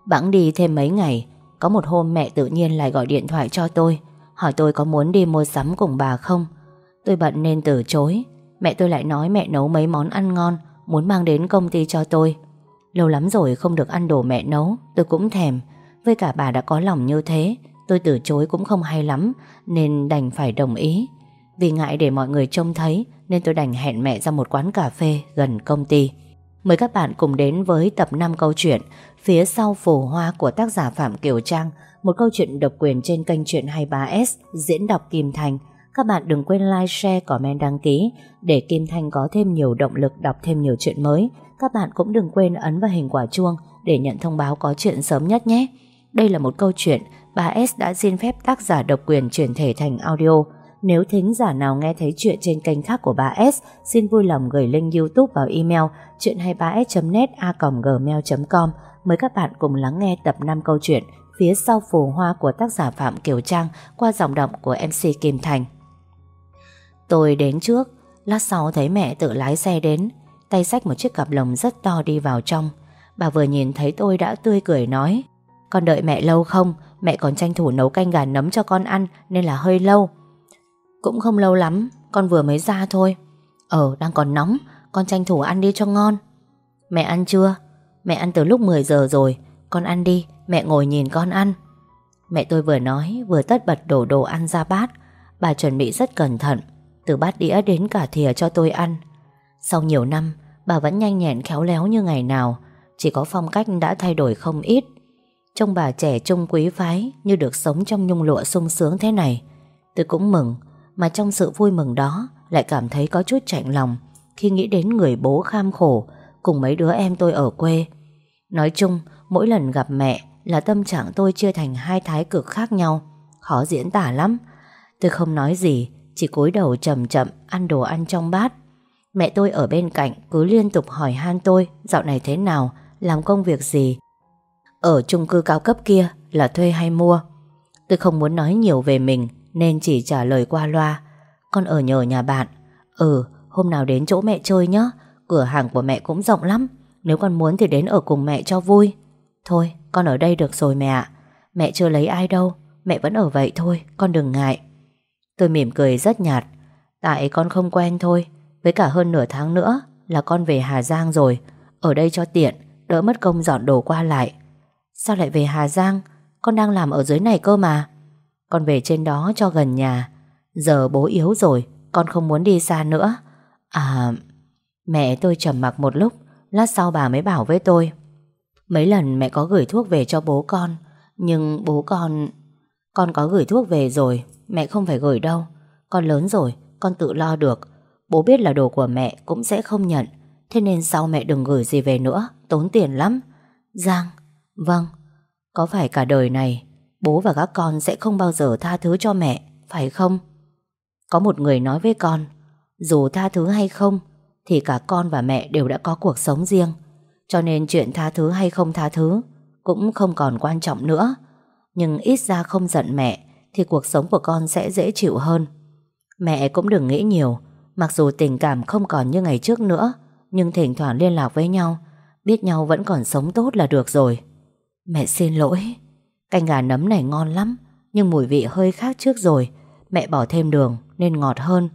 Bẵng đi thêm mấy ngày, có một hôm mẹ tự nhiên lại gọi điện thoại cho tôi, hỏi tôi có muốn đi mua sắm cùng bà không. Tôi bận nên từ chối. Mẹ tôi lại nói mẹ nấu mấy món ăn ngon, muốn mang đến công ty cho tôi. Lâu lắm rồi không được ăn đồ mẹ nấu, tôi cũng thèm. Với cả bà đã có lòng như thế, tôi từ chối cũng không hay lắm, nên đành phải đồng ý. Vì ngại để mọi người trông thấy, nên tôi đành hẹn mẹ ra một quán cà phê gần công ty. Mời các bạn cùng đến với tập 5 câu chuyện Phía sau phù hoa của tác giả Phạm Kiều Trang, một câu chuyện độc quyền trên kênh Chuyện 23S, diễn đọc Kim Thành. Các bạn đừng quên like, share, comment, đăng ký để Kim Thành có thêm nhiều động lực đọc thêm nhiều chuyện mới. Các bạn cũng đừng quên ấn vào hình quả chuông để nhận thông báo có chuyện sớm nhất nhé. Đây là một câu chuyện 3S đã xin phép tác giả độc quyền chuyển thể thành audio. Nếu thính giả nào nghe thấy chuyện trên kênh khác của 3S, xin vui lòng gửi link YouTube vào email chuyện23s.net@gmail.com. Mời các bạn cùng lắng nghe tập 5 câu chuyện Phía sau phù hoa của tác giả Phạm Kiều Trang qua giọng đọc của MC Kim Thành. Tôi đến trước, lát sau thấy mẹ tự lái xe đến, tay xách một chiếc cặp lồng rất to đi vào trong. Bà vừa nhìn thấy tôi đã tươi cười nói: "Con đợi mẹ lâu không? Mẹ còn tranh thủ nấu canh gà nấm cho con ăn nên là hơi lâu." "Cũng không lâu lắm, con vừa mới ra thôi." Đang còn nóng, con tranh thủ ăn đi cho ngon." "Mẹ ăn chưa?" "Mẹ ăn từ lúc 10 giờ rồi. Con ăn đi, mẹ ngồi nhìn con ăn." Mẹ tôi vừa nói vừa tất bật đổ đồ ăn ra bát. Bà chuẩn bị rất cẩn thận, từ bát đĩa đến cả thìa cho tôi ăn. Sau nhiều năm, bà vẫn nhanh nhẹn khéo léo như ngày nào, chỉ có phong cách đã thay đổi không ít. Trông bà trẻ trung quý phái, như được sống trong nhung lụa sung sướng thế này. Tôi cũng mừng, mà trong sự vui mừng đó lại cảm thấy có chút chạnh lòng khi nghĩ đến người bố kham khổ cùng mấy đứa em tôi ở quê. Nói chung, mỗi lần gặp mẹ là tâm trạng tôi chia thành hai thái cực khác nhau, khó diễn tả lắm. Tôi không nói gì, chỉ cúi đầu chậm chậm ăn đồ ăn trong bát. Mẹ tôi ở bên cạnh cứ liên tục hỏi han tôi dạo này thế nào, làm công việc gì, ở chung cư cao cấp kia là thuê hay mua. Tôi không muốn nói nhiều về mình nên chỉ trả lời qua loa: "Con ở nhờ nhà bạn." Hôm nào đến chỗ mẹ chơi nhé, cửa hàng của mẹ cũng rộng lắm, nếu con muốn thì đến ở cùng mẹ cho vui." "Thôi, con ở đây được rồi mẹ ạ. Mẹ chưa lấy ai đâu, mẹ vẫn ở vậy thôi, con đừng ngại." Tôi mỉm cười rất nhạt: "Tại con không quen thôi. Với cả hơn nửa tháng nữa là con về Hà Giang rồi, ở đây cho tiện, đỡ mất công dọn đồ qua lại." "Sao lại về Hà Giang? Con đang làm ở dưới này cơ mà." "Con về trên đó cho gần nhà. Giờ bố yếu rồi, con không muốn đi xa nữa." Mẹ tôi trầm mặc một lúc, lát sau bà mới bảo với tôi: "Mấy lần mẹ có gửi thuốc về cho bố con, nhưng bố con có gửi thuốc về rồi, mẹ không phải gửi đâu. Con lớn rồi, con tự lo được. Bố biết là đồ của mẹ cũng sẽ không nhận, thế nên sau mẹ đừng gửi gì về nữa, tốn tiền lắm." "Giang, vâng. Có phải cả đời này bố và các con sẽ không bao giờ tha thứ cho mẹ, phải không?" Có một người nói với con: "Dù tha thứ hay không thì cả con và mẹ đều đã có cuộc sống riêng, cho nên chuyện tha thứ hay không tha thứ cũng không còn quan trọng nữa. Nhưng ít ra không giận mẹ thì cuộc sống của con sẽ dễ chịu hơn. Mẹ cũng đừng nghĩ nhiều, mặc dù tình cảm không còn như ngày trước nữa, nhưng thỉnh thoảng liên lạc với nhau, biết nhau vẫn còn sống tốt là được rồi." "Mẹ xin lỗi. Canh gà nấm này ngon lắm, nhưng mùi vị hơi khác trước rồi. Mẹ bỏ thêm đường nên ngọt hơn."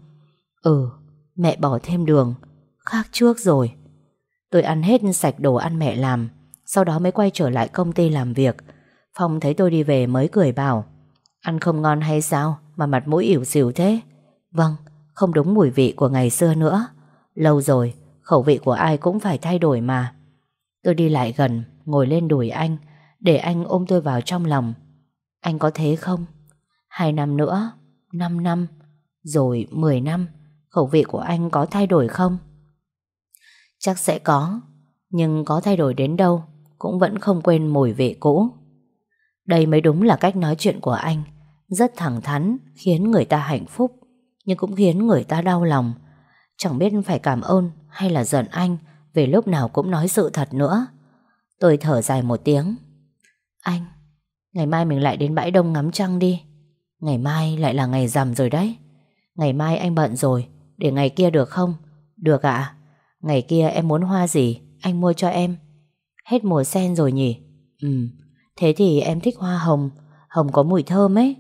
Mẹ bỏ thêm đường, khác trước rồi." Tôi ăn hết sạch đồ ăn mẹ làm, sau đó mới quay trở lại công ty làm việc. Phong thấy tôi đi về mới cười bảo: "Ăn không ngon hay sao mà mặt mũi ỉu xìu thế?" "Vâng, không đúng mùi vị của ngày xưa nữa. Lâu rồi, khẩu vị của ai cũng phải thay đổi mà." Tôi đi lại gần, ngồi lên đùi anh, để anh ôm tôi vào trong lòng. "Anh có thế không? 2 năm nữa, 5 năm, rồi 10 năm, khẩu vị của anh có thay đổi không?" "Chắc sẽ có, nhưng có thay đổi đến đâu cũng vẫn không quên mùi vị cũ." Đây mới đúng là cách nói chuyện của anh, rất thẳng thắn, khiến người ta hạnh phúc, nhưng cũng khiến người ta đau lòng. Chẳng biết phải cảm ơn hay là giận anh về lúc nào cũng nói sự thật nữa. Tôi thở dài một tiếng: "Anh, ngày mai mình lại đến bãi đông ngắm trăng đi. Ngày mai lại là ngày rằm rồi đấy. Ngày mai anh bận rồi, để ngày kia được không?" "Được ạ." "Ngày kia em muốn hoa gì anh mua cho em." "Hết mùa sen rồi nhỉ?" Ừ, thế thì em thích hoa hồng. Hồng có mùi thơm ấy.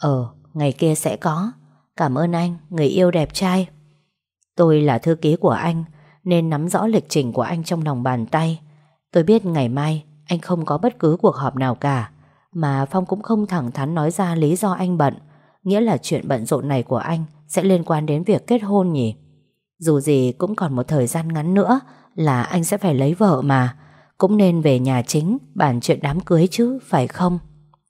Ngày kia sẽ có. Cảm ơn anh, người yêu đẹp trai. Tôi là thư ký của anh nên nắm rõ lịch trình của anh trong lòng bàn tay. Tôi biết ngày mai anh không có bất cứ cuộc họp nào cả. Mà Phong cũng không thẳng thắn nói ra lý do anh bận. Nghĩa là chuyện bận rộn này của anh sẽ liên quan đến việc kết hôn nhỉ. Dù gì cũng còn một thời gian ngắn nữa là anh sẽ phải lấy vợ mà. Cũng nên về nhà chính bàn chuyện đám cưới chứ, phải không?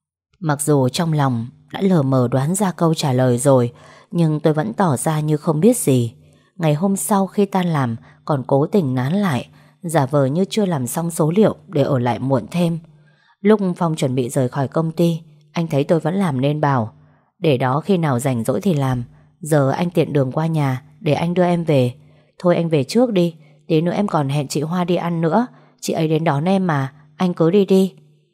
Mặc dù trong lòng đã lờ mờ đoán ra câu trả lời rồi, nhưng tôi vẫn tỏ ra như không biết gì. Ngày hôm sau khi tan làm còn cố tình nán lại, giả vờ như chưa làm xong số liệu để ở lại muộn thêm. Lúc Phong chuẩn bị rời khỏi công ty, anh thấy tôi vẫn làm nên bảo để đó khi nào rảnh rỗi thì làm. Giờ anh tiện đường qua nhà để anh đưa em về. Thôi anh về trước đi, tí nữa em còn hẹn chị Hoa đi ăn nữa. Chị ấy đến đón em mà, anh cứ đi đi.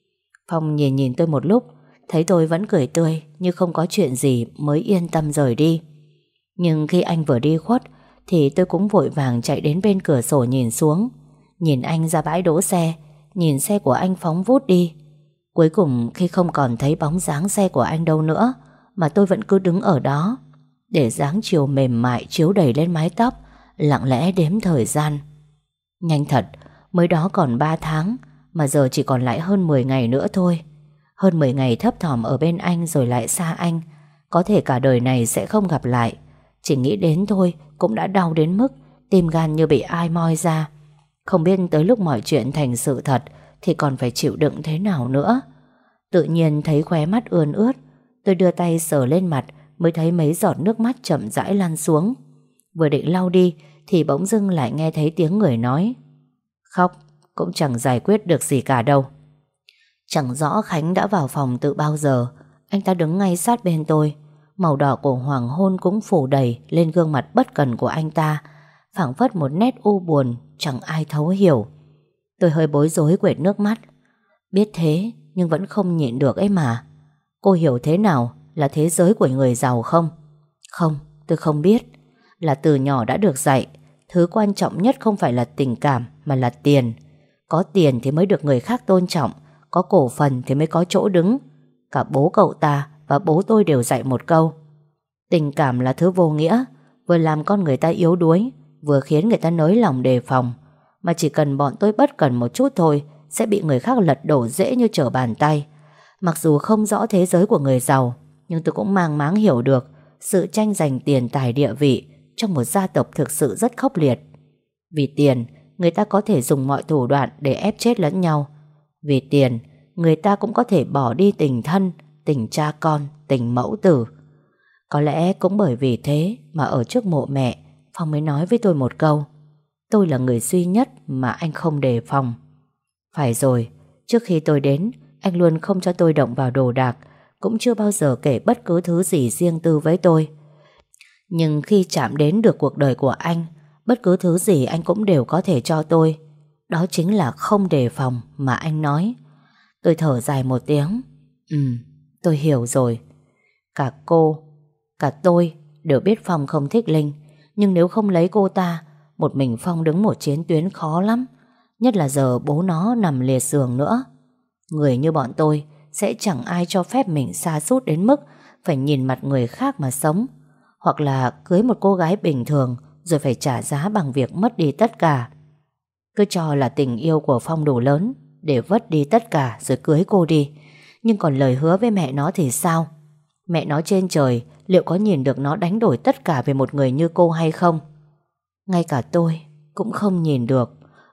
Phong nhìn nhìn tôi một lúc, thấy tôi vẫn cười tươi như không có chuyện gì mới yên tâm rời đi. Nhưng khi anh vừa đi khuất thì tôi cũng vội vàng chạy đến bên cửa sổ nhìn xuống. Nhìn anh ra bãi đỗ xe, nhìn xe của anh phóng vút đi. Cuối cùng khi không còn thấy bóng dáng xe của anh đâu nữa, mà tôi vẫn cứ đứng ở đó để dáng chiều mềm mại chiếu đầy lên mái tóc, lặng lẽ đếm thời gian. Nhanh thật, mới đó còn 3 tháng mà giờ chỉ còn lại hơn 10 ngày nữa thôi. Hơn 10 ngày thấp thỏm ở bên anh rồi lại xa anh. Có thể cả đời này sẽ không gặp lại. Chỉ nghĩ đến thôi cũng đã đau đến mức tim gan như bị ai moi ra. Không biết tới lúc mọi chuyện thành sự thật thì còn phải chịu đựng thế nào nữa. Tự nhiên thấy khóe mắt ươn ướt. Tôi đưa tay sờ lên mặt mới thấy mấy giọt nước mắt chậm rãi lăn xuống. Vừa định lau đi thì bỗng dưng lại nghe thấy tiếng người nói: khóc cũng chẳng giải quyết được gì cả đâu. Chẳng rõ Khánh đã vào phòng từ bao giờ. Anh ta đứng ngay sát bên tôi. Màu đỏ của hoàng hôn cũng phủ đầy lên gương mặt bất cần của anh ta, phảng phất một nét u buồn chẳng ai thấu hiểu. Tôi hơi bối rối quệt nước mắt. Biết thế nhưng vẫn không nhịn được ấy mà. Cô hiểu thế nào là thế giới của người giàu không? Không, tôi không biết. Là từ nhỏ đã được dạy thứ quan trọng nhất không phải là tình cảm mà là tiền. Có tiền thì mới được người khác tôn trọng, có cổ phần thì mới có chỗ đứng. Cả bố cậu ta và bố tôi đều dạy một câu: tình cảm là thứ vô nghĩa, vừa làm con người ta yếu đuối, vừa khiến người ta nới lòng đề phòng. Mà chỉ cần bọn tôi bất cần một chút thôi sẽ bị người khác lật đổ dễ như trở bàn tay. Mặc dù không rõ thế giới của người giàu, nhưng tôi cũng mang máng hiểu được sự tranh giành tiền tài địa vị trong một gia tộc thực sự rất khốc liệt. Vì tiền, người ta có thể dùng mọi thủ đoạn để ép chết lẫn nhau. Vì tiền, người ta cũng có thể bỏ đi tình thân, tình cha con, tình mẫu tử. Có lẽ cũng bởi vì thế mà ở trước mộ mẹ, Phong mới nói với tôi một câu: tôi là người duy nhất mà anh không đề phòng. Phải rồi, trước khi tôi đến, anh luôn không cho tôi động vào đồ đạc, cũng chưa bao giờ kể bất cứ thứ gì riêng tư với tôi. Nhưng khi chạm đến được cuộc đời của anh, bất cứ thứ gì anh cũng đều có thể cho tôi. Đó chính là không đề phòng mà anh nói. Tôi thở dài một tiếng. Tôi hiểu rồi. Cả cô, cả tôi đều biết Phong không thích Linh. Nhưng nếu không lấy cô ta, một mình Phong đứng một chiến tuyến khó lắm. Nhất là giờ bố nó nằm liệt giường nữa. Người như bọn tôi sẽ chẳng ai cho phép mình sa sút đến mức phải nhìn mặt người khác mà sống, hoặc là cưới một cô gái bình thường rồi phải trả giá bằng việc mất đi tất cả. Cứ cho là tình yêu của Phong đủ lớn để vứt đi tất cả rồi cưới cô đi. Nhưng còn lời hứa với mẹ nó thì sao? Mẹ nó trên trời liệu có nhìn được nó đánh đổi tất cả về một người như cô hay không? Ngay cả tôi cũng không nhìn được.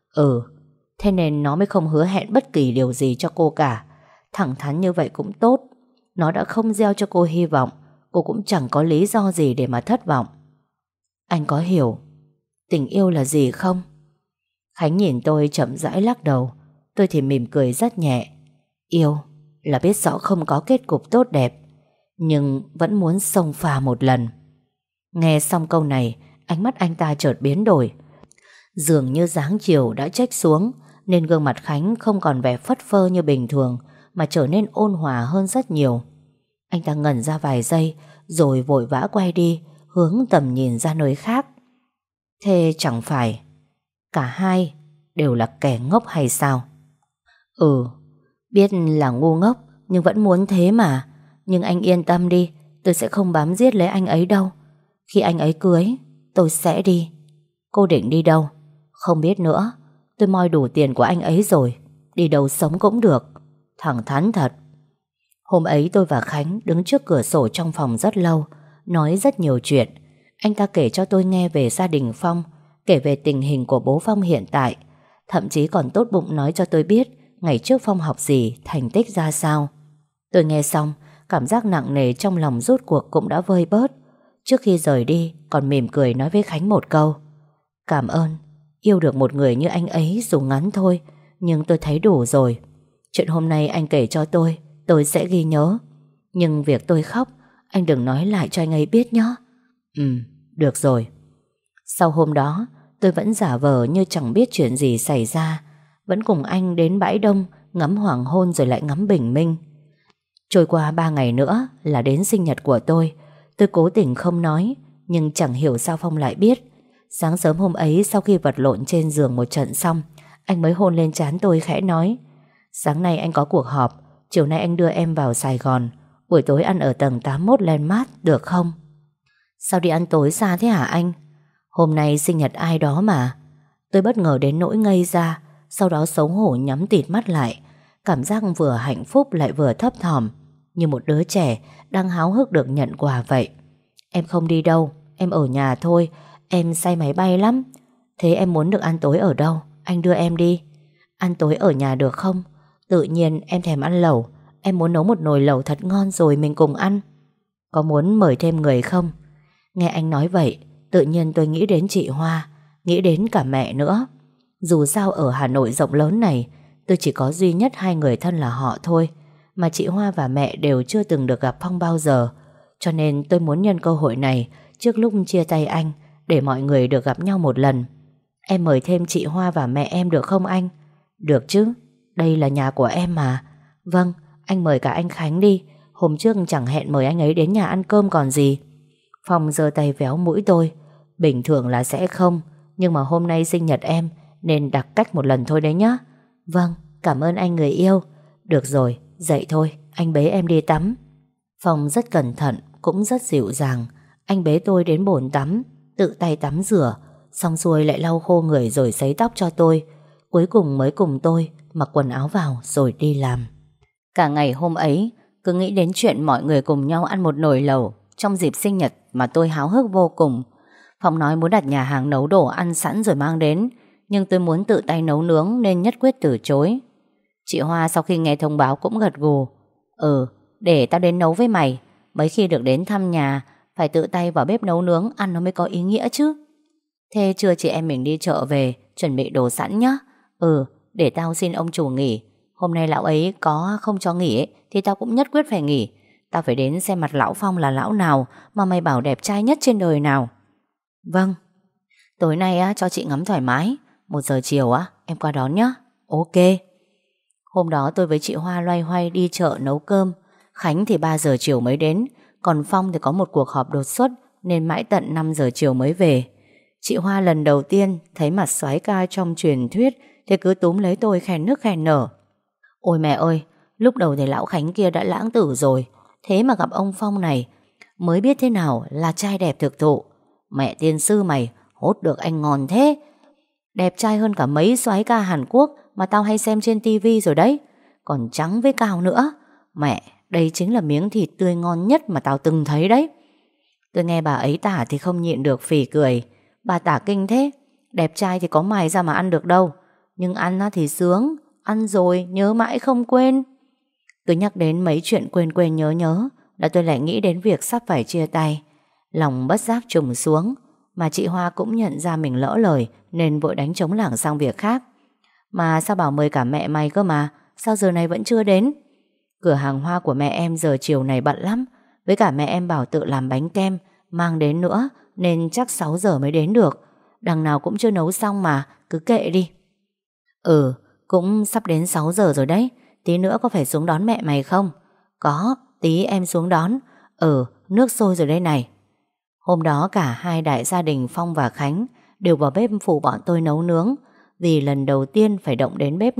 Thế nên nó mới không hứa hẹn bất kỳ điều gì cho cô cả. Thẳng thắn như vậy cũng tốt. Nó đã không gieo cho cô hy vọng, cô cũng chẳng có lý do gì để mà thất vọng. Anh có hiểu tình yêu là gì không? Khánh nhìn tôi chậm rãi lắc đầu. Tôi thì mỉm cười rất nhẹ. Yêu là biết rõ không có kết cục tốt đẹp, nhưng vẫn muốn xông pha một lần. Nghe xong câu này, ánh mắt anh ta chợt biến đổi. Dường như dáng chiều đã trách xuống, nên gương mặt Khánh không còn vẻ phất phơ như bình thường, mà trở nên ôn hòa hơn rất nhiều. Anh ta ngẩn ra vài giây rồi vội vã quay đi, hướng tầm nhìn ra nơi khác. Thế chẳng phải cả hai đều là kẻ ngốc hay sao? Biết là ngu ngốc, nhưng vẫn muốn thế mà. Nhưng anh yên tâm đi, tôi sẽ không bám giết lấy anh ấy đâu. Khi anh ấy cưới, tôi sẽ đi. Cô định đi đâu? Không biết nữa. Tôi moi đủ tiền của anh ấy rồi. Đi đâu sống cũng được. Thẳng thắn thật. Hôm ấy tôi và Khánh đứng trước cửa sổ trong phòng rất lâu, nói rất nhiều chuyện. Anh ta kể cho tôi nghe về gia đình Phong, kể về tình hình của bố Phong hiện tại. Thậm chí còn tốt bụng nói cho tôi biết ngày trước Phong học gì, thành tích ra sao. Tôi nghe xong, cảm giác nặng nề trong lòng rốt cuộc cũng đã vơi bớt. Trước khi rời đi, còn mỉm cười nói với Khánh một câu: cảm ơn, yêu được một người như anh ấy dù ngắn thôi, nhưng tôi thấy đủ rồi. Chuyện hôm nay anh kể cho tôi sẽ ghi nhớ. Nhưng việc tôi khóc, anh đừng nói lại cho anh ấy biết nhé. Được rồi. Sau hôm đó, tôi vẫn giả vờ như chẳng biết chuyện gì xảy ra, vẫn cùng anh đến bãi đông, ngắm hoàng hôn rồi lại ngắm bình minh. Trôi qua 3 ngày nữa là đến sinh nhật của tôi. Tôi cố tình không nói, nhưng chẳng hiểu sao Phong lại biết. Sáng sớm hôm ấy, sau khi vật lộn trên giường một trận xong, anh mới hôn lên trán tôi khẽ nói: sáng nay anh có cuộc họp, chiều nay anh đưa em vào Sài Gòn, buổi tối ăn ở tầng 81 Landmark được không? Sao đi ăn tối xa thế hả anh? Hôm nay sinh nhật ai đó mà. Tôi bất ngờ đến nỗi ngây ra, sau đó xấu hổ nhắm tịt mắt lại. Cảm giác vừa hạnh phúc lại vừa thấp thỏm, như một đứa trẻ đang háo hức được nhận quà vậy. Em không đi đâu, em ở nhà thôi. Em say máy bay lắm. Thế em muốn được ăn tối ở đâu? Anh đưa em đi. Ăn tối ở nhà được không? Tự nhiên em thèm ăn lẩu. Em muốn nấu một nồi lẩu thật ngon rồi mình cùng ăn. Có muốn mời thêm người không? Nghe anh nói vậy, tự nhiên tôi nghĩ đến chị Hoa, nghĩ đến cả mẹ nữa. Dù sao ở Hà Nội rộng lớn này, tôi chỉ có duy nhất 2 người thân là họ thôi, mà chị Hoa và mẹ đều chưa từng được gặp Phong bao giờ. Cho nên tôi muốn nhân cơ hội này trước lúc chia tay anh, để mọi người được gặp nhau một lần. Em mời thêm chị Hoa và mẹ em được không anh? Được chứ, đây là nhà của em mà. Vâng, anh mời cả anh Khánh đi. Hôm trước chẳng hẹn mời anh ấy đến nhà ăn cơm còn gì. Phong giơ tay véo mũi tôi. Bình thường là sẽ không, nhưng mà hôm nay sinh nhật em nên đặc cách một lần thôi đấy nhá. Vâng, cảm ơn anh người yêu. Được rồi, dậy thôi, anh bế em đi tắm. Phong rất cẩn thận, cũng rất dịu dàng. Anh bế tôi đến bồn tắm, tự tay tắm rửa, xong xuôi lại lau khô người rồi sấy tóc cho tôi. Cuối cùng mới cùng tôi mặc quần áo vào rồi đi làm. Cả ngày hôm ấy cứ nghĩ đến chuyện mọi người cùng nhau ăn một nồi lẩu trong dịp sinh nhật mà tôi háo hức vô cùng. Phong nói muốn đặt nhà hàng nấu đồ ăn sẵn rồi mang đến, nhưng tôi muốn tự tay nấu nướng nên nhất quyết từ chối. Chị Hoa sau khi nghe thông báo cũng gật gù. Để tao đến nấu với mày. Mấy khi được đến thăm nhà, phải tự tay vào bếp nấu nướng ăn nó mới có ý nghĩa chứ. Thế trưa chị em mình đi chợ về, chuẩn bị đồ sẵn nhá. Để tao xin ông chủ nghỉ. Hôm nay lão ấy có không cho nghỉ ấy, thì tao cũng nhất quyết phải nghỉ. Tao phải đến xem mặt lão Phong là lão nào mà mày bảo đẹp trai nhất trên đời nào. Vâng. Tối nay á, cho chị ngắm thoải mái. 1 giờ chiều á, em qua đón nhá. Ok. Hôm đó tôi với chị Hoa loay hoay đi chợ nấu cơm. Khánh thì 3 giờ chiều mới đến, còn Phong thì có một cuộc họp đột xuất nên mãi tận 5 giờ chiều mới về. Chị Hoa lần đầu tiên thấy mặt soái ca trong truyền thuyết thì cứ túm lấy tôi khen nức khen nở. Ôi mẹ ơi, lúc đầu thì lão Khánh kia đã lãng tử rồi, thế mà gặp ông Phong này mới biết thế nào là trai đẹp thực thụ. Mẹ tiên sư mày, hốt được anh ngon thế. Đẹp trai hơn cả mấy soái ca Hàn Quốc mà tao hay xem trên tivi rồi đấy. Còn trắng với cao nữa. Mẹ, đây chính là miếng thịt tươi ngon nhất mà tao từng thấy đấy. Tôi nghe bà ấy tả thì không nhịn được phì cười. Bà tả kinh thế. Đẹp trai thì có mài ra mà ăn được đâu. Nhưng ăn thì sướng. Ăn rồi nhớ mãi không quên. Cứ nhắc đến mấy chuyện quên quên nhớ nhớ là tôi lại nghĩ đến việc sắp phải chia tay. Lòng bất giác trùng xuống. Mà chị Hoa cũng nhận ra mình lỡ lời nên vội đánh trống lảng sang việc khác. Mà sao bảo mời cả mẹ mày cơ mà, sao giờ này vẫn chưa đến? Cửa hàng hoa của mẹ em giờ chiều này bận lắm. Với cả mẹ em bảo tự làm bánh kem mang đến nữa, nên chắc 6 giờ mới đến được. Đằng nào cũng chưa nấu xong mà, cứ kệ đi. Cũng sắp đến 6 giờ rồi đấy. Tí nữa có phải xuống đón mẹ mày không? Có, tí em xuống đón. Nước sôi rồi đây này. Hôm đó cả hai đại gia đình Phong và Khánh đều vào bếp phụ bọn tôi nấu nướng. Vì lần đầu tiên phải động đến bếp núc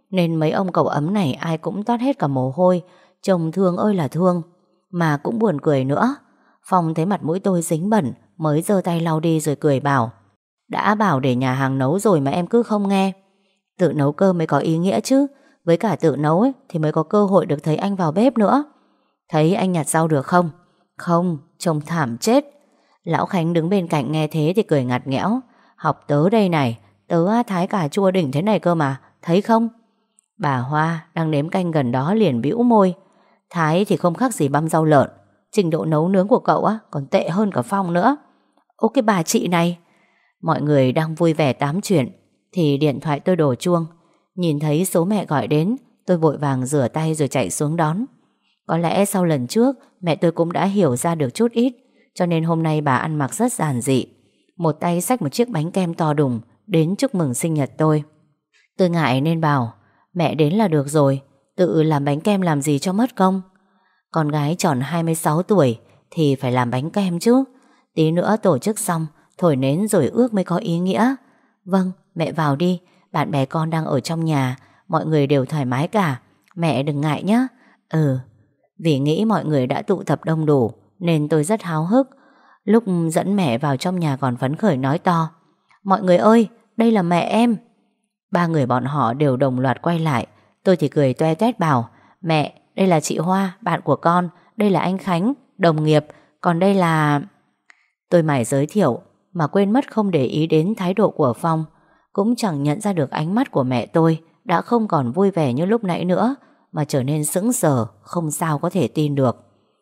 nên mấy ông cậu ấm này ai cũng toát hết cả mồ hôi, trông thương ơi là thương. Mà cũng buồn cười nữa. Phong thấy mặt mũi tôi dính bẩn mới giơ tay lau đi rồi cười bảo: đã bảo để nhà hàng nấu rồi mà em cứ không nghe. Tự nấu cơm mới có ý nghĩa chứ. Với cả tự nấu ấy, thì mới có cơ hội được thấy anh vào bếp nữa. Thấy anh nhặt rau được không? Không, trông thảm chết. Lão Khánh đứng bên cạnh nghe thế thì cười ngặt nghẽo: học tớ đây này, tớ thái cà chua đỉnh thế này cơ mà, thấy không? Bà Hoa đang nếm canh gần đó liền bĩu môi: thái thì không khác gì băm rau lợn. Trình độ nấu nướng của cậu còn tệ hơn cả Phong nữa. Ô cái bà chị này. Mọi người đang vui vẻ tám chuyện thì điện thoại tôi đổ chuông. Nhìn thấy số mẹ gọi đến, tôi vội vàng rửa tay rồi chạy xuống đón. Có lẽ sau lần trước mẹ tôi cũng đã hiểu ra được chút ít, cho nên hôm nay bà ăn mặc rất giản dị. Một tay xách một chiếc bánh kem to đùng đến chúc mừng sinh nhật tôi. Tôi ngại nên bảo: mẹ đến là được rồi, tự làm bánh kem làm gì cho mất công. Con gái tròn 26 tuổi thì phải làm bánh kem chứ. Tí nữa tổ chức xong thổi nến rồi ước mới có ý nghĩa. Vâng, mẹ vào đi, bạn bè con đang ở trong nhà, mọi người đều thoải mái cả, mẹ đừng ngại nhé. Ừ. Vì nghĩ mọi người đã tụ tập đông đủ nên tôi rất háo hức. Lúc dẫn mẹ vào trong nhà còn phấn khởi nói to: mọi người ơi, đây là mẹ em. Ba người bọn họ đều đồng loạt quay lại. Tôi thì cười toe toét bảo: mẹ, đây là chị Hoa, bạn của con. Đây là anh Khánh, đồng nghiệp. Còn đây là... Tôi mải giới thiệu mà quên mất không để ý đến thái độ của Phong. Cũng chẳng nhận ra được ánh mắt của mẹ tôi đã không còn vui vẻ như lúc nãy nữa, mà trở nên sững sờ, không sao có thể tin được.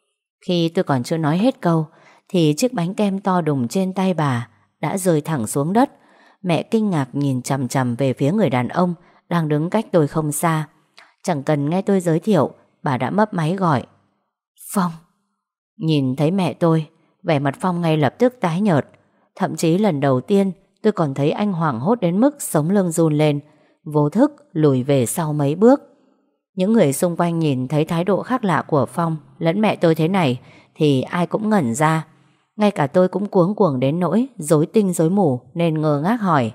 Khi tôi còn chưa nói hết câu thì chiếc bánh kem to đùng trên tay bà đã rơi thẳng xuống đất. Mẹ kinh ngạc nhìn chằm chằm về phía người đàn ông đang đứng cách tôi không xa. Chẳng cần nghe tôi giới thiệu, bà đã mấp máy gọi: Phong. Nhìn thấy mẹ tôi, vẻ mặt Phong ngay lập tức tái nhợt. Thậm chí lần đầu tiên tôi còn thấy anh hoảng hốt đến mức sống lưng run lên, vô thức lùi về sau mấy bước. Những người xung quanh nhìn thấy thái độ khác lạ của Phong lẫn mẹ tôi thế này thì ai cũng ngẩn ra. Ngay cả tôi cũng cuống cuồng đến nỗi rối tinh rối mù nên ngơ ngác hỏi: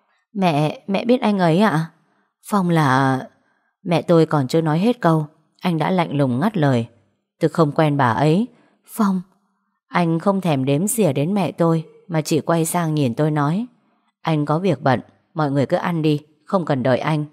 Mẹ biết anh ấy ạ? Phong là... Mẹ tôi còn chưa nói hết câu, anh đã lạnh lùng ngắt lời: tôi không quen bà ấy. Phong. Anh không thèm đếm xỉa đến mẹ tôi mà chỉ quay sang nhìn tôi nói: anh có việc bận, mọi người cứ ăn đi, không cần đợi anh.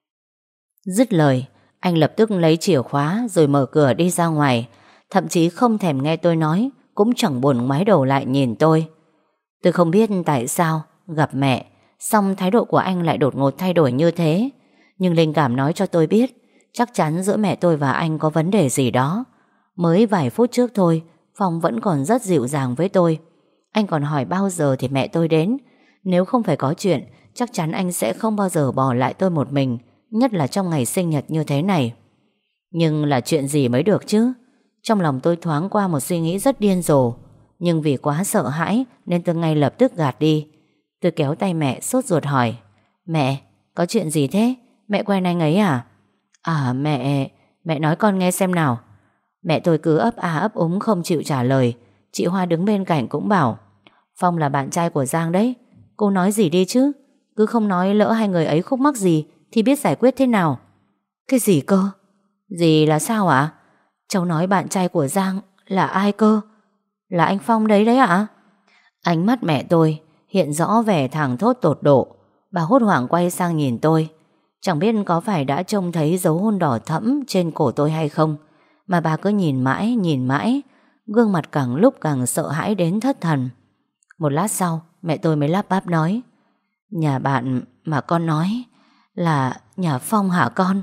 Dứt lời, anh lập tức lấy chìa khóa rồi mở cửa đi ra ngoài, thậm chí không thèm nghe tôi nói, cũng chẳng buồn ngoái đầu lại nhìn tôi. Tôi không biết tại sao gặp mẹ xong thái độ của anh lại đột ngột thay đổi như thế, nhưng linh cảm nói cho tôi biết chắc chắn giữa mẹ tôi và anh có vấn đề gì đó. Mới vài phút trước thôi, Phong vẫn còn rất dịu dàng với tôi. Anh còn hỏi bao giờ thì mẹ tôi đến. Nếu không phải có chuyện, chắc chắn anh sẽ không bao giờ bỏ lại tôi một mình, nhất là trong ngày sinh nhật như thế này. Nhưng là chuyện gì mới được chứ? Trong lòng tôi thoáng qua một suy nghĩ rất điên rồ, nhưng vì quá sợ hãi nên tôi ngay lập tức gạt đi. Tôi kéo tay mẹ sốt ruột hỏi: Mẹ, có chuyện gì thế? Mẹ quen anh ấy à? À mẹ nói con nghe xem nào. Mẹ tôi cứ ấp a ấp úng không chịu trả lời. Chị Hoa đứng bên cạnh cũng bảo: Phong là bạn trai của Giang đấy. Cô nói gì đi chứ? Cứ không nói lỡ hai người ấy khúc mắc gì thì biết giải quyết thế nào. Cái gì cơ? Gì là sao ạ? Cháu nói bạn trai của Giang là ai cơ? Là anh Phong đấy đấy ạ? Ánh mắt mẹ tôi hiện rõ vẻ thảng thốt tột độ. Bà hốt hoảng quay sang nhìn tôi. Chẳng biết có phải đã trông thấy dấu hôn đỏ thẫm trên cổ tôi hay không, mà bà cứ nhìn mãi, gương mặt càng lúc càng sợ hãi đến thất thần. Một lát sau mẹ tôi mới lắp bắp nói: Nhà bạn mà con nói là nhà Phong hả con?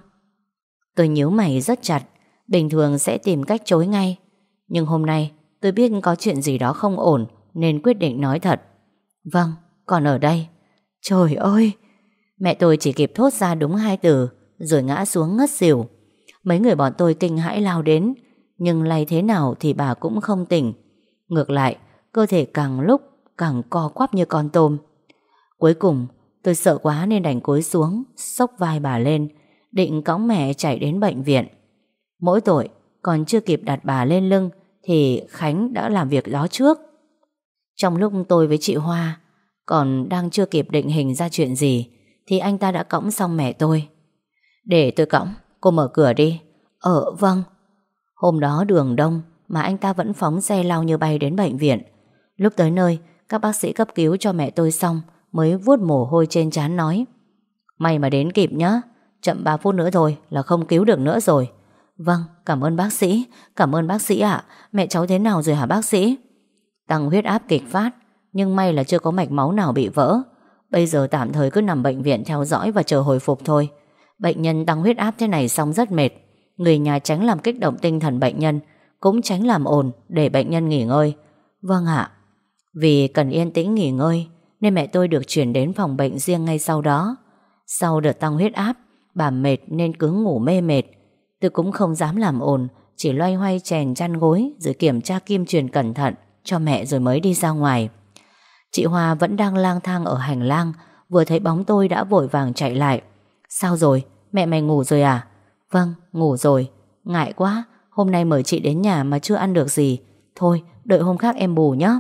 Tôi nhíu mày rất chặt. Bình thường sẽ tìm cách chối ngay, nhưng hôm nay tôi biết có chuyện gì đó không ổn nên quyết định nói thật: Vâng, con ở đây. Trời ơi! Mẹ tôi chỉ kịp thốt ra đúng hai từ rồi ngã xuống ngất xỉu. Mấy người bọn tôi kinh hãi lao đến, nhưng lay thế nào thì bà cũng không tỉnh. Ngược lại, cơ thể càng lúc càng co quắp như con tôm. Cuối cùng tôi sợ quá nên đành cúi xuống, xốc vai bà lên, định cõng mẹ chạy đến bệnh viện. Mỗi tội còn chưa kịp đặt bà lên lưng thì Khánh đã làm việc đó trước. Trong lúc tôi với chị Hoa còn đang chưa kịp định hình ra chuyện gì thì anh ta đã cõng xong mẹ tôi. Để tôi cõng, cô mở cửa đi. Vâng. Hôm đó đường đông mà anh ta vẫn phóng xe lao như bay đến bệnh viện. Lúc tới nơi, các bác sĩ cấp cứu cho mẹ tôi xong mới vuốt mồ hôi trên trán nói: May mà đến kịp nhá, chậm 3 phút nữa thôi là không cứu được nữa rồi. Vâng, cảm ơn bác sĩ. Cảm ơn bác sĩ ạ. Mẹ cháu thế nào rồi hả bác sĩ? Tăng huyết áp kịch phát, nhưng may là chưa có mạch máu nào bị vỡ. Bây giờ tạm thời cứ nằm bệnh viện theo dõi và chờ hồi phục thôi. Bệnh nhân tăng huyết áp thế này xong rất mệt. Người nhà tránh làm kích động tinh thần bệnh nhân, cũng tránh làm ồn để bệnh nhân nghỉ ngơi. Vâng ạ. Vì cần yên tĩnh nghỉ ngơi nên mẹ tôi được chuyển đến phòng bệnh riêng ngay sau đó. Sau đợt tăng huyết áp, bà mệt nên cứ ngủ mê mệt. Tôi cũng không dám làm ồn, chỉ loay hoay chèn chăn gối rồi kiểm tra kim truyền cẩn thận cho mẹ rồi mới đi ra ngoài. Chị Hoa vẫn đang lang thang ở hành lang, vừa thấy bóng tôi đã vội vàng chạy lại. Sao rồi? Mẹ mày ngủ rồi à? Vâng, ngủ rồi. Ngại quá, hôm nay mời chị đến nhà mà chưa ăn được gì. Thôi, đợi hôm khác em bù nhé.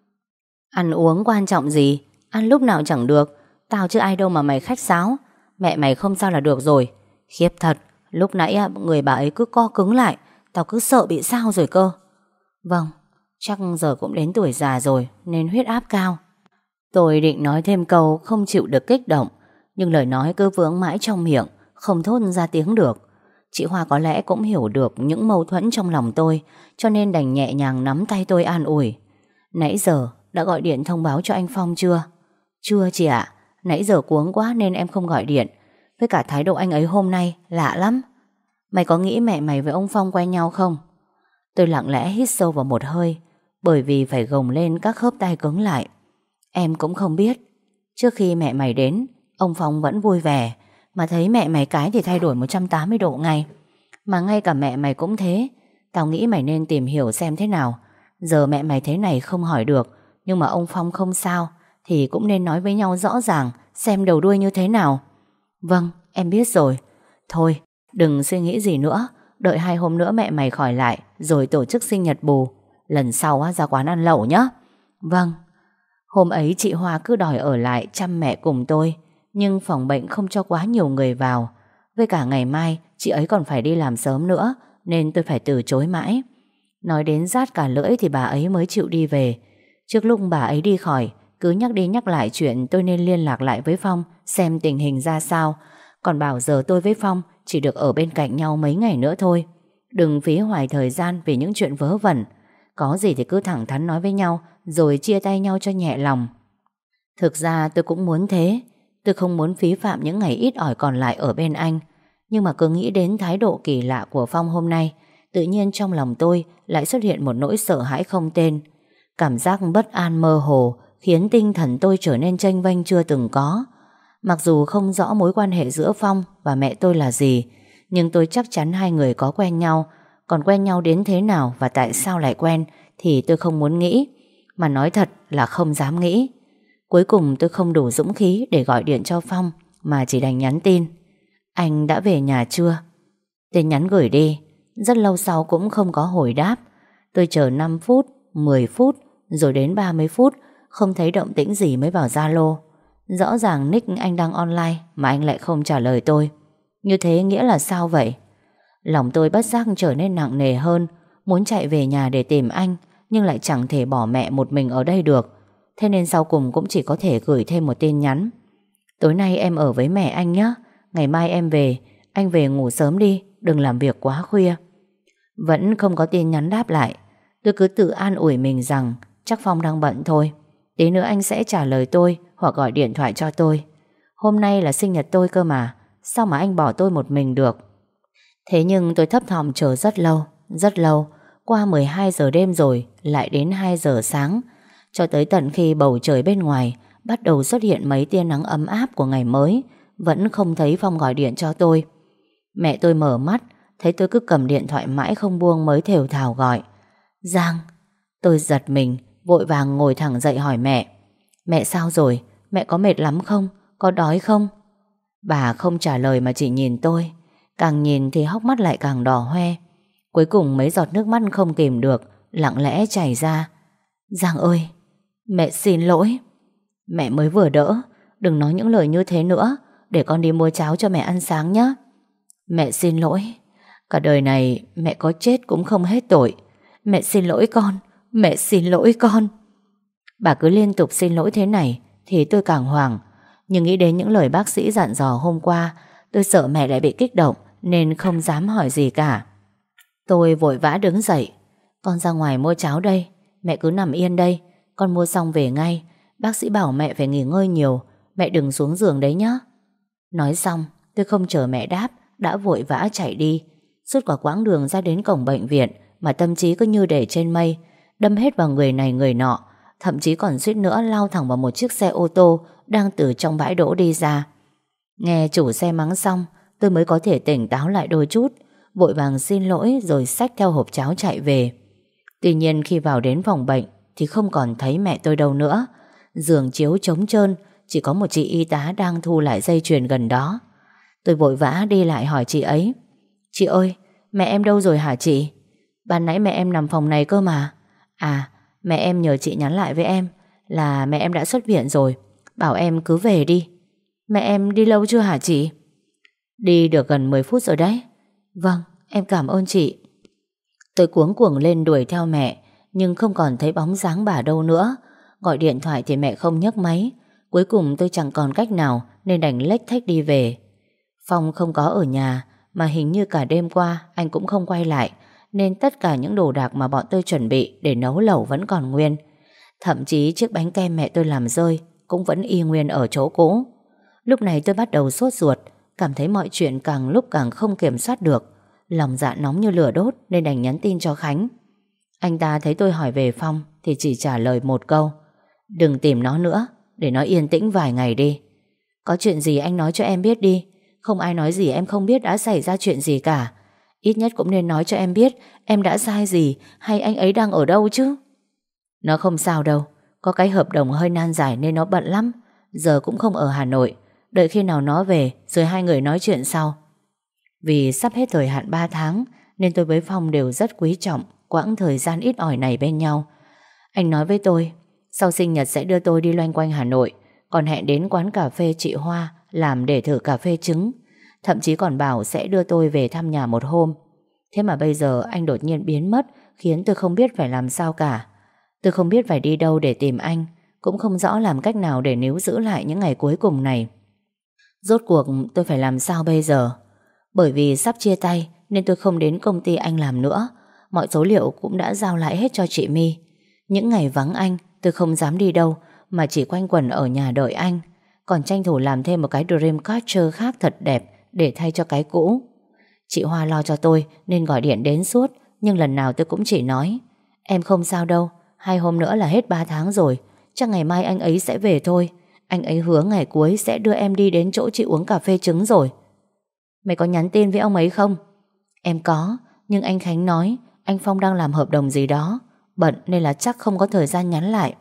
Ăn uống quan trọng gì? Ăn lúc nào chẳng được. Tao chứ ai đâu mà mày khách sáo. Mẹ mày không sao là được rồi. Khiếp thật, lúc nãy người bà ấy cứ co cứng lại. Tao cứ sợ bị sao rồi cơ. Vâng, chắc giờ cũng đến tuổi già rồi nên huyết áp cao. Tôi định nói thêm câu không chịu được kích động, nhưng lời nói cứ vướng mãi trong miệng, không thốt ra tiếng được. Chị Hoa có lẽ cũng hiểu được những mâu thuẫn trong lòng tôi, cho nên đành nhẹ nhàng nắm tay tôi an ủi. Nãy giờ đã gọi điện thông báo cho anh Phong chưa? Chưa chị ạ. Nãy giờ cuống quá nên em không gọi điện. Với cả thái độ anh ấy hôm nay lạ lắm. Mày có nghĩ mẹ mày với ông Phong quen nhau không? Tôi lặng lẽ hít sâu vào một hơi, bởi vì phải gồng lên các khớp tay cứng lại. Em cũng không biết. Trước khi mẹ mày đến, ông Phong vẫn vui vẻ, mà thấy mẹ mày cái thì thay đổi 180 độ ngay. Mà ngay cả mẹ mày cũng thế. Tao nghĩ mày nên tìm hiểu xem thế nào. Giờ mẹ mày thế này không hỏi được, nhưng mà ông Phong không sao, thì cũng nên nói với nhau rõ ràng, xem đầu đuôi như thế nào. Vâng, em biết rồi. Thôi, đừng suy nghĩ gì nữa. Đợi 2 hôm nữa mẹ mày khỏi lại rồi tổ chức sinh nhật bù. Lần sau ra quán ăn lẩu nhé. Vâng. Hôm ấy chị Hoa cứ đòi ở lại chăm mẹ cùng tôi, nhưng phòng bệnh không cho quá nhiều người vào. Với cả ngày mai chị ấy còn phải đi làm sớm nữa, nên tôi phải từ chối mãi. Nói đến rát cả lưỡi thì bà ấy mới chịu đi về. Trước lúc bà ấy đi khỏi, cứ nhắc đi nhắc lại chuyện tôi nên liên lạc lại với Phong xem tình hình ra sao. Còn bảo giờ tôi với Phong chỉ được ở bên cạnh nhau mấy ngày nữa thôi. Đừng phí hoài thời gian vì những chuyện vớ vẩn. Có gì thì cứ thẳng thắn nói với nhau, rồi chia tay nhau cho nhẹ lòng. Thực ra tôi cũng muốn thế. Tôi không muốn phí phạm những ngày ít ỏi còn lại ở bên anh. Nhưng mà cứ nghĩ đến thái độ kỳ lạ của Phong hôm nay, tự nhiên trong lòng tôi lại xuất hiện một nỗi sợ hãi không tên. Cảm giác bất an mơ hồ khiến tinh thần tôi trở nên chênh vênh chưa từng có. Mặc dù không rõ mối quan hệ giữa Phong và mẹ tôi là gì, nhưng tôi chắc chắn hai người có quen nhau. Còn quen nhau đến thế nào và tại sao lại quen thì tôi không muốn nghĩ. Mà nói thật là không dám nghĩ. Cuối cùng tôi không đủ dũng khí để gọi điện cho Phong, mà chỉ đành nhắn tin: Anh đã về nhà chưa? Tin nhắn gửi đi, rất lâu sau cũng không có hồi đáp. Tôi chờ 5 phút, 10 phút, rồi đến 30 phút, không thấy động tĩnh gì mới vào Zalo. Rõ ràng nick anh đang online mà anh lại không trả lời tôi. Như thế nghĩa là sao vậy? Lòng tôi bất giác trở nên nặng nề hơn, muốn chạy về nhà để tìm anh, nhưng lại chẳng thể bỏ mẹ một mình ở đây được. Thế nên sau cùng cũng chỉ có thể gửi thêm một tin nhắn: Tối nay em ở với mẹ anh nhé. Ngày mai em về. Anh về ngủ sớm đi, đừng làm việc quá khuya. Vẫn không có tin nhắn đáp lại. Tôi cứ tự an ủi mình rằng chắc Phong đang bận thôi. Tí nữa anh sẽ trả lời tôi hoặc gọi điện thoại cho tôi. Hôm nay là sinh nhật tôi cơ mà, sao mà anh bỏ tôi một mình được? Thế nhưng tôi thấp thỏm chờ rất lâu. Qua 12 giờ đêm rồi, lại đến 2 giờ sáng. Cho tới tận khi bầu trời bên ngoài bắt đầu xuất hiện mấy tia nắng ấm áp của ngày mới, vẫn không thấy Phong gọi điện cho tôi. Mẹ tôi mở mắt, thấy tôi cứ cầm điện thoại mãi không buông mới thều thào gọi: Giang. Tôi giật mình, vội vàng ngồi thẳng dậy hỏi mẹ: Mẹ sao rồi? Mẹ có mệt lắm không? Có đói không? Bà không trả lời mà chỉ nhìn tôi. Càng nhìn thì hốc mắt lại càng đỏ hoe. Cuối cùng mấy giọt nước mắt không kìm được lặng lẽ chảy ra. Giang ơi, mẹ xin lỗi. Mẹ mới vừa đỡ, đừng nói những lời như thế nữa. Để con đi mua cháo cho mẹ ăn sáng nhé. Mẹ xin lỗi. Cả đời này mẹ có chết cũng không hết tội. Mẹ xin lỗi con. Mẹ xin lỗi con. Bà cứ liên tục xin lỗi thế này thì tôi càng hoảng. Nhưng nghĩ đến những lời bác sĩ dặn dò hôm qua, tôi sợ mẹ lại bị kích động nên không dám hỏi gì cả. Tôi vội vã đứng dậy. Con ra ngoài mua cháo đây. Mẹ cứ nằm yên đây. Con mua xong về ngay. Bác sĩ bảo mẹ phải nghỉ ngơi nhiều. Mẹ đừng xuống giường đấy nhé. Nói xong tôi không chờ mẹ đáp, đã vội vã chạy đi. Suốt cả quãng đường ra đến cổng bệnh viện mà tâm trí cứ như để trên mây, đâm hết vào người này người nọ, thậm chí còn suýt nữa lao thẳng vào một chiếc xe ô tô đang từ trong bãi đỗ đi ra. Nghe chủ xe mắng xong, tôi mới có thể tỉnh táo lại đôi chút, vội vàng xin lỗi rồi xách theo hộp cháo chạy về. Tuy nhiên khi vào đến phòng bệnh thì không còn thấy mẹ tôi đâu nữa. Giường chiếu trống trơn, chỉ có một chị y tá đang thu lại dây chuyền gần đó. Tôi vội vã đi lại hỏi chị ấy. Chị ơi, mẹ em đâu rồi hả chị? Ban nãy mẹ em nằm phòng này cơ mà. À, mẹ em nhờ chị nhắn lại với em là mẹ em đã xuất viện rồi, bảo em cứ về đi. Mẹ em đi lâu chưa hả chị? Đi được gần 10 phút rồi đấy. Vâng, em cảm ơn chị. Tôi cuống cuồng lên đuổi theo mẹ, nhưng không còn thấy bóng dáng bà đâu nữa. Gọi điện thoại thì mẹ không nhấc máy. Cuối cùng tôi chẳng còn cách nào nên đành lếch thếch đi về. Phong không có ở nhà, mà hình như cả đêm qua anh cũng không quay lại, nên tất cả những đồ đạc mà bọn tôi chuẩn bị để nấu lẩu vẫn còn nguyên. Thậm chí chiếc bánh kem mẹ tôi làm rơi cũng vẫn y nguyên ở chỗ cũ. Lúc này tôi bắt đầu sốt ruột, cảm thấy mọi chuyện càng lúc càng không kiểm soát được. Lòng dạ nóng như lửa đốt nên đành nhắn tin cho Khánh. Anh ta thấy tôi hỏi về Phong thì chỉ trả lời một câu: đừng tìm nó nữa, để nó yên tĩnh vài ngày đi. Có chuyện gì anh nói cho em biết đi. Không ai nói gì em không biết đã xảy ra chuyện gì cả. Ít nhất cũng nên nói cho em biết em đã sai gì, hay anh ấy đang ở đâu chứ. Nó không sao đâu, có cái hợp đồng hơi nan giải nên nó bận lắm. Giờ cũng không ở Hà Nội. Đợi khi nào nó về rồi hai người nói chuyện sau. Vì sắp hết thời hạn 3 tháng nên tôi với Phong đều rất quý trọng quãng thời gian ít ỏi này bên nhau. Anh nói với tôi sau sinh nhật sẽ đưa tôi đi loanh quanh Hà Nội, còn hẹn đến quán cà phê chị Hoa làm để thử cà phê trứng. Thậm chí còn bảo sẽ đưa tôi về thăm nhà một hôm. Thế mà bây giờ anh đột nhiên biến mất, khiến tôi không biết phải làm sao cả. Tôi không biết phải đi đâu để tìm anh, cũng không rõ làm cách nào để níu giữ lại những ngày cuối cùng này. Rốt cuộc tôi phải làm sao bây giờ? Bởi vì sắp chia tay nên tôi không đến công ty anh làm nữa. Mọi số liệu cũng đã giao lại hết cho chị My. Những ngày vắng anh, tôi không dám đi đâu, mà chỉ quanh quẩn ở nhà đợi anh. Còn tranh thủ làm thêm một cái Dreamcatcher khác thật đẹp để thay cho cái cũ. Chị Hoa lo cho tôi nên gọi điện đến suốt, nhưng lần nào tôi cũng chỉ nói: em không sao đâu, 2 hôm nữa là hết 3 tháng rồi, chắc ngày mai anh ấy sẽ về thôi. Anh ấy hứa ngày cuối sẽ đưa em đi đến chỗ chị uống cà phê trứng rồi. Mày có nhắn tin với ông ấy không? Em có, nhưng anh Khánh nói anh Phong đang làm hợp đồng gì đó, bận nên là chắc không có thời gian nhắn lại.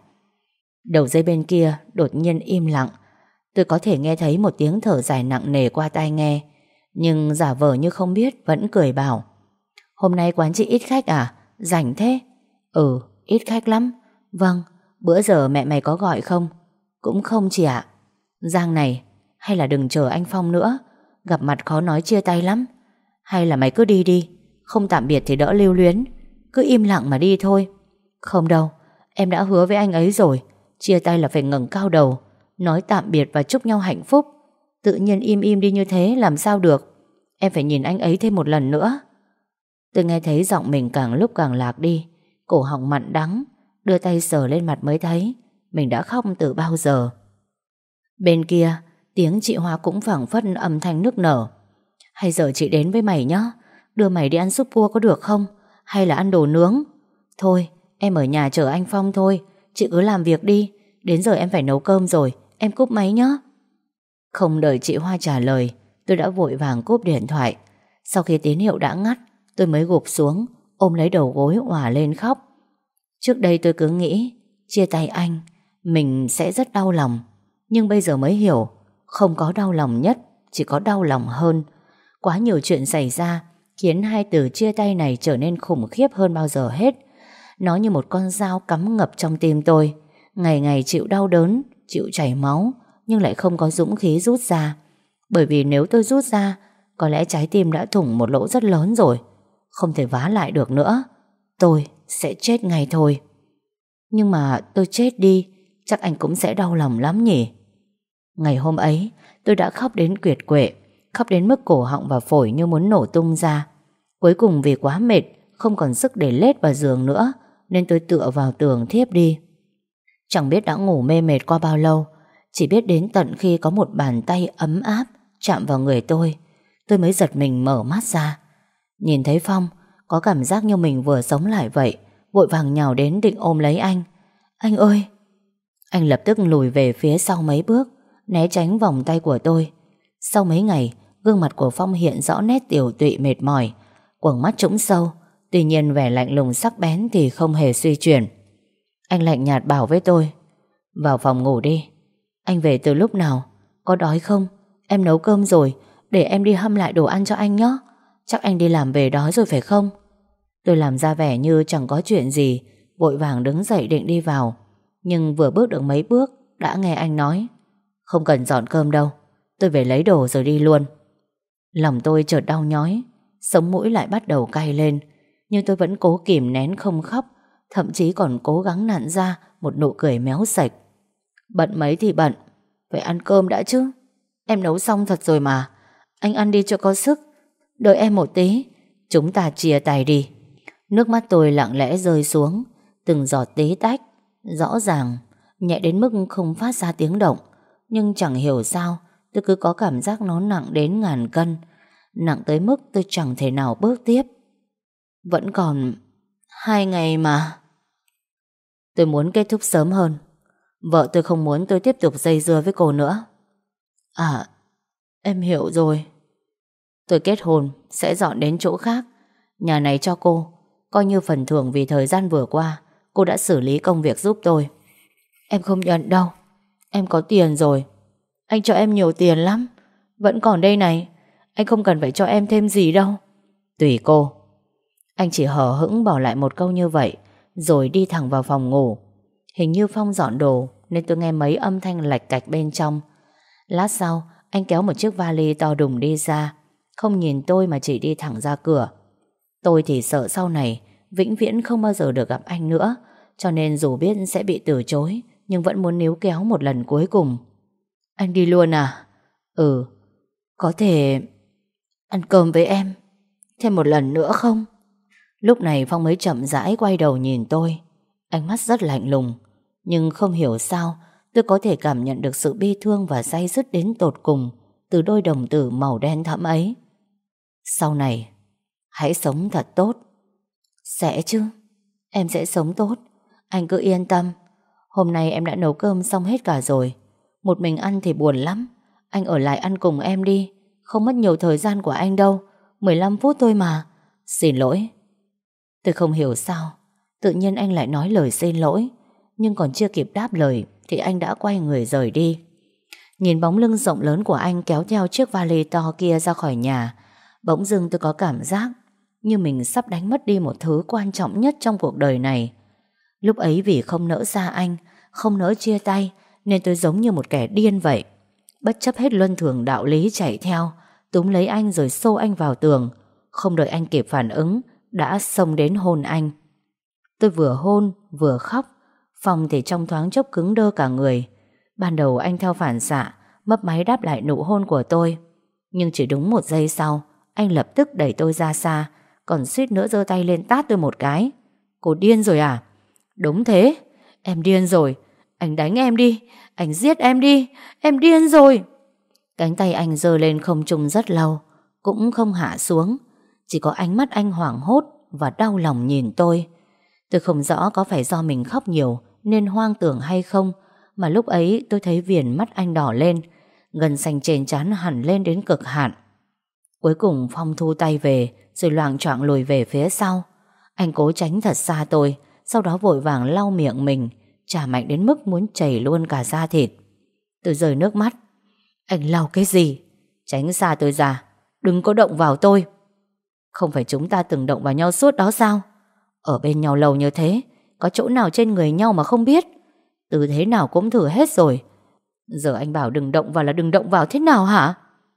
Đầu dây bên kia đột nhiên im lặng. Tôi có thể nghe thấy một tiếng thở dài nặng nề qua tai nghe, nhưng giả vờ như không biết vẫn cười bảo: hôm nay quán chị ít khách à? Rảnh thế? Ừ, ít khách lắm. Vâng, bữa giờ mẹ mày có gọi không? Cũng không chị ạ. Giang này, hay là đừng chờ anh Phong nữa, gặp mặt khó nói chia tay lắm. Hay là mày cứ đi đi, không tạm biệt thì đỡ lưu luyến. Cứ im lặng mà đi thôi. Không đâu, em đã hứa với anh ấy rồi, chia tay là phải ngẩng cao đầu, nói tạm biệt và chúc nhau hạnh phúc. Tự nhiên im im đi như thế làm sao được. Em phải nhìn anh ấy thêm một lần nữa. Tôi nghe thấy giọng mình càng lúc càng lạc đi, cổ họng mặn đắng, đưa tay sờ lên mặt mới thấy mình đã khóc từ bao giờ. Bên kia, tiếng chị Hoa cũng phảng phất âm thanh nức nở. Hay giờ chị đến với mày nhá, đưa mày đi ăn súp cua có được không? Hay là ăn đồ nướng? Thôi, em ở nhà chờ anh Phong thôi, chị cứ làm việc đi. Đến giờ em phải nấu cơm rồi, em cúp máy nhá. Không đợi chị Hoa trả lời, tôi đã vội vàng cúp điện thoại. Sau khi tín hiệu đã ngắt, tôi mới gục xuống, ôm lấy đầu gối òa lên khóc. Trước đây tôi cứ nghĩ chia tay anh mình sẽ rất đau lòng, nhưng bây giờ mới hiểu không có đau lòng nhất, chỉ có đau lòng hơn. Quá nhiều chuyện xảy ra khiến hai từ chia tay này trở nên khủng khiếp hơn bao giờ hết. Nó như một con dao cắm ngập trong tim tôi, ngày ngày chịu đau đớn, chịu chảy máu, nhưng lại không có dũng khí rút ra. Bởi vì nếu tôi rút ra Có lẽ trái tim đã thủng một lỗ rất lớn rồi, không thể vá lại được nữa. Tôi sẽ chết ngay thôi. Nhưng mà tôi chết đi, chắc anh cũng sẽ đau lòng lắm nhỉ. Ngày hôm ấy tôi đã khóc đến kiệt quệ, khóc đến mức cổ họng và phổi như muốn nổ tung ra. Cuối cùng vì quá mệt, không còn sức để lết vào giường nữa, nên tôi tựa vào tường thiếp đi. Chẳng biết đã ngủ mê mệt qua bao lâu, chỉ biết đến tận khi có một bàn tay ấm áp chạm vào người tôi mới giật mình mở mắt ra. Nhìn thấy Phong, có cảm giác như mình vừa sống lại vậy, vội vàng nhào đến định ôm lấy anh. Anh ơi! Anh lập tức lùi về phía sau mấy bước, né tránh vòng tay của tôi. Sau mấy ngày, gương mặt của Phong hiện rõ nét tiều tụy mệt mỏi, quầng mắt trũng sâu, tuy nhiên vẻ lạnh lùng sắc bén thì không hề suy chuyển. Anh lạnh nhạt bảo với tôi: vào phòng ngủ đi. Anh về từ lúc nào? Có đói không? Em nấu cơm rồi, để em đi hâm lại đồ ăn cho anh nhé. Chắc anh đi làm về đói rồi phải không? Tôi làm ra vẻ như chẳng có chuyện gì, vội vàng đứng dậy định đi vào. Nhưng vừa bước được mấy bước đã nghe anh nói: không cần dọn cơm đâu, tôi về lấy đồ rồi đi luôn. Lòng tôi chợt đau nhói, sống mũi lại bắt đầu cay lên. Nhưng tôi vẫn cố kìm nén không khóc, thậm chí còn cố gắng nặn ra một nụ cười méo sạch. Bận mấy thì bận, phải ăn cơm đã chứ. Em nấu xong thật rồi mà. Anh ăn đi cho có sức. Đợi em một tí, chúng ta chia tay đi. Nước mắt tôi lặng lẽ rơi xuống, từng giọt tí tách, rõ ràng, nhẹ đến mức không phát ra tiếng động. Nhưng chẳng hiểu sao tôi cứ có cảm giác nó nặng đến ngàn cân, nặng tới mức tôi chẳng thể nào bước tiếp. Vẫn còn 2 ngày mà. Tôi muốn kết thúc sớm hơn. Vợ tôi không muốn tôi tiếp tục dây dưa với cô nữa. À, em hiểu rồi. Tôi kết hôn sẽ dọn đến chỗ khác. Nhà này cho cô, coi như phần thưởng vì thời gian vừa qua cô đã xử lý công việc giúp tôi. Em không nhận đâu, em có tiền rồi. Anh cho em nhiều tiền lắm, vẫn còn đây này. Anh không cần phải cho em thêm gì đâu. Tùy cô. Anh chỉ hờ hững bỏ lại một câu như vậy, rồi đi thẳng vào phòng ngủ. Hình như Phong dọn đồ nên tôi nghe mấy âm thanh lạch cạch bên trong. Lát sau anh kéo một chiếc vali to đùng đi ra, không nhìn tôi mà chỉ đi thẳng ra cửa. Tôi thì sợ sau này vĩnh viễn không bao giờ được gặp anh nữa, cho nên dù biết sẽ bị từ chối, nhưng vẫn muốn níu kéo một lần cuối cùng. Anh đi luôn à? Ừ. Có thể ăn cơm với em thêm một lần nữa không? Lúc này Phong mới chậm rãi quay đầu nhìn tôi. Ánh mắt rất lạnh lùng, nhưng không hiểu sao tôi có thể cảm nhận được sự bi thương và day dứt đến tột cùng từ đôi đồng tử màu đen thẫm ấy. Sau này hãy sống thật tốt. Sẽ chứ, em sẽ sống tốt. Anh cứ yên tâm. Hôm nay em đã nấu cơm xong hết cả rồi. Một mình ăn thì buồn lắm. Anh ở lại ăn cùng em đi. Không mất nhiều thời gian của anh đâu, 15 phút thôi mà. Xin lỗi. Tôi không hiểu sao tự nhiên anh lại nói lời xin lỗi, nhưng còn chưa kịp đáp lời thì anh đã quay người rời đi. Nhìn bóng lưng rộng lớn của anh kéo theo chiếc vali to kia ra khỏi nhà, bỗng dưng tôi có cảm giác như mình sắp đánh mất đi một thứ quan trọng nhất trong cuộc đời này. Lúc ấy vì không nỡ xa anh, không nỡ chia tay, nên tôi giống như một kẻ điên vậy. Bất chấp hết luân thường đạo lý chạy theo, túm lấy anh rồi xô anh vào tường. Không đợi anh kịp phản ứng, đã xông đến hôn anh. Tôi vừa hôn vừa khóc. Phong thì trong thoáng chốc cứng đơ cả người. Ban đầu anh theo phản xạ mấp máy đáp lại nụ hôn của tôi, nhưng chỉ đúng một giây sau anh lập tức đẩy tôi ra xa, còn suýt nữa giơ tay lên tát tôi một cái. Cô điên rồi à? Đúng thế, em điên rồi. Anh đánh em đi, anh giết em đi, em điên rồi. Cánh tay anh giơ lên không trung rất lâu, cũng không hạ xuống. Chỉ có ánh mắt anh hoảng hốt và đau lòng nhìn tôi. Tôi không rõ có phải do mình khóc nhiều nên hoang tưởng hay không, mà lúc ấy tôi thấy viền mắt anh đỏ lên, gân xanh trên trán hẳn lên đến cực hạn. Cuối cùng Phong thu tay về, rồi loạng choạng lùi về phía sau. Anh cố tránh thật xa tôi, sau đó vội vàng lau miệng mình, chà mạnh đến mức muốn chảy luôn cả da thịt. Tôi rơi nước mắt. Anh lau cái gì? Tránh xa tôi ra, đừng có động vào tôi. Không phải chúng ta từng động vào nhau suốt đó sao? Ở bên nhau lâu như thế, có chỗ nào trên người nhau mà không biết? Tư thế nào cũng thử hết rồi. Giờ anh bảo đừng động vào là đừng động vào thế nào hả?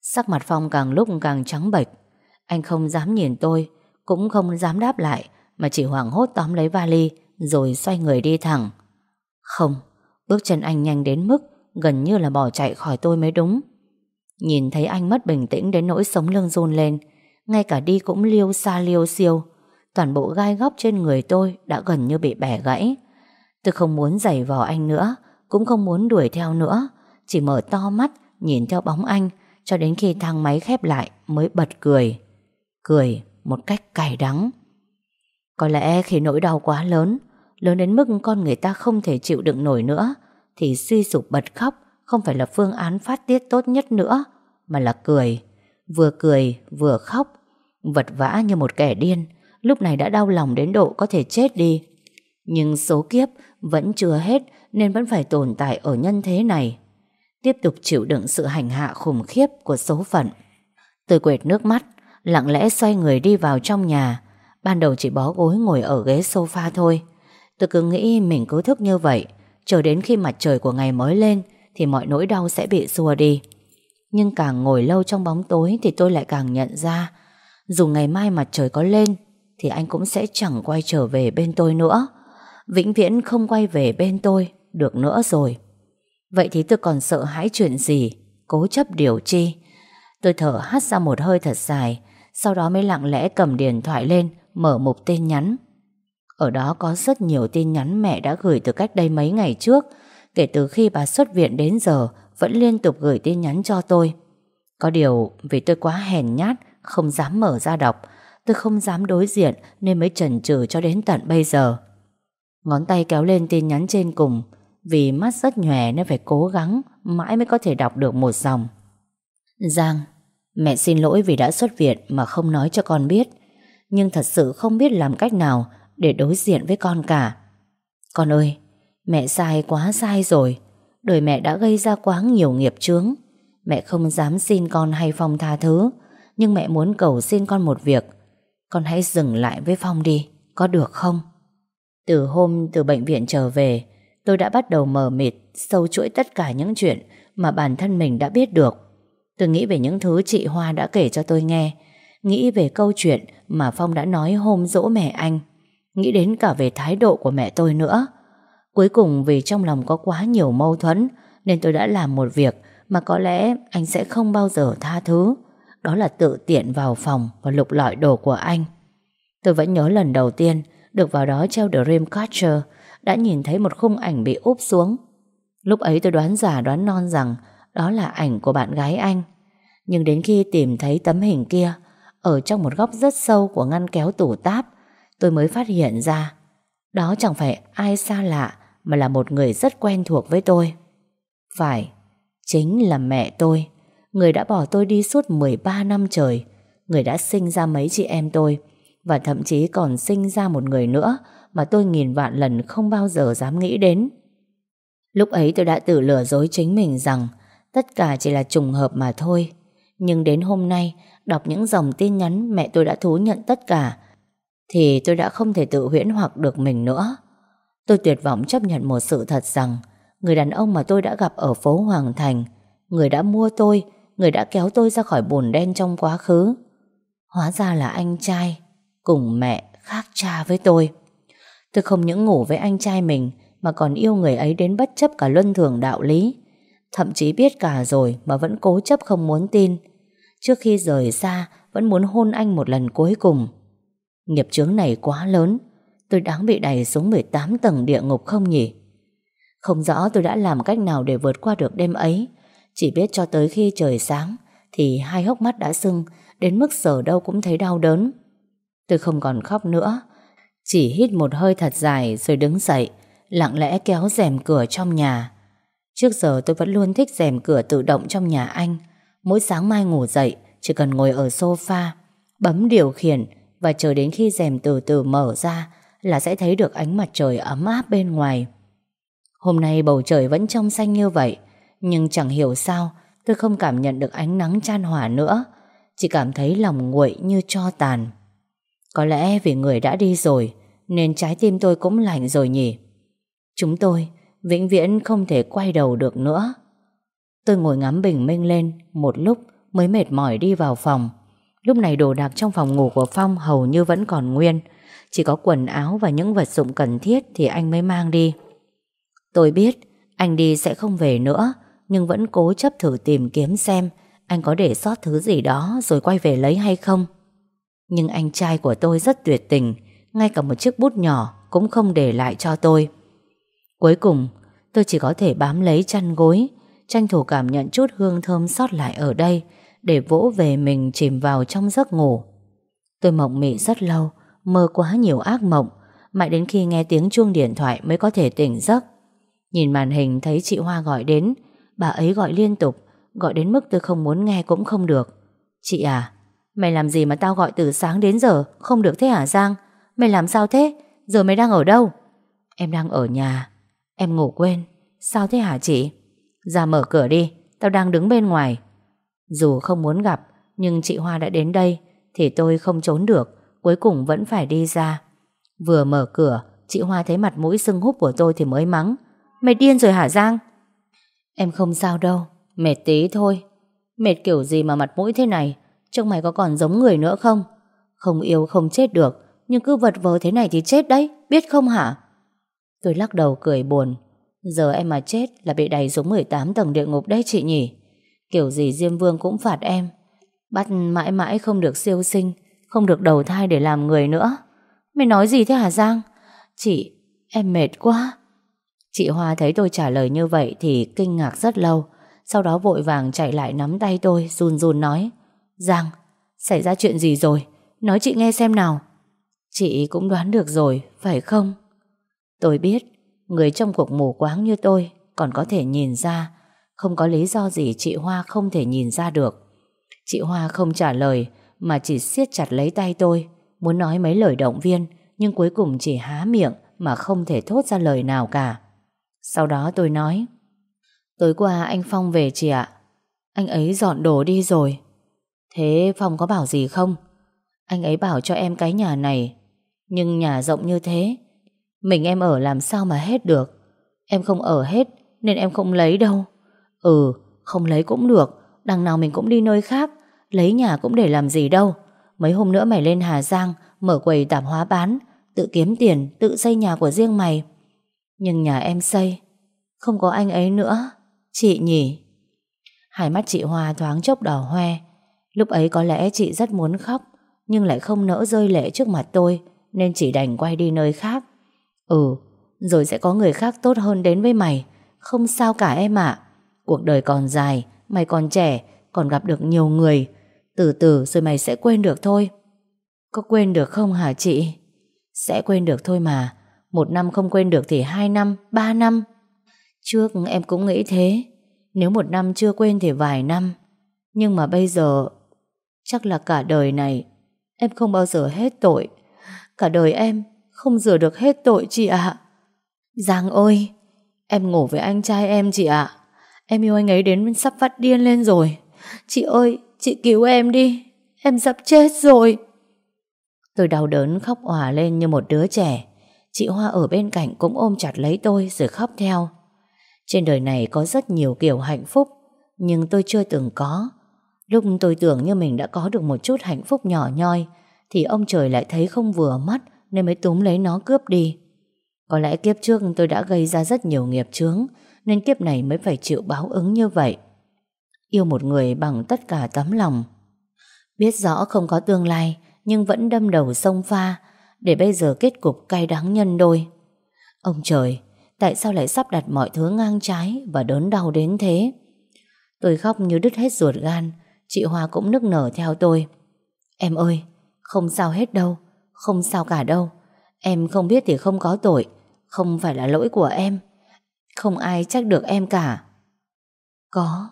Sắc mặt Phong càng lúc càng trắng bệch. Anh không dám nhìn tôi, cũng không dám đáp lại, mà chỉ hoảng hốt tóm lấy vali rồi xoay người đi thẳng. Không, bước chân anh nhanh đến mức gần như là bỏ chạy khỏi tôi mới đúng. Nhìn thấy anh mất bình tĩnh đến nỗi sống lưng run lên, ngay cả đi cũng liêu xa liêu xiêu. Toàn bộ gai góc trên người tôi đã gần như bị bẻ gãy. Tôi không muốn giày vò anh nữa, cũng không muốn đuổi theo nữa, chỉ mở to mắt nhìn theo bóng anh cho đến khi thang máy khép lại mới bật cười. Cười một cách cay đắng. Có lẽ khi nỗi đau quá lớn, lớn đến mức con người ta không thể chịu đựng nổi nữa, thì suy sụp bật khóc không phải là phương án phát tiết tốt nhất nữa, mà là cười. Cười vừa khóc, vật vã như một kẻ điên. Lúc này đã đau lòng đến độ có thể chết đi. Nhưng số kiếp vẫn chưa hết, nên vẫn phải tồn tại ở nhân thế này, tiếp tục chịu đựng sự hành hạ khủng khiếp của số phận. Tôi quệt nước mắt, lặng lẽ xoay người đi vào trong nhà. Ban đầu chỉ bó gối ngồi ở ghế sofa thôi. Tôi cứ nghĩ mình cứ thức như vậy, chờ đến khi mặt trời của ngày mới lên thì mọi nỗi đau sẽ bị xua đi. Nhưng càng ngồi lâu trong bóng tối thì tôi lại càng nhận ra, dù ngày mai mặt trời có lên thì anh cũng sẽ chẳng quay trở về bên tôi nữa. Vĩnh viễn không quay về bên tôi được nữa rồi. Vậy thì tôi còn sợ hãi chuyện gì, cố chấp điều chi? Tôi thở hắt ra một hơi thật dài, sau đó mới lặng lẽ cầm điện thoại lên, mở mục tin nhắn. Ở đó có rất nhiều tin nhắn mẹ đã gửi từ cách đây mấy ngày trước. Kể từ khi bà xuất viện đến giờ vẫn liên tục gửi tin nhắn cho tôi. Có điều vì tôi quá hèn nhát, không dám mở ra đọc, tôi không dám đối diện nên mới chần chừ cho đến tận bây giờ. Ngón tay kéo lên tin nhắn trên cùng, vì mắt rất nhòe nên phải cố gắng mãi mới có thể đọc được một dòng. Giang, mẹ xin lỗi vì đã xuất viện mà không nói cho con biết, nhưng thật sự không biết làm cách nào để đối diện với con cả. Con ơi, mẹ sai quá sai rồi. Đời mẹ đã gây ra quá nhiều nghiệp chướng. Mẹ không dám xin con hay Phong tha thứ, nhưng mẹ muốn cầu xin con một việc. Con hãy dừng lại với Phong đi, có được không? Từ hôm từ bệnh viện trở về, tôi đã bắt đầu mờ mịt sâu chuỗi tất cả những chuyện mà bản thân mình đã biết được. Tôi nghĩ về những thứ chị Hoa đã kể cho tôi nghe, nghĩ về câu chuyện mà Phong đã nói hôm giỗ mẹ anh, nghĩ đến cả về thái độ của mẹ tôi nữa. Cuối cùng vì trong lòng có quá nhiều mâu thuẫn nên tôi đã làm một việc mà có lẽ anh sẽ không bao giờ tha thứ. Đó là tự tiện vào phòng và lục lọi đồ của anh. Tôi vẫn nhớ lần đầu tiên được vào đó treo Dreamcatcher, đã nhìn thấy một khung ảnh bị úp xuống. Lúc ấy tôi đoán già đoán non rằng đó là ảnh của bạn gái anh. Nhưng đến khi tìm thấy tấm hình kia ở trong một góc rất sâu của ngăn kéo tủ táp, tôi mới phát hiện ra đó chẳng phải ai xa lạ mà là một người rất quen thuộc với tôi. Phải, chính là mẹ tôi, người đã bỏ tôi đi suốt 13 năm trời, người đã sinh ra mấy chị em tôi, và thậm chí còn sinh ra một người nữa mà tôi nghìn vạn lần không bao giờ dám nghĩ đến. Lúc ấy tôi đã tự lừa dối chính mình rằng tất cả chỉ là trùng hợp mà thôi. Nhưng đến hôm nay, đọc những dòng tin nhắn mẹ tôi đã thú nhận tất cả, thì tôi đã không thể tự huyễn hoặc được mình nữa. Tôi tuyệt vọng chấp nhận một sự thật rằng người đàn ông mà tôi đã gặp ở phố Hoàng Thành, người đã mua tôi, người đã kéo tôi ra khỏi bùn đen trong quá khứ, hóa ra là anh trai cùng mẹ khác cha với tôi. Tôi không những ngủ với anh trai mình mà còn yêu người ấy đến bất chấp cả luân thường đạo lý. Thậm chí biết cả rồi mà vẫn cố chấp không muốn tin. Trước khi rời xa vẫn muốn hôn anh một lần cuối cùng. Nghiệp chướng này quá lớn, tôi đáng bị đày xuống 18 tầng địa ngục không nhỉ? Không rõ tôi đã làm cách nào để vượt qua được đêm ấy. Chỉ biết cho tới khi trời sáng thì hai hốc mắt đã sưng đến mức sờ đâu cũng thấy đau đớn. Tôi không còn khóc nữa, chỉ hít một hơi thật dài rồi đứng dậy, lặng lẽ kéo rèm cửa trong nhà. Trước giờ tôi vẫn luôn thích rèm cửa tự động trong nhà anh. Mỗi sáng mai ngủ dậy chỉ cần ngồi ở sofa, bấm điều khiển và chờ đến khi rèm từ từ mở ra là sẽ thấy được ánh mặt trời ấm áp bên ngoài. Hôm nay bầu trời vẫn trong xanh như vậy, nhưng chẳng hiểu sao tôi không cảm nhận được ánh nắng chan hòa nữa, chỉ cảm thấy lòng nguội như tro tàn. Có lẽ vì người đã đi rồi nên trái tim tôi cũng lạnh rồi nhỉ. Chúng tôi vĩnh viễn không thể quay đầu được nữa. Tôi ngồi ngắm bình minh lên một lúc, mới mệt mỏi đi vào phòng. Lúc này đồ đạc trong phòng ngủ của Phong hầu như vẫn còn nguyên. Chỉ có quần áo và những vật dụng cần thiết thì anh mới mang đi. Tôi biết anh đi sẽ không về nữa, nhưng vẫn cố chấp thử tìm kiếm xem anh có để sót thứ gì đó rồi quay về lấy hay không. Nhưng anh trai của tôi rất tuyệt tình, ngay cả một chiếc bút nhỏ cũng không để lại cho tôi. Cuối cùng tôi chỉ có thể bám lấy chăn gối, tranh thủ cảm nhận chút hương thơm sót lại ở đây để vỗ về mình chìm vào trong giấc ngủ. Tôi mộng mị rất lâu, mơ quá nhiều ác mộng, mãi đến khi nghe tiếng chuông điện thoại mới có thể tỉnh giấc. Nhìn màn hình thấy chị Hoa gọi đến. Bà ấy gọi liên tục, gọi đến mức tôi không muốn nghe cũng không được. Chị à, mày làm gì mà tao gọi từ sáng đến giờ không được thế hả Giang? Mày làm sao thế? Giờ mày đang ở đâu? Em đang ở nhà. Em ngủ quên. Sao thế hả chị? Ra mở cửa đi, tao đang đứng bên ngoài. Dù không muốn gặp, nhưng chị Hoa đã đến đây thì tôi không trốn được, cuối cùng vẫn phải đi ra. Vừa mở cửa, chị Hoa thấy mặt mũi sưng húp của tôi thì mới mắng. Mày điên rồi hả Giang? Em không sao đâu, mệt tí thôi. Mệt kiểu gì mà mặt mũi thế này? Trông mày có còn giống người nữa không? Không yêu không chết được, nhưng cứ vật vờ thế này thì chết đấy, biết không hả? Tôi lắc đầu cười buồn. Giờ em mà chết là bị đày xuống 18 tầng địa ngục đấy chị nhỉ? Kiểu gì Diêm Vương cũng phạt em, bắt mãi mãi không được siêu sinh, không được đầu thai để làm người nữa. Mày nói gì thế hả Giang? Chị, em mệt quá. Chị Hoa thấy tôi trả lời như vậy thì kinh ngạc rất lâu. Sau đó vội vàng chạy lại nắm tay tôi, run run nói: Giang, xảy ra chuyện gì rồi? Nói chị nghe xem nào. Chị cũng đoán được rồi, phải không? Tôi biết, người trong cuộc mù quáng như tôi còn có thể nhìn ra. Không có lý do gì chị Hoa không thể nhìn ra được. Chị Hoa không trả lời mà chỉ siết chặt lấy tay tôi, muốn nói mấy lời động viên, nhưng cuối cùng chỉ há miệng mà không thể thốt ra lời nào cả. Sau đó tôi nói: Tối qua anh Phong về chị ạ. Anh ấy dọn đồ đi rồi. Thế Phong có bảo gì không? Anh ấy bảo cho em cái nhà này, nhưng nhà rộng như thế, mình em ở làm sao mà hết được. Em không ở hết nên em không lấy đâu. Không lấy cũng được, đằng nào mình cũng đi nơi khác. Lấy nhà cũng để làm gì đâu. Mấy hôm nữa mày lên Hà Giang mở quầy tạp hóa bán, tự kiếm tiền, tự xây nhà của riêng mày. Nhưng nhà em xây không có anh ấy nữa, chị nhỉ? Hai mắt chị Hoa thoáng chốc đỏ hoe. Lúc ấy có lẽ chị rất muốn khóc, nhưng lại không nỡ rơi lệ trước mặt tôi, nên chỉ đành quay đi nơi khác. Rồi sẽ có người khác tốt hơn đến với mày. Không sao cả em ạ. Cuộc đời còn dài, mày còn trẻ, còn gặp được nhiều người. Từ từ rồi mày sẽ quên được thôi. Có quên được không hả chị? Sẽ quên được thôi mà. 1 năm không quên được thì 2 năm, 3 năm. Trước em cũng nghĩ thế. Nếu 1 năm chưa quên thì vài năm. Nhưng mà bây giờ chắc là cả đời này em không bao giờ hết tội. Cả đời em không rửa được hết tội chị ạ. Giang ơi, em ngủ với anh trai em chị ạ. Em yêu anh ấy đến sắp phát điên lên rồi. Chị ơi, chị cứu em đi. Em sắp chết rồi. Tôi đau đớn khóc òa lên như một đứa trẻ. Chị Hoa ở bên cạnh cũng ôm chặt lấy tôi rồi khóc theo. Trên đời này có rất nhiều kiểu hạnh phúc, nhưng tôi chưa từng có. Lúc tôi tưởng như mình đã có được một chút hạnh phúc nhỏ nhoi, thì ông trời lại thấy không vừa mắt nên mới túm lấy nó cướp đi. Có lẽ kiếp trước tôi đã gây ra rất nhiều nghiệp chướng, nên kiếp này mới phải chịu báo ứng như vậy. Yêu một người bằng tất cả tấm lòng, biết rõ không có tương lai nhưng vẫn đâm đầu xông pha, để bây giờ kết cục cay đắng nhân đôi. Ông trời, tại sao lại sắp đặt mọi thứ ngang trái và đớn đau đến thế? Tôi khóc như đứt hết ruột gan. Chị Hoa cũng nức nở theo tôi. Em ơi, không sao hết đâu, không sao cả đâu. Em không biết thì không có tội, không phải là lỗi của em. Không ai trách được em cả. Có,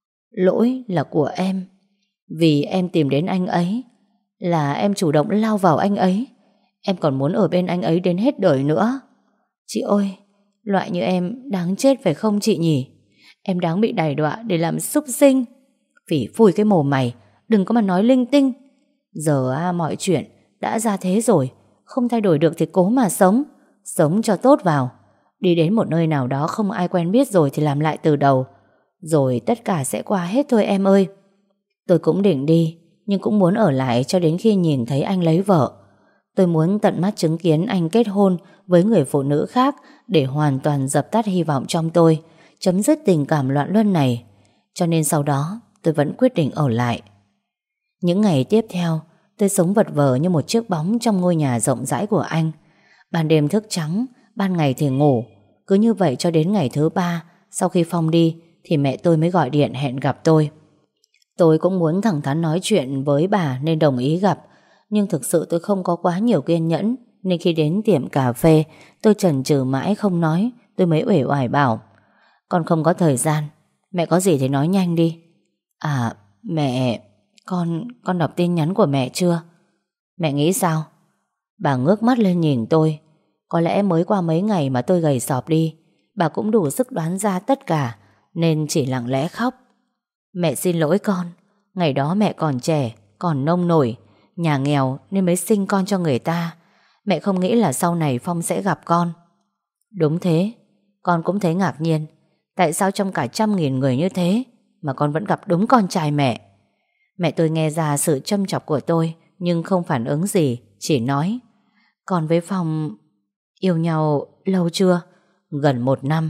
lỗi là của em. Vì em tìm đến anh ấy, là em chủ động lao vào anh ấy. Em còn muốn ở bên anh ấy đến hết đời nữa. Chị ơi, loại như em đáng chết phải không chị nhỉ? Em đáng bị đày đọa để làm súc sinh. Phỉ phui cái mồm mày, đừng có mà nói linh tinh. Giờ mọi chuyện đã ra thế rồi, không thay đổi được thì cố mà sống. Sống cho tốt vào. Đi đến một nơi nào đó không ai quen biết rồi thì làm lại từ đầu. Rồi tất cả sẽ qua hết thôi em ơi. Tôi cũng định đi, nhưng cũng muốn ở lại cho đến khi nhìn thấy anh lấy vợ. Tôi muốn tận mắt chứng kiến anh kết hôn với người phụ nữ khác để hoàn toàn dập tắt hy vọng trong tôi, chấm dứt tình cảm loạn luân này. Cho nên sau đó tôi vẫn quyết định ở lại. Những ngày tiếp theo, tôi sống vật vờ như một chiếc bóng trong ngôi nhà rộng rãi của anh. Ban đêm thức trắng, ban ngày thì ngủ. Cứ như vậy cho đến ngày thứ 3, sau khi Phong đi thì mẹ tôi mới gọi điện hẹn gặp tôi. Tôi cũng muốn thẳng thắn nói chuyện với bà nên đồng ý gặp. Nhưng thực sự tôi không có quá nhiều kiên nhẫn, nên khi đến tiệm cà phê tôi chần chừ mãi không nói. Tôi mới uể oải bảo: Con không có thời gian, mẹ có gì thì nói nhanh đi. À mẹ, con đọc tin nhắn của mẹ chưa? Mẹ nghĩ sao? Bà ngước mắt lên nhìn tôi. Có lẽ mới qua mấy ngày mà tôi gầy sọp đi, bà cũng đủ sức đoán ra tất cả, nên chỉ lặng lẽ khóc. Mẹ xin lỗi con. Ngày đó mẹ còn trẻ, còn nông nổi, nhà nghèo nên mới sinh con cho người ta. Mẹ không nghĩ là sau này Phong sẽ gặp con. Đúng thế, con cũng thấy ngạc nhiên. Tại sao trong cả 100.000 người như thế mà con vẫn gặp đúng con trai mẹ? Mẹ tôi nghe ra sự châm chọc của tôi, nhưng không phản ứng gì, chỉ nói: Con với Phong yêu nhau lâu chưa? Gần 1 năm.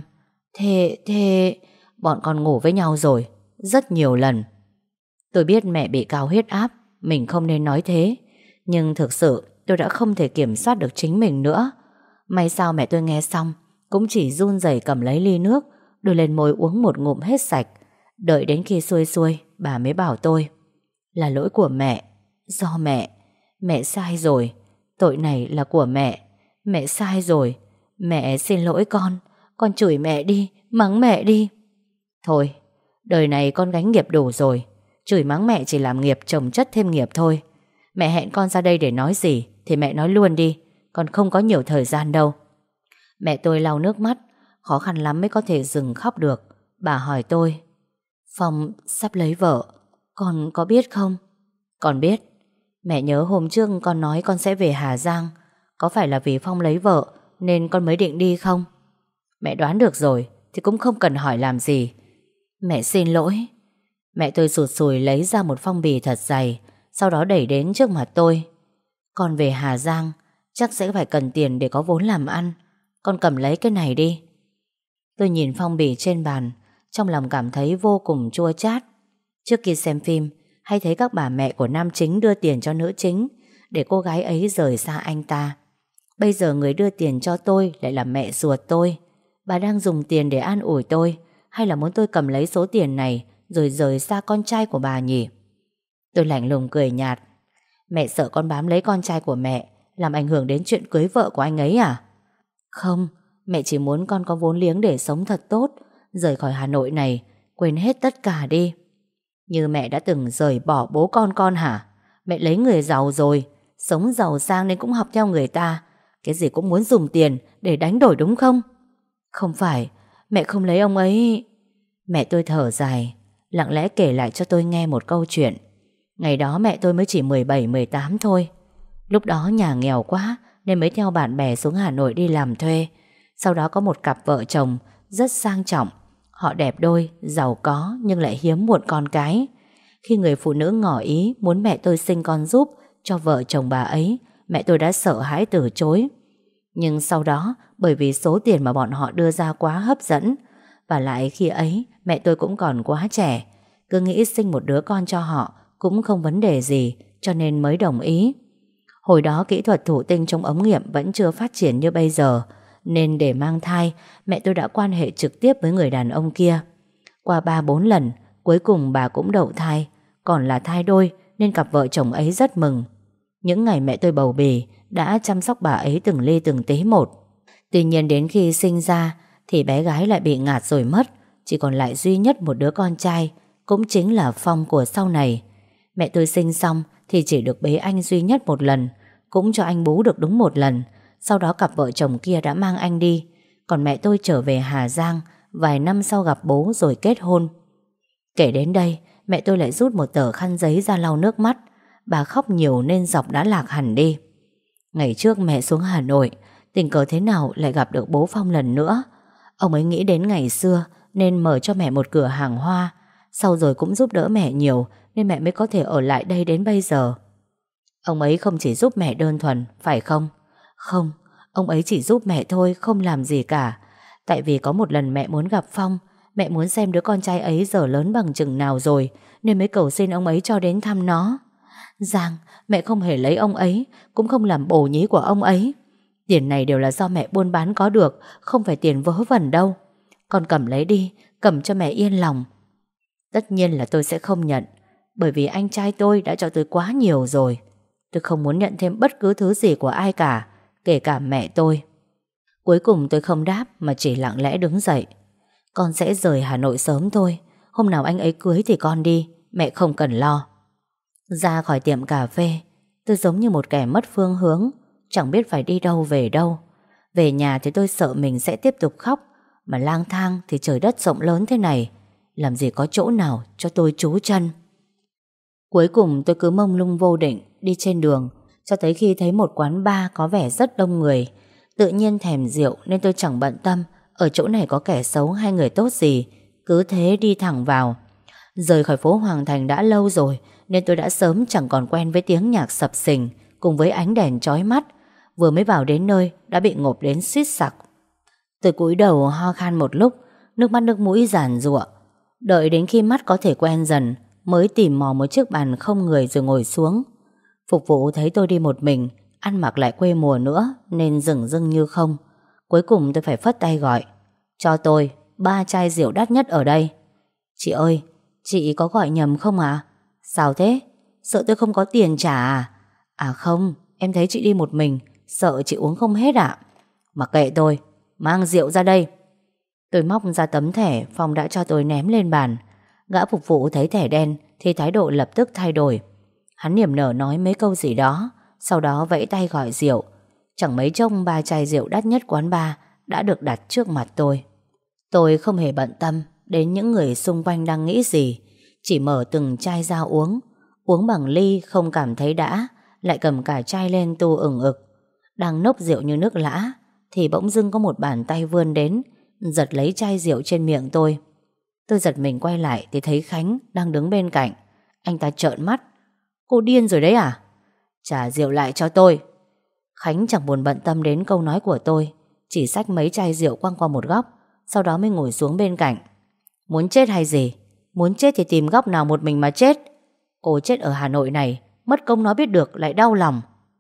Thế bọn con ngủ với nhau rồi, rất nhiều lần. Tôi biết mẹ bị cao huyết áp, mình không nên nói thế, nhưng thực sự tôi đã không thể kiểm soát được chính mình nữa. May sao mẹ tôi nghe xong cũng chỉ run rẩy cầm lấy ly nước, đưa lên môi uống một ngụm hết sạch. Đợi đến khi xuôi xuôi, bà mới bảo tôi: Là lỗi của mẹ, do mẹ sai rồi. Tội này là của mẹ sai rồi. Mẹ xin lỗi con chửi mẹ đi, mắng mẹ đi. Thôi, đời này con gánh nghiệp đủ rồi, chửi mắng mẹ chỉ làm nghiệp chồng chất thêm nghiệp thôi. Mẹ hẹn con ra đây để nói gì thì mẹ nói luôn đi, con không có nhiều thời gian đâu. Mẹ tôi lau nước mắt, khó khăn lắm mới có thể dừng khóc được. Bà hỏi tôi: Phong sắp lấy vợ, con có biết không? Con biết. Mẹ nhớ hôm trước con nói con sẽ về Hà Giang. Có phải là vì Phong lấy vợ nên con mới định đi không? Mẹ đoán được rồi thì cũng không cần hỏi làm gì. Mẹ xin lỗi. Mẹ tôi sụt sùi lấy ra một phong bì thật dày, sau đó đẩy đến trước mặt tôi. Con về Hà Giang chắc sẽ phải cần tiền để có vốn làm ăn. Con cầm lấy cái này đi. Tôi nhìn phong bì trên bàn, trong lòng cảm thấy vô cùng chua chát. Trước khi xem phim, hay thấy các bà mẹ của nam chính đưa tiền cho nữ chính để cô gái ấy rời xa anh ta. Bây giờ người đưa tiền cho tôi lại là mẹ ruột tôi. Bà đang dùng tiền để an ủi tôi, hay là muốn tôi cầm lấy số tiền này rồi rời xa con trai của bà nhỉ? Tôi lạnh lùng cười nhạt. Mẹ sợ con bám lấy con trai của mẹ làm ảnh hưởng đến chuyện cưới vợ của anh ấy à? Không, mẹ chỉ muốn con có vốn liếng để sống thật tốt, rời khỏi Hà Nội này, quên hết tất cả đi. Như mẹ đã từng rời bỏ bố con hả? Mẹ lấy người giàu rồi, sống giàu sang nên cũng học theo người ta, cái gì cũng muốn dùng tiền để đánh đổi đúng không? Không phải, mẹ không lấy ông ấy. Mẹ tôi thở dài, lặng lẽ kể lại cho tôi nghe một câu chuyện. Ngày đó mẹ tôi mới chỉ 17-18 thôi. Lúc đó nhà nghèo quá nên mới theo bạn bè xuống Hà Nội đi làm thuê. Sau đó có một cặp vợ chồng rất sang trọng. Họ đẹp đôi, giàu có nhưng lại hiếm muộn con cái. Khi người phụ nữ ngỏ ý muốn mẹ tôi sinh con giúp cho vợ chồng bà ấy, mẹ tôi đã sợ hãi từ chối. Nhưng sau đó, bởi vì số tiền mà bọn họ đưa ra quá hấp dẫn, và lại khi ấy mẹ tôi cũng còn quá trẻ, cứ nghĩ sinh một đứa con cho họ cũng không vấn đề gì, cho nên mới đồng ý. Hồi đó kỹ thuật thụ tinh trong ống nghiệm vẫn chưa phát triển như bây giờ, nên để mang thai, mẹ tôi đã quan hệ trực tiếp với người đàn ông kia. Qua 3-4 lần, cuối cùng bà cũng đậu thai, còn là thai đôi nên cặp vợ chồng ấy rất mừng. Những ngày mẹ tôi bầu bì đã chăm sóc bà ấy từng ly từng tí một. Tuy nhiên đến khi sinh ra thì bé gái lại bị ngạt rồi mất, chỉ còn lại duy nhất một đứa con trai, cũng chính là Phong của sau này. Mẹ tôi sinh xong thì chỉ được bế anh duy nhất một lần, cũng cho anh bú được đúng một lần. Sau đó cặp vợ chồng kia đã mang anh đi, còn mẹ tôi trở về Hà Giang vài năm sau gặp bố rồi kết hôn. Kể đến đây, mẹ tôi lại rút một tờ khăn giấy ra lau nước mắt. Bà khóc nhiều nên giọng đã lạc hẳn đi. Ngày trước mẹ xuống Hà Nội, tình cờ thế nào lại gặp được bố Phong lần nữa. Ông ấy nghĩ đến ngày xưa nên mở cho mẹ một cửa hàng hoa. Sau rồi cũng giúp đỡ mẹ nhiều, nên mẹ mới có thể ở lại đây đến bây giờ. Ông ấy không chỉ giúp mẹ đơn thuần, phải không? Không, ông ấy chỉ giúp mẹ thôi, không làm gì cả. Tại vì có một lần mẹ muốn gặp Phong, mẹ muốn xem đứa con trai ấy giờ lớn bằng chừng nào rồi, nên mới cầu xin ông ấy cho đến thăm nó. Giang, mẹ không hề lấy ông ấy, cũng không làm bổ nhí của ông ấy. Tiền này đều là do mẹ buôn bán có được, không phải tiền vớ vẩn đâu. Con cầm lấy đi, cầm cho mẹ yên lòng. Tất nhiên là tôi sẽ không nhận, bởi vì anh trai tôi đã cho tôi quá nhiều rồi. Tôi không muốn nhận thêm bất cứ thứ gì của ai cả, kể cả mẹ tôi. Cuối cùng tôi không đáp mà chỉ lặng lẽ đứng dậy. Con sẽ rời Hà Nội sớm thôi. Hôm nào anh ấy cưới thì con đi, mẹ không cần lo. Ra khỏi tiệm cà phê, tôi giống như một kẻ mất phương hướng, chẳng biết phải đi đâu về đâu. Về nhà thì tôi sợ mình sẽ tiếp tục khóc, mà lang thang thì trời đất rộng lớn thế này, làm gì có chỗ nào cho tôi trú chân. Cuối cùng tôi cứ mông lung vô định đi trên đường, cho tới khi thấy một quán bar có vẻ rất đông người. Tự nhiên thèm rượu nên tôi chẳng bận tâm ở chỗ này có kẻ xấu hay người tốt gì, cứ thế đi thẳng vào. Rời khỏi phố Hoàng Thành đã lâu rồi, nên tôi đã sớm chẳng còn quen với tiếng nhạc sập sình cùng với ánh đèn chói mắt. Vừa mới vào đến nơi đã bị ngộp đến suýt sặc. Tôi cúi đầu ho khan một lúc, nước mắt nước mũi giàn giụa. Đợi đến khi mắt có thể quen dần, mới tìm mò một chiếc bàn không người rồi ngồi xuống. Phục vụ thấy tôi đi một mình, ăn mặc lại quê mùa nữa, nên dửng dưng như không. Cuối cùng tôi phải phất tay gọi: cho tôi 3 chai rượu đắt nhất ở đây. Chị ơi, chị có gọi nhầm không ạ? Sao thế? Sợ tôi không có tiền trả à? À không, em thấy chị đi một mình, sợ chị uống không hết ạ. Mặc kệ tôi, mang rượu ra đây. Tôi móc ra tấm thẻ Phong đã cho tôi ném lên bàn. Gã phục vụ thấy thẻ đen thì thái độ lập tức thay đổi. Hắn niềm nở nói mấy câu gì đó, sau đó vẫy tay gọi rượu. Chẳng mấy chốc 3 chai rượu đắt nhất quán bar đã được đặt trước mặt tôi. Tôi không hề bận tâm đến những người xung quanh đang nghĩ gì, chỉ mở từng chai ra uống. Uống bằng ly không cảm thấy đã, lại cầm cả chai lên tu ửng ực. Đang nốc rượu như nước lã thì bỗng dưng có một bàn tay vươn đến, giật lấy chai rượu trên miệng tôi. Tôi giật mình quay lại thì thấy Khánh đang đứng bên cạnh. Anh ta trợn mắt: cô điên rồi đấy à? Trả rượu lại cho tôi. Khánh chẳng buồn bận tâm đến câu nói của tôi, chỉ xách mấy chai rượu quăng qua một góc, sau đó mới ngồi xuống bên cạnh. Muốn chết hay gì? Muốn chết thì tìm góc nào một mình mà chết. Cô chết ở Hà Nội này, mất công nói biết được lại đau lòng.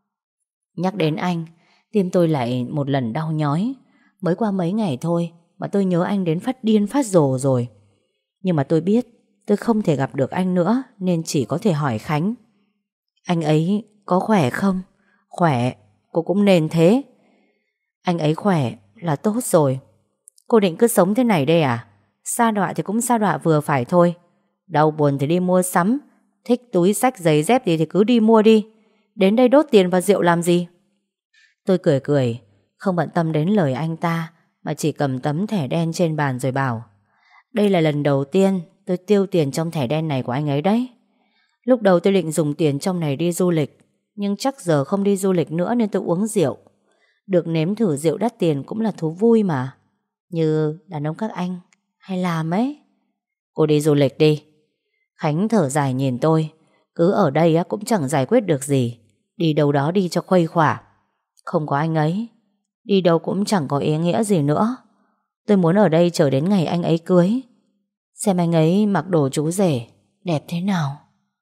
Nhắc đến anh, tim tôi lại một lần đau nhói. Mới qua mấy ngày thôi mà tôi nhớ anh đến phát điên phát rồ rồi. Nhưng mà tôi biết tôi không thể gặp được anh nữa, nên chỉ có thể hỏi Khánh: anh ấy có khỏe không? Khỏe, cô cũng nên thế. Anh ấy khỏe là tốt rồi. Cô định cứ sống thế này đây à? Sa đọa thì cũng sa đọa vừa phải thôi. Đau buồn thì đi mua sắm, thích túi xách giày dép gì thì cứ đi mua đi. Đến đây đốt tiền vào rượu làm gì? Tôi cười cười, không bận tâm đến lời anh ta, mà chỉ cầm tấm thẻ đen trên bàn rồi bảo: đây là lần đầu tiên tôi tiêu tiền trong thẻ đen này của anh ấy đấy. Lúc đầu tôi định dùng tiền trong này đi du lịch, nhưng chắc giờ không đi du lịch nữa nên tôi uống rượu. Được nếm thử rượu đắt tiền cũng là thú vui mà, như đàn ông các anh hay làm ấy. Cô đi du lịch đi. Khánh thở dài nhìn tôi. Cứ ở đây cũng chẳng giải quyết được gì, đi đâu đó đi cho khuây khỏa. Không có anh ấy, đi đâu cũng chẳng có ý nghĩa gì nữa. Tôi muốn ở đây chờ đến ngày anh ấy cưới, xem anh ấy mặc đồ chú rể đẹp thế nào.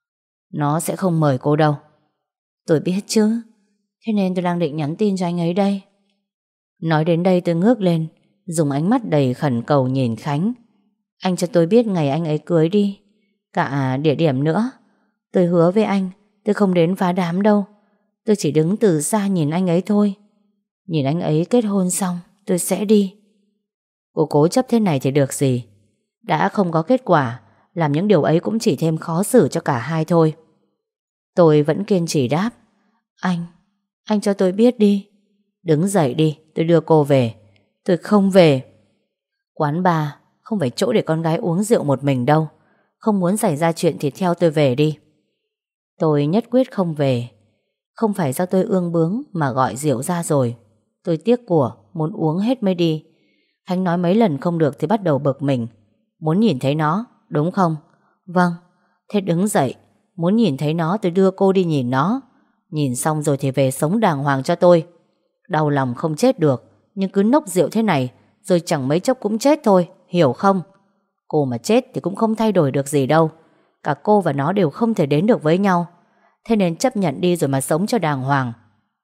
Nó sẽ không mời cô đâu. Tôi biết chứ, thế nên tôi đang định nhắn tin cho anh ấy đây. Nói đến đây tôi ngước lên, dùng ánh mắt đầy khẩn cầu nhìn Khánh. Anh cho tôi biết ngày anh ấy cưới đi, cả địa điểm nữa. Tôi hứa với anh tôi không đến phá đám đâu. Tôi chỉ đứng từ xa nhìn anh ấy thôi. Nhìn anh ấy kết hôn xong tôi sẽ đi. Cô cố chấp thế này thì được gì? Đã không có kết quả, làm những điều ấy cũng chỉ thêm khó xử cho cả hai thôi. Tôi vẫn kiên trì đáp: anh cho tôi biết đi. Đứng dậy đi, tôi đưa cô về. Tôi không về. Quán bar không phải chỗ để con gái uống rượu một mình đâu. Không muốn xảy ra chuyện thì theo tôi về đi. Tôi nhất quyết không về. Không phải do tôi ương bướng mà gọi rượu ra rồi. Tôi tiếc của, muốn uống hết mới đi. Khánh nói mấy lần không được thì bắt đầu bực mình. Muốn nhìn thấy nó, đúng không? Vâng. Thế đứng dậy. Muốn nhìn thấy nó tôi đưa cô đi nhìn nó. Nhìn xong rồi thì về sống đàng hoàng cho tôi. Đau lòng không chết được, nhưng cứ nốc rượu thế này rồi chẳng mấy chốc cũng chết thôi, hiểu không? Cô mà chết thì cũng không thay đổi được gì đâu. Cả cô và nó đều không thể đến được với nhau. Thế nên chấp nhận đi rồi mà sống cho đàng hoàng.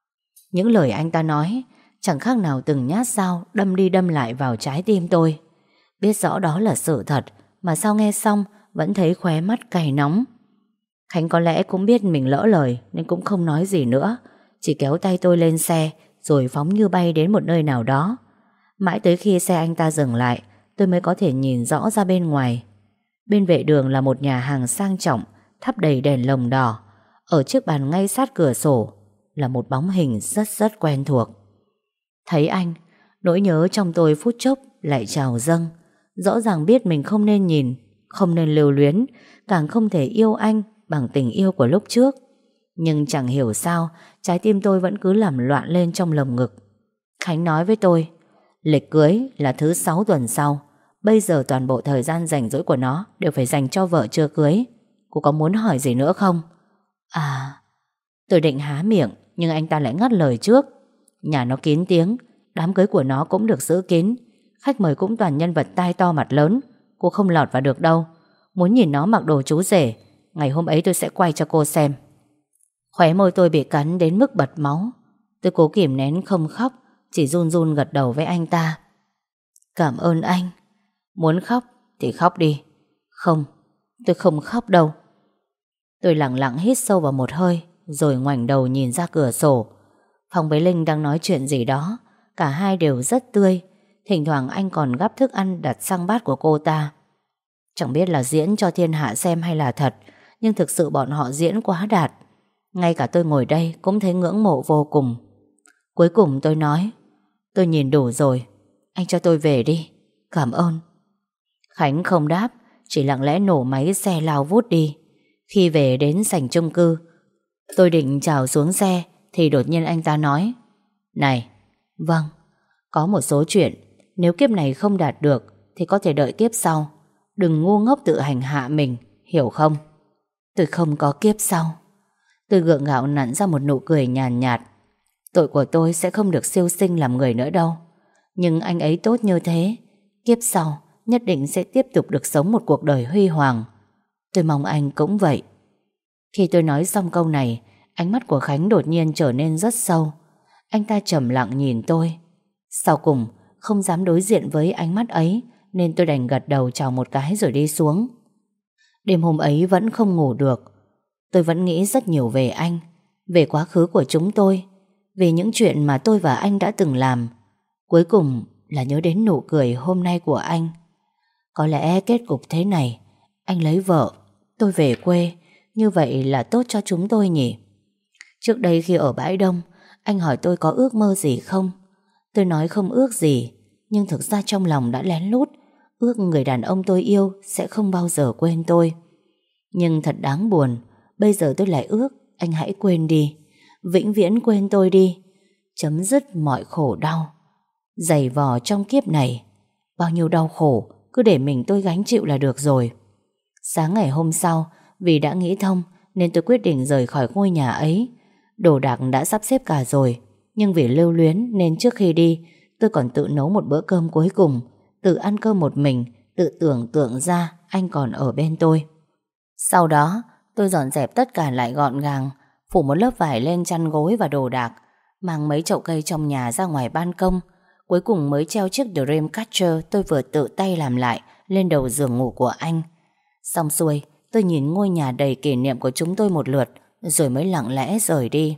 Những lời anh ta nói chẳng khác nào từng nhát dao đâm đi đâm lại vào trái tim tôi. Biết rõ đó là sự thật mà sao nghe xong vẫn thấy khóe mắt cay nóng. Khánh có lẽ cũng biết mình lỡ lời nên cũng không nói gì nữa, chỉ kéo tay tôi lên xe rồi phóng như bay đến một nơi nào đó. Mãi tới khi xe anh ta dừng lại, tôi mới có thể nhìn rõ ra bên ngoài. Bên vệ đường là một nhà hàng sang trọng, thắp đầy đèn lồng đỏ. Ở chiếc bàn ngay sát cửa sổ là một bóng hình rất quen thuộc. Thấy anh, nỗi nhớ trong tôi phút chốc lại trào dâng. Rõ ràng biết mình không nên nhìn, không nên lưu luyến, càng không thể yêu anh bằng tình yêu của lúc trước. Nhưng chẳng hiểu sao trái tim tôi vẫn cứ làm loạn lên trong lồng ngực. Khánh nói với tôi, lịch cưới là thứ 6 tuần sau. Bây giờ toàn bộ thời gian rảnh rỗi của nó đều phải dành cho vợ chưa cưới. Cô có muốn hỏi gì nữa không? À, tôi định há miệng nhưng anh ta lại ngắt lời trước. Nhà nó kín tiếng, đám cưới của nó cũng được giữ kín, khách mời cũng toàn nhân vật tai to mặt lớn. Cô không lọt vào được đâu. Muốn nhìn nó mặc đồ chú rể, ngày hôm ấy tôi sẽ quay cho cô xem. Khóe môi tôi bị cắn đến mức bật máu. Tôi cố kìm nén không khóc, chỉ run run gật đầu với anh ta. Cảm ơn anh. Muốn khóc thì khóc đi. Không, tôi không khóc đâu. Tôi lặng lặng hít sâu vào một hơi, rồi ngoảnh đầu nhìn ra cửa sổ. Phong với Linh đang nói chuyện gì đó. Cả hai đều rất tươi. Thỉnh thoảng anh còn gắp thức ăn đặt sang bát của cô ta. Chẳng biết là diễn cho thiên hạ xem hay là thật, nhưng thực sự bọn họ diễn quá đạt. Ngay cả tôi ngồi đây cũng thấy ngưỡng mộ vô cùng. Cuối cùng tôi nói, tôi nhìn đủ rồi, anh cho tôi về đi. Cảm ơn. Khánh không đáp, chỉ lặng lẽ nổ máy xe lao vút đi. Khi về đến sảnh chung cư, tôi định chào xuống xe thì đột nhiên anh ta nói, này. Vâng. Có một số chuyện nếu kiếp này không đạt được thì có thể đợi kiếp sau. Đừng ngu ngốc tự hành hạ mình, hiểu không? Tôi không có kiếp sau. Tôi gượng gạo nặn ra một nụ cười nhàn nhạt. Tội của tôi sẽ không được siêu sinh làm người nữa đâu. Nhưng anh ấy tốt như thế, kiếp sau nhất định sẽ tiếp tục được sống một cuộc đời huy hoàng. Tôi mong anh cũng vậy. Khi tôi nói xong câu này, ánh mắt của Khánh đột nhiên trở nên rất sâu. Anh ta trầm lặng nhìn tôi. Sau cùng không dám đối diện với ánh mắt ấy, nên tôi đành gật đầu chào một cái rồi đi xuống. Đêm hôm ấy vẫn không ngủ được. Tôi vẫn nghĩ rất nhiều về anh, về quá khứ của chúng tôi, về những chuyện mà tôi và anh đã từng làm. Cuối cùng là nhớ đến nụ cười hôm nay của anh. Có lẽ kết cục thế này, anh lấy vợ, tôi về quê, như vậy là tốt cho chúng tôi nhỉ? Trước đây khi ở bãi đông, anh hỏi tôi có ước mơ gì không? Tôi nói không ước gì, nhưng thực ra trong lòng đã lén lút ước người đàn ông tôi yêu sẽ không bao giờ quên tôi. Nhưng thật đáng buồn, bây giờ tôi lại ước anh hãy quên đi, vĩnh viễn quên tôi đi, chấm dứt mọi khổ đau. Dày vò trong kiếp này, bao nhiêu đau khổ cứ để mình tôi gánh chịu là được rồi. Sáng ngày hôm sau, vì đã nghĩ thông nên tôi quyết định rời khỏi ngôi nhà ấy. Đồ đạc đã sắp xếp cả rồi, nhưng vì lưu luyến nên trước khi đi tôi còn tự nấu một bữa cơm cuối cùng, tự ăn cơm một mình, tự tưởng tượng ra anh còn ở bên tôi. Sau đó tôi dọn dẹp tất cả lại gọn gàng, phủ một lớp vải lên chăn gối và đồ đạc, mang mấy chậu cây trong nhà ra ngoài ban công. Cuối cùng mới treo chiếc Dreamcatcher tôi vừa tự tay làm lại lên đầu giường ngủ của anh. Xong xuôi, tôi nhìn ngôi nhà đầy kỷ niệm của chúng tôi một lượt, rồi mới lặng lẽ rời đi.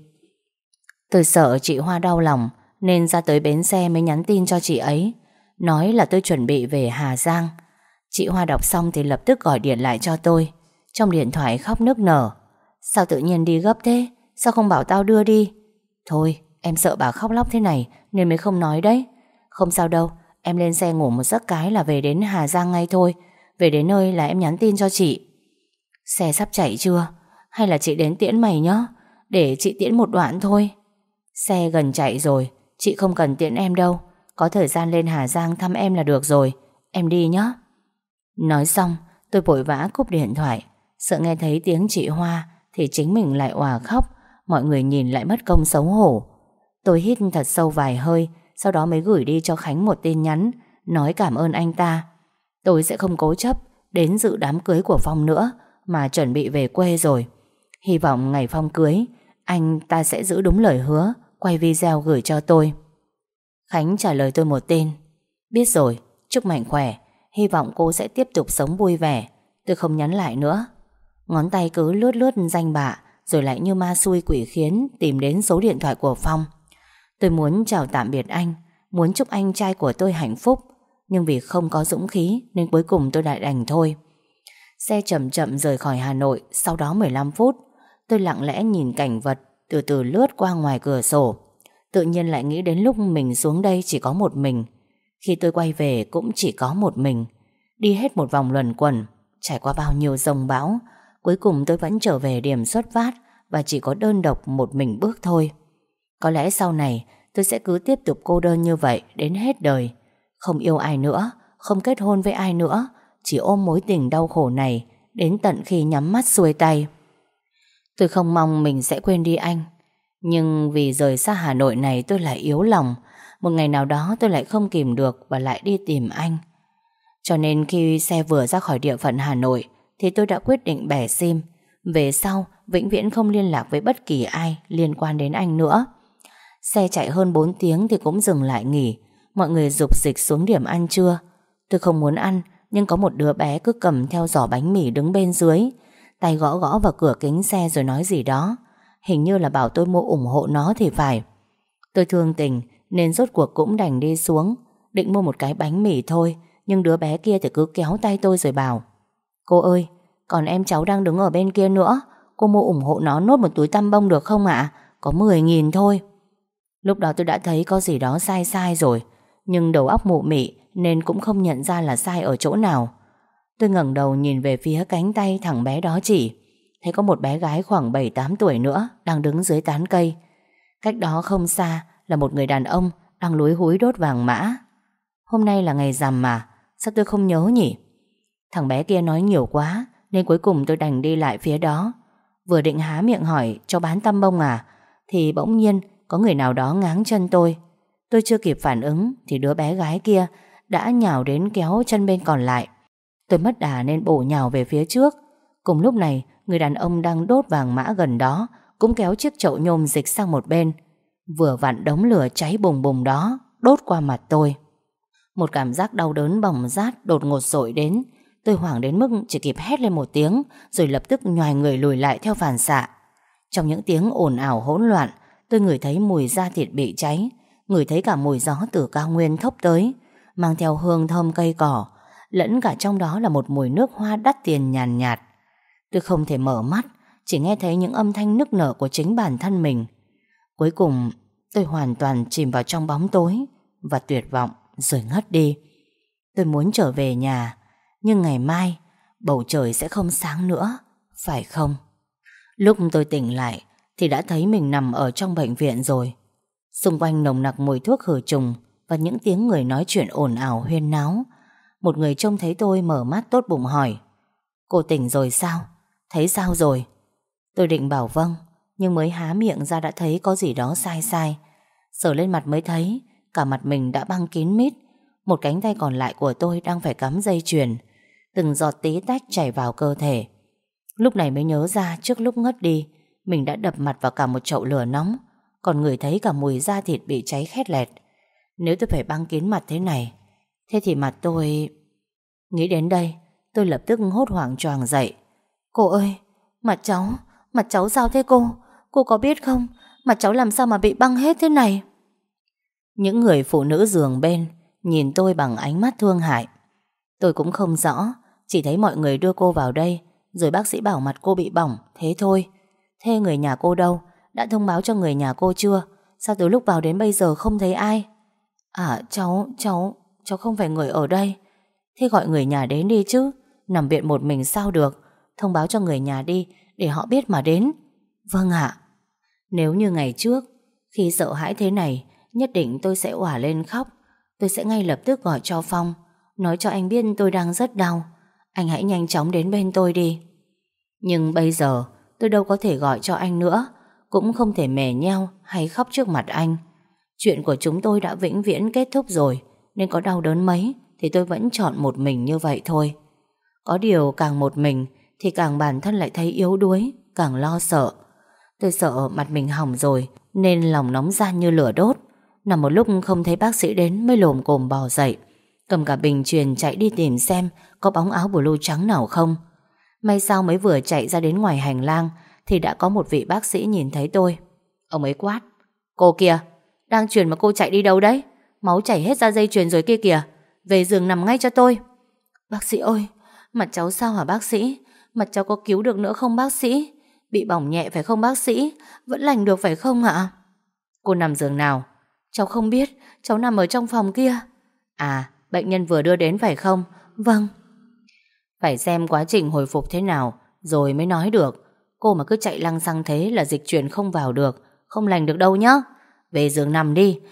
Tôi sợ chị Hoa đau lòng nên ra tới bến xe mới nhắn tin cho chị ấy, nói là tôi chuẩn bị về Hà Giang. Chị Hoa đọc xong thì lập tức gọi điện lại cho tôi. Trong điện thoại khóc nức nở. Sao tự nhiên đi gấp thế? Sao không bảo tao đưa đi? Thôi, em sợ bà khóc lóc thế này nên mới không nói đấy. Không sao đâu, em lên xe ngủ một giấc cái là về đến Hà Giang ngay thôi. Về đến nơi là em nhắn tin cho chị. Xe sắp chạy chưa? Hay là chị đến tiễn mày nhé? Để chị tiễn một đoạn thôi. Xe gần chạy rồi, chị không cần tiễn em đâu. Có thời gian lên Hà Giang thăm em là được rồi. Em đi nhé. Nói xong, Tôi vội vã cúp điện thoại, sợ nghe thấy tiếng chị Hoa thì chính mình lại òa khóc, mọi người nhìn lại mất công xấu hổ. Tôi hít thật sâu vài hơi, sau đó mới gửi đi cho Khánh một tin nhắn nói cảm ơn anh ta. Tôi sẽ không cố chấp đến dự đám cưới của Phong nữa, mà chuẩn bị về quê rồi. Hy vọng ngày Phong cưới anh ta sẽ giữ đúng lời hứa, quay video gửi cho tôi. Khánh trả lời tôi một tin: biết rồi, chúc mạnh khỏe, hy vọng cô sẽ tiếp tục sống vui vẻ. Tôi không nhắn lại nữa. Ngón tay cứ lướt lướt danh bạ, rồi lại như ma xui quỷ khiến tìm đến số điện thoại của Phong. Tôi muốn chào tạm biệt anh, muốn chúc anh trai của tôi hạnh phúc, nhưng vì không có dũng khí nên cuối cùng tôi lại đành thôi. Xe chậm chậm rời khỏi Hà Nội. Sau đó 15 phút tôi lặng lẽ nhìn cảnh vật từ từ lướt qua ngoài cửa sổ. Tự nhiên lại nghĩ đến lúc mình xuống đây chỉ có một mình, khi tôi quay về cũng chỉ có một mình. Đi hết một vòng luẩn quẩn, trải qua bao nhiêu dông bão, cuối cùng tôi vẫn trở về điểm xuất phát, và chỉ có đơn độc một mình bước thôi. Có lẽ sau này tôi sẽ cứ tiếp tục cô đơn như vậy đến hết đời. Không yêu ai nữa, không kết hôn với ai nữa, chỉ ôm mối tình đau khổ này đến tận khi nhắm mắt xuôi tay. Tôi không mong mình sẽ quên đi anh, nhưng vì rời xa Hà Nội này tôi lại yếu lòng. Một ngày nào đó tôi lại không kìm được và lại đi tìm anh. Cho nên khi xe vừa ra khỏi địa phận Hà Nội thì tôi đã quyết định bẻ sim. Về sau vĩnh viễn không liên lạc với bất kỳ ai liên quan đến anh nữa. Xe chạy hơn 4 tiếng thì cũng dừng lại nghỉ. Mọi người rục rịch xuống điểm ăn trưa. Tôi không muốn ăn, nhưng có một đứa bé cứ cầm theo giỏ bánh mì đứng bên dưới, tay gõ gõ vào cửa kính xe rồi nói gì đó. Hình như là bảo tôi mua ủng hộ nó thì phải. Tôi thương tình nên rốt cuộc cũng đành đi xuống, định mua một cái bánh mì thôi. Nhưng đứa bé kia thì cứ kéo tay tôi rồi bảo: cô ơi, còn em cháu đang đứng ở bên kia nữa, cô mua ủng hộ nó nốt một túi tăm bông được không ạ? Có 10.000 thôi. Lúc đó tôi đã thấy có gì đó sai sai rồi, nhưng đầu óc mụ mị nên cũng không nhận ra là sai ở chỗ nào. Tôi ngẩng đầu nhìn về phía cánh tay thằng bé đó chỉ, thấy có một bé gái khoảng 7-8 tuổi nữa đang đứng dưới tán cây. Cách đó không xa là một người đàn ông đang lúi húi đốt vàng mã. Hôm nay là ngày rằm mà, sao tôi không nhớ nhỉ? Thằng bé kia nói nhiều quá nên cuối cùng tôi đành đi lại phía đó. Vừa định há miệng hỏi cho bán tăm bông à, thì bỗng nhiên có người nào đó ngáng chân tôi. Tôi chưa kịp phản ứng thì đứa bé gái kia đã nhào đến kéo chân bên còn lại. Tôi mất đà nên bổ nhào về phía trước. Cùng lúc này, người đàn ông đang đốt vàng mã gần đó cũng kéo chiếc chậu nhôm dịch sang một bên. Vừa vặn đống lửa cháy bùng bùng đó đốt qua mặt tôi. Một cảm giác đau đớn bỏng rát đột ngột dội đến. Tôi hoảng đến mức chỉ kịp hét lên một tiếng, rồi lập tức nhoài người lùi lại theo phản xạ. Trong những tiếng ồn ào hỗn loạn, tôi ngửi thấy mùi da thịt bị cháy, ngửi thấy cả mùi gió từ cao nguyên thốc tới, mang theo hương thơm cây cỏ, lẫn cả trong đó là một mùi nước hoa đắt tiền nhàn nhạt. Tôi không thể mở mắt, chỉ nghe thấy những âm thanh nức nở của chính bản thân mình. Cuối cùng tôi hoàn toàn chìm vào trong bóng tối và tuyệt vọng rồi ngất đi. Tôi muốn trở về nhà, nhưng ngày mai bầu trời sẽ không sáng nữa, phải không? Lúc tôi tỉnh lại thì đã thấy mình nằm ở trong bệnh viện rồi. Xung quanh nồng nặc mùi thuốc khử trùng và những tiếng người nói chuyện ồn ào huyên náo. Một người trông thấy tôi mở mắt tốt bụng hỏi: cô tỉnh rồi sao? Thấy sao rồi? Tôi định bảo vâng, nhưng mới há miệng ra đã thấy có gì đó sai sai. Sờ lên mặt mới thấy cả mặt mình đã băng kín mít. Một cánh tay còn lại của tôi đang phải cắm dây chuyền. Từng giọt tí tách chảy vào cơ thể. Lúc này mới nhớ ra trước lúc ngất đi mình đã đập mặt vào cả một chậu lửa nóng, còn ngửi thấy cả mùi da thịt bị cháy khét lẹt. Nếu tôi phải băng kín mặt thế này, thế thì mặt tôi... Nghĩ đến đây tôi lập tức hốt hoảng choàng dậy. Cô ơi, mặt cháu sao thế cô? Cô có biết không, mặt cháu làm sao mà bị băng hết thế này? Những người phụ nữ giường bên nhìn tôi bằng ánh mắt thương hại. Tôi cũng không rõ, chỉ thấy mọi người đưa cô vào đây, rồi bác sĩ bảo mặt cô bị bỏng, thế thôi. Thế người nhà cô đâu? Đã thông báo cho người nhà cô chưa? Sao từ lúc vào đến bây giờ không thấy ai? À, cháu không phải người ở đây. Thế gọi người nhà đến đi chứ. Nằm viện một mình sao được. Thông báo cho người nhà đi, để họ biết mà đến. Vâng ạ. Nếu như ngày trước, khi sợ hãi thế này, nhất định tôi sẽ òa lên khóc. Tôi sẽ ngay lập tức gọi cho Phong, nói cho anh biết tôi đang rất đau. anh hãy nhanh chóng đến bên tôi đi. Nhưng bây giờ tôi đâu có thể gọi cho anh nữa, cũng không thể mè nheo hay khóc trước mặt anh. Chuyện của chúng tôi đã vĩnh viễn kết thúc rồi, nên có đau đớn mấy thì tôi vẫn chọn một mình như vậy thôi. Có điều càng một mình thì càng bản thân lại thấy yếu đuối, càng lo sợ. Tôi sợ mặt mình hỏng rồi nên lòng nóng ran như lửa đốt. Nằm một lúc không thấy bác sĩ đến mới lồm cồm bò dậy, cầm cả bình truyền chạy đi tìm xem có bóng áo blue trắng nào không. May sao mới vừa chạy ra đến ngoài hành lang thì đã có một vị bác sĩ nhìn thấy tôi. Ông ấy quát: "Cô kìa, đang truyền mà cô chạy đi đâu đấy? Máu chảy hết ra dây chuyền rồi kia kìa. Về giường nằm ngay cho tôi." "Bác sĩ ơi, mặt cháu sao hả bác sĩ? Mặt cháu có cứu được nữa không bác sĩ? Bị bỏng nhẹ phải không bác sĩ? Vẫn lành được phải không ạ?" "Cô nằm giường nào?" "Cháu không biết, cháu nằm ở trong phòng kia." "À, bệnh nhân vừa đưa đến phải không?" "Vâng." "Phải xem quá trình hồi phục thế nào rồi mới nói được. Cô mà cứ chạy lăng xăng thế là dịch chuyển không vào được, không lành được đâu nhá. Về giường nằm đi.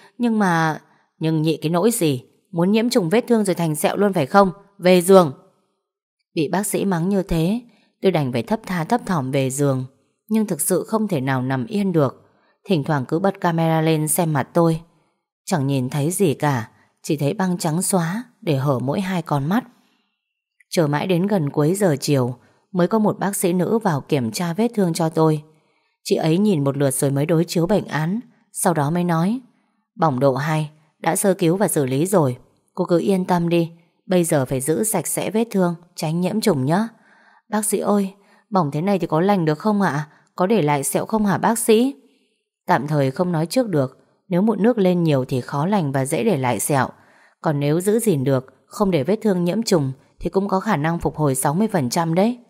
Nhưng nhị cái nỗi gì? Muốn nhiễm trùng vết thương rồi thành sẹo luôn phải không? Về giường." Bị bác sĩ mắng như thế, tôi đành phải thấp tha thấp thỏm về giường. Nhưng thực sự không thể nào nằm yên được. Thỉnh thoảng cứ bật camera lên xem mặt tôi. Chẳng nhìn thấy gì cả, chỉ thấy băng trắng xóa để hở mỗi hai con mắt. Chờ mãi đến gần cuối giờ chiều mới có một bác sĩ nữ vào kiểm tra vết thương cho tôi. Chị ấy nhìn một lượt rồi mới đối chiếu bệnh án. Sau đó mới nói: "Bỏng độ 2, đã sơ cứu và xử lý rồi. Cô cứ yên tâm đi. Bây giờ phải giữ sạch sẽ vết thương, tránh nhiễm trùng nhé." "Bác sĩ ơi, bỏng thế này thì có lành được không ạ? Có để lại sẹo không hả bác sĩ?" "Tạm thời không nói trước được. Nếu mụn nước lên nhiều thì khó lành và dễ để lại sẹo. Còn nếu giữ gìn được, không để vết thương nhiễm trùng thì cũng có khả năng phục hồi 60% đấy."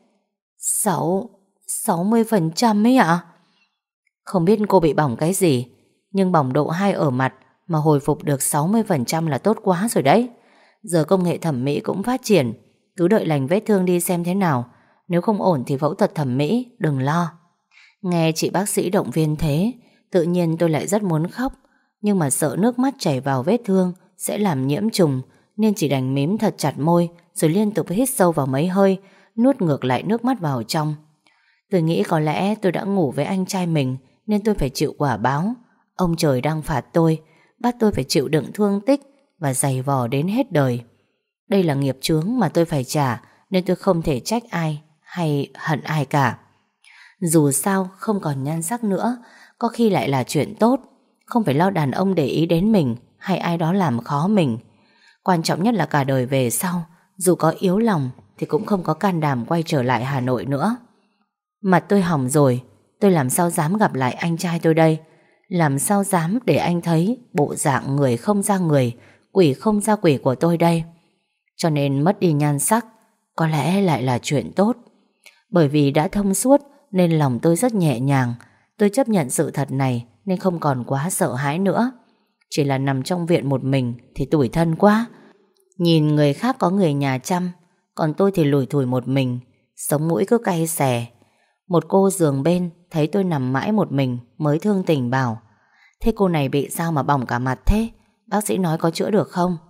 60% ấy ạ? Không biết cô bị bỏng cái gì, nhưng bỏng độ 2 ở mặt mà hồi phục được 60% là tốt quá rồi đấy. Giờ công nghệ thẩm mỹ cũng phát triển, cứ đợi lành vết thương đi xem thế nào. Nếu không ổn thì phẫu thuật thẩm mỹ, đừng lo. Nghe chị bác sĩ động viên thế, tự nhiên tôi lại rất muốn khóc. Nhưng mà sợ nước mắt chảy vào vết thương sẽ làm nhiễm trùng, nên chỉ đành mím thật chặt môi rồi liên tục hít sâu vào mấy hơi, nuốt ngược lại nước mắt vào trong. Tôi nghĩ có lẽ tôi đã ngủ với anh trai mình nên tôi phải chịu quả báo. Ông trời đang phạt tôi, bắt tôi phải chịu đựng thương tích và giày vò đến hết đời. Đây là nghiệp chướng mà tôi phải trả, nên tôi không thể trách ai hay hận ai cả. Dù sao không còn nhan sắc nữa, có khi lại là chuyện tốt. Không phải lo đàn ông để ý đến mình hay ai đó làm khó mình. Quan trọng nhất là cả đời về sau, dù có yếu lòng thì cũng không có can đảm quay trở lại Hà Nội nữa. Mặt tôi hỏng rồi, tôi làm sao dám gặp lại anh trai tôi đây? Làm sao dám để anh thấy bộ dạng người không ra người, quỷ không ra quỷ của tôi đây? Cho nên mất đi nhan sắc có lẽ lại là chuyện tốt. Bởi vì đã thông suốt nên lòng tôi rất nhẹ nhàng. Tôi chấp nhận sự thật này nên không còn quá sợ hãi nữa. Chỉ là nằm trong viện một mình thì tủi thân quá. Nhìn người khác có người nhà chăm, còn tôi thì lủi thủi một mình, sống mũi cứ cay xè. Một cô giường bên thấy tôi nằm mãi một mình mới thương tình bảo: "Thế cô này bị sao mà bỏng cả mặt thế? Bác sĩ nói có chữa được không?"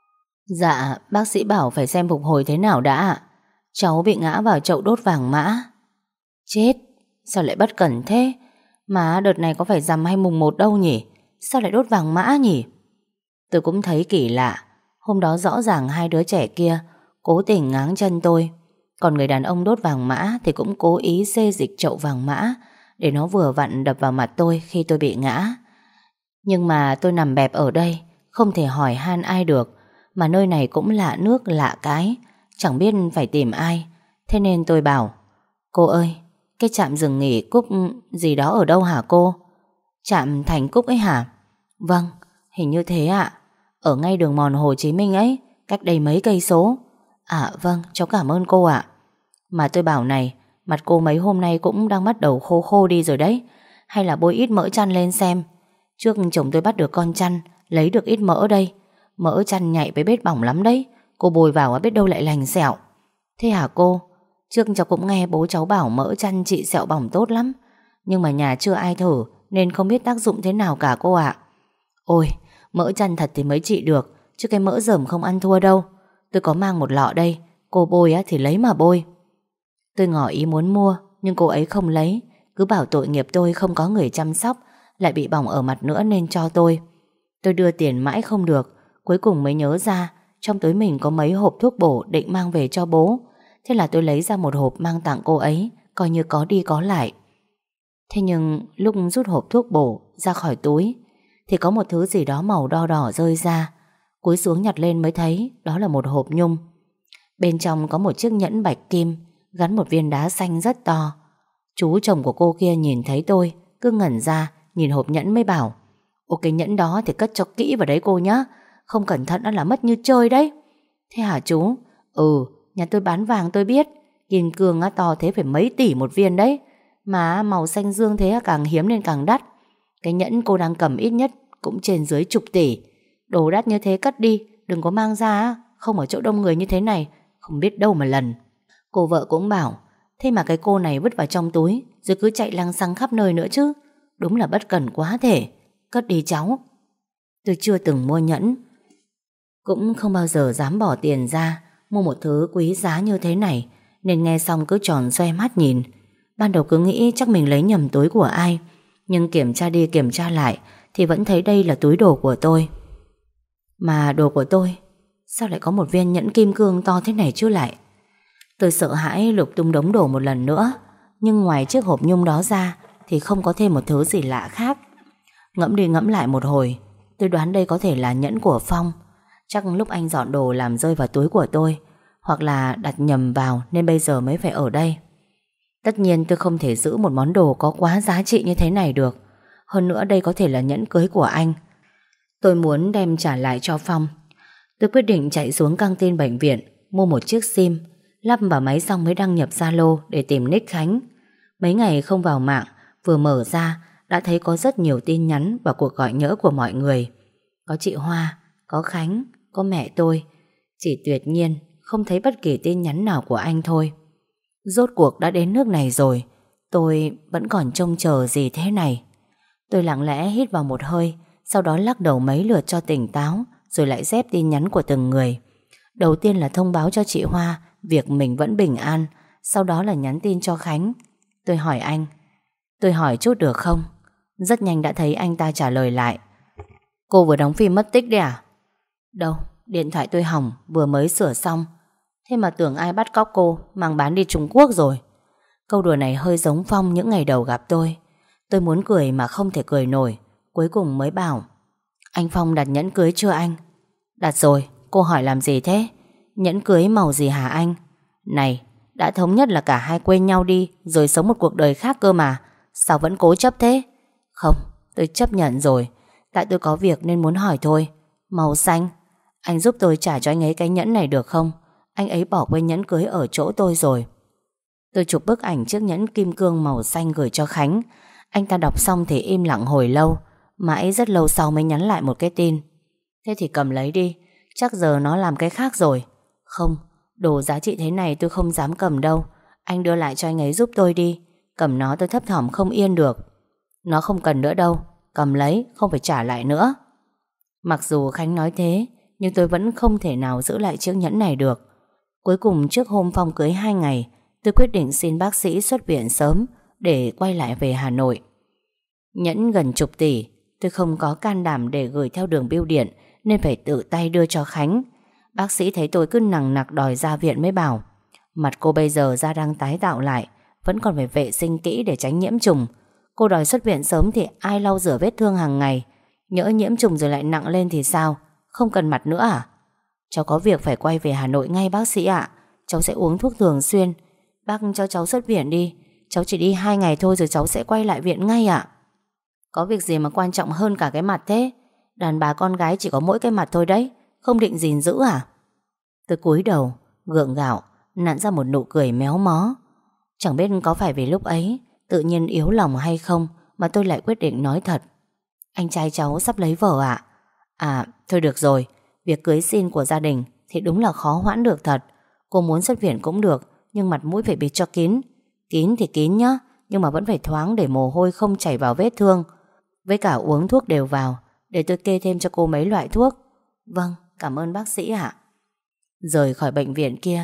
"Dạ, bác sĩ bảo phải xem phục hồi thế nào đã ạ. Cháu bị ngã vào chậu đốt vàng mã." Chết, sao lại bất cẩn thế? Mà đợt này có phải rằm hay mùng 1 đâu nhỉ? Sao lại đốt vàng mã nhỉ? Tôi cũng thấy kỳ lạ. Hôm đó rõ ràng hai đứa trẻ kia cố tình ngáng chân tôi, còn người đàn ông đốt vàng mã thì cũng cố ý xê dịch chậu vàng mã để nó vừa vặn đập vào mặt tôi khi tôi bị ngã. Nhưng mà tôi nằm bẹp ở đây, không thể hỏi han ai được. Mà nơi này cũng lạ nước lạ cái, chẳng biết phải tìm ai. Thế nên tôi bảo: "Cô ơi, cái trạm dừng nghỉ Cúc gì đó ở đâu hả cô?" "Trạm Thành Cúc ấy hả?" "Vâng, hình như thế ạ. Ở ngay đường mòn Hồ Chí Minh ấy, cách đây mấy cây số." "À vâng, cháu cảm ơn cô ạ." Mà tôi bảo này, mặt cô mấy hôm nay cũng đang bắt đầu khô khô đi rồi đấy. Hay là bôi ít mỡ chăn lên xem. Trước chồng tôi bắt được con chăn, lấy được ít mỡ đây. Mỡ chăn nhạy với vết bỏng lắm đấy. Cô bôi vào biết đâu lại lành sẹo. "Thế hả cô? Trước cháu cũng nghe bố cháu bảo mỡ chăn trị sẹo bỏng tốt lắm. Nhưng mà nhà chưa ai thử nên không biết tác dụng thế nào cả cô ạ." "Ôi, mỡ chăn thật thì mới trị được, chứ cái mỡ dởm không ăn thua đâu. Tôi có mang một lọ đây, Cô bôi á thì lấy mà bôi. Tôi ngỏ ý muốn mua, nhưng cô ấy không lấy, cứ bảo tội nghiệp tôi không có người chăm sóc, lại bị bỏng ở mặt nữa nên cho tôi. Tôi đưa tiền mãi không được, cuối cùng mới nhớ ra trong túi mình có mấy hộp thuốc bổ định mang về cho bố. Thế là tôi lấy ra một hộp mang tặng cô ấy, coi như có đi có lại. Thế nhưng lúc rút hộp thuốc bổ ra khỏi túi thì có một thứ gì đó màu đo đỏ rơi ra. Cúi xuống nhặt lên mới thấy đó là một hộp nhung. Bên trong có một chiếc nhẫn bạch kim gắn một viên đá xanh rất to. Chú chồng của cô kia nhìn thấy tôi cứ ngẩn ra, nhìn hộp nhẫn mới bảo: "Ô, cái nhẫn đó thì cất cho kỹ vào đấy cô nhá, không cẩn thận nó là mất như chơi đấy." Thế hả chú? Ừ, nhà tôi bán vàng tôi biết, kim cương á, to thế phải mấy tỷ một viên đấy, mà màu xanh dương thế càng hiếm nên càng đắt. Cái nhẫn cô đang cầm ít nhất cũng trên dưới chục tỷ. Đồ đắt như thế cất đi, đừng có mang ra á, không ở chỗ đông người như thế này, không biết đâu mà lần. Cô vợ cũng bảo: "Thế mà cái cô này vứt vào trong túi rồi cứ chạy lăng xăng khắp nơi nữa chứ, đúng là bất cẩn quá thể. Cất đi cháu." Tôi chưa từng mua nhẫn, cũng không bao giờ dám bỏ tiền ra mua một thứ quý giá như thế này, nên nghe xong cứ tròn xoe mắt nhìn. Ban đầu cứ nghĩ chắc mình lấy nhầm túi của ai, nhưng kiểm tra đi kiểm tra lại thì vẫn thấy đây là túi đồ của tôi. Mà đồ của tôi sao lại có một viên nhẫn kim cương to thế này chứ lại? Tôi sợ hãi lục tung đống đồ một lần nữa, nhưng ngoài chiếc hộp nhung đó ra thì không có thêm một thứ gì lạ khác. Ngẫm đi ngẫm lại một hồi, tôi đoán đây có thể là nhẫn của Phong. Chắc lúc anh dọn đồ làm rơi vào túi của tôi, hoặc là đặt nhầm vào nên bây giờ mới phải ở đây. Tất nhiên tôi không thể giữ một món đồ có quá giá trị như thế này được. Hơn nữa đây có thể là nhẫn cưới của anh. Tôi muốn đem trả lại cho Phong. Tôi quyết định chạy xuống căng tin bệnh viện, mua một chiếc SIM, lắp vào máy xong mới đăng nhập Zalo để tìm nick Khánh. Mấy ngày không vào mạng, vừa mở ra đã thấy có rất nhiều tin nhắn và cuộc gọi nhỡ của mọi người. Có chị Hoa, có Khánh, có mẹ tôi. Chỉ tuyệt nhiên không thấy bất kỳ tin nhắn nào của anh thôi. Rốt cuộc đã đến nước này rồi, tôi vẫn còn trông chờ gì thế này. Tôi lặng lẽ hít vào một hơi, sau đó lắc đầu mấy lượt cho tỉnh táo, rồi lại dép tin nhắn của từng người. Đầu tiên là thông báo cho chị Hoa việc mình vẫn bình an, sau đó là nhắn tin cho Khánh. Tôi hỏi anh: "Tôi hỏi chút được không?" Rất nhanh đã thấy anh ta trả lời lại: "Cô vừa đóng phim mất tích đấy à?" "Đâu, điện thoại tôi hỏng, vừa mới sửa xong." "Thế mà tưởng ai bắt cóc cô mang bán đi Trung Quốc rồi." Câu đùa này hơi giống Phong những ngày đầu gặp tôi. Tôi muốn cười mà không thể cười nổi, cuối cùng mới bảo: "Anh Phong đặt nhẫn cưới chưa anh?" "Đặt rồi, cô hỏi làm gì thế? Nhẫn cưới màu gì hả anh?" "Này, đã thống nhất là cả hai quên nhau đi rồi sống một cuộc đời khác cơ mà, sao vẫn cố chấp thế?" "Không, tôi chấp nhận rồi, tại tôi có việc nên muốn hỏi thôi." "Màu xanh." "Anh giúp tôi trả cho anh ấy cái nhẫn này được không? Anh ấy bỏ quên nhẫn cưới ở chỗ tôi rồi." Tôi chụp bức ảnh chiếc nhẫn kim cương màu xanh gửi cho Khánh. Anh ta đọc xong thì im lặng hồi lâu, mãi rất lâu sau mới nhắn lại một cái tin: "Thế thì cầm lấy đi, chắc giờ nó làm cái khác rồi." "Không, đồ giá trị thế này tôi không dám cầm đâu. Anh đưa lại cho anh ấy giúp tôi đi, cầm nó tôi thấp thỏm không yên được." "Nó không cần nữa đâu, cầm lấy, không phải trả lại nữa." Mặc dù Khánh nói thế, nhưng tôi vẫn không thể nào giữ lại chiếc nhẫn này được. Cuối cùng trước hôm Phong cưới 2 ngày, tôi quyết định xin bác sĩ xuất viện sớm để quay lại về Hà Nội. Nhẫn gần chục tỷ, tôi không có can đảm để gửi theo đường bưu điện nên phải tự tay đưa cho Khánh. Bác sĩ thấy tôi cứ nằng nặc đòi ra viện mới bảo: "Mặt cô bây giờ da đang tái tạo lại, vẫn còn phải vệ sinh kỹ để tránh nhiễm trùng. Cô đòi xuất viện sớm thì ai lau rửa vết thương hàng ngày? Nhỡ nhiễm trùng rồi lại nặng lên thì sao? Không cần mặt nữa à?" "Cháu có việc phải quay về Hà Nội ngay bác sĩ ạ. Cháu sẽ uống thuốc thường xuyên. Bác cho cháu xuất viện đi. Cháu chỉ đi 2 ngày thôi rồi cháu sẽ quay lại viện ngay ạ." "Có việc gì mà quan trọng hơn cả cái mặt thế? Đàn bà con gái chỉ có mỗi cái mặt thôi đấy, không định gìn giữ à?" Tôi cúi đầu, gượng gạo, nặn ra một nụ cười méo mó. Chẳng biết có phải vì lúc ấy tự nhiên yếu lòng hay không mà tôi lại quyết định nói thật: "Anh trai cháu sắp lấy vợ ạ." "À, thôi được rồi, việc cưới xin của gia đình thì đúng là khó hoãn được thật. Cô muốn xuất viện cũng được, nhưng mặt mũi phải bịt cho kín. Kín thì kín nhá, nhưng mà vẫn phải thoáng để mồ hôi không chảy vào vết thương. Với cả uống thuốc đều vào, để tôi kê thêm cho cô mấy loại thuốc." "Vâng, cảm ơn bác sĩ ạ." Rời khỏi bệnh viện kia,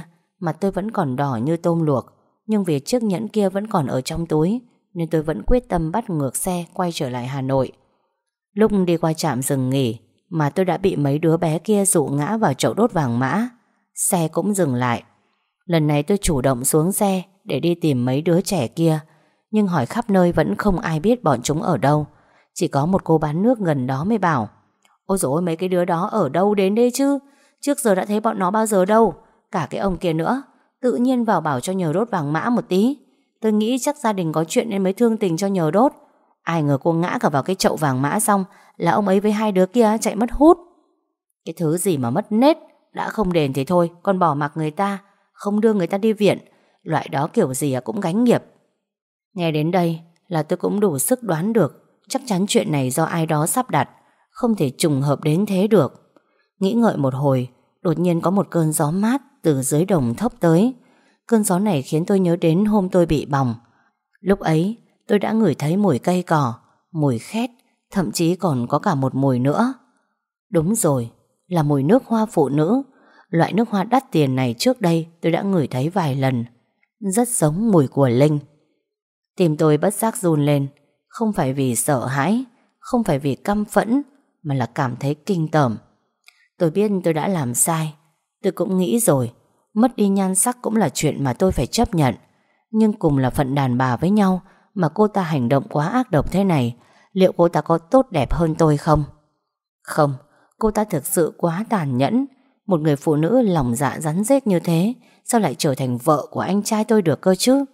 Mặt tôi vẫn còn đỏ như tôm luộc, nhưng vì chiếc nhẫn kia vẫn còn ở trong túi nên tôi vẫn quyết tâm bắt ngược xe quay trở lại Hà Nội. Lúc đi qua trạm dừng nghỉ mà tôi đã bị mấy đứa bé kia dụ ngã vào chậu đốt vàng mã. Xe cũng dừng lại. Lần này tôi chủ động xuống xe để đi tìm mấy đứa trẻ kia, nhưng hỏi khắp nơi vẫn không ai biết bọn chúng ở đâu. Chỉ có một cô bán nước gần đó mới bảo: ôi dồi ôi, mấy cái đứa đó ở đâu đến đây chứ? Trước giờ đã thấy bọn nó bao giờ đâu. Cả cái ông kia nữa, tự nhiên vào bảo cho nhờ đốt vàng mã một tí. Tôi nghĩ chắc gia đình có chuyện nên mới thương tình cho nhờ đốt. Ai ngờ cô ngã cả vào cái chậu vàng mã xong là ông ấy với hai đứa kia chạy mất hút. Cái thứ gì mà mất nết, đã không đền thì thôi, còn bỏ mặc người ta, không đưa người ta đi viện. Loại đó kiểu gì cũng gánh nghiệp. Nghe đến đây là tôi cũng đủ sức đoán được chắc chắn chuyện này do ai đó sắp đặt, không thể trùng hợp đến thế được. Nghĩ ngợi một hồi, đột nhiên có một cơn gió mát từ dưới đồng thốc tới. Cơn gió này khiến tôi nhớ đến hôm tôi bị bỏng. Lúc ấy tôi đã ngửi thấy mùi cây cỏ, mùi khét, thậm chí còn có cả một mùi nữa. Đúng rồi, là mùi nước hoa phụ nữ. Loại nước hoa đắt tiền này trước đây tôi đã ngửi thấy vài lần. Rất giống mùi của Linh. Tim tôi bất giác run lên. Không phải vì sợ hãi, không phải vì căm phẫn, mà là cảm thấy kinh tởm. Tôi biết tôi đã làm sai. Tôi cũng nghĩ rồi, mất đi nhan sắc cũng là chuyện mà tôi phải chấp nhận. Nhưng cùng là phận đàn bà với nhau mà cô ta hành động quá ác độc thế này, liệu cô ta có tốt đẹp hơn tôi không? Không, cô ta thực sự quá tàn nhẫn. Một người phụ nữ lòng dạ rắn rết như thế sao lại trở thành vợ của anh trai tôi được cơ chứ?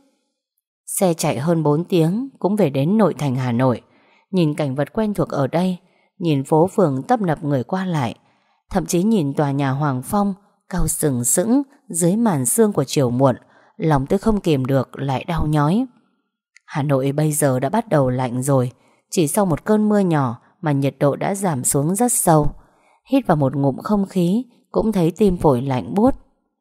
Xe chạy hơn 4 tiếng cũng về đến nội thành Hà Nội. Nhìn cảnh vật quen thuộc ở đây, nhìn phố phường tấp nập người qua lại, thậm chí nhìn tòa nhà Hoàng Phong cao sừng sững dưới màn sương của chiều muộn, lòng tôi không kìm được lại đau nhói. Hà Nội bây giờ đã bắt đầu lạnh rồi. Chỉ sau một cơn mưa nhỏ mà nhiệt độ đã giảm xuống rất sâu. Hít vào một ngụm không khí cũng thấy tim phổi lạnh buốt.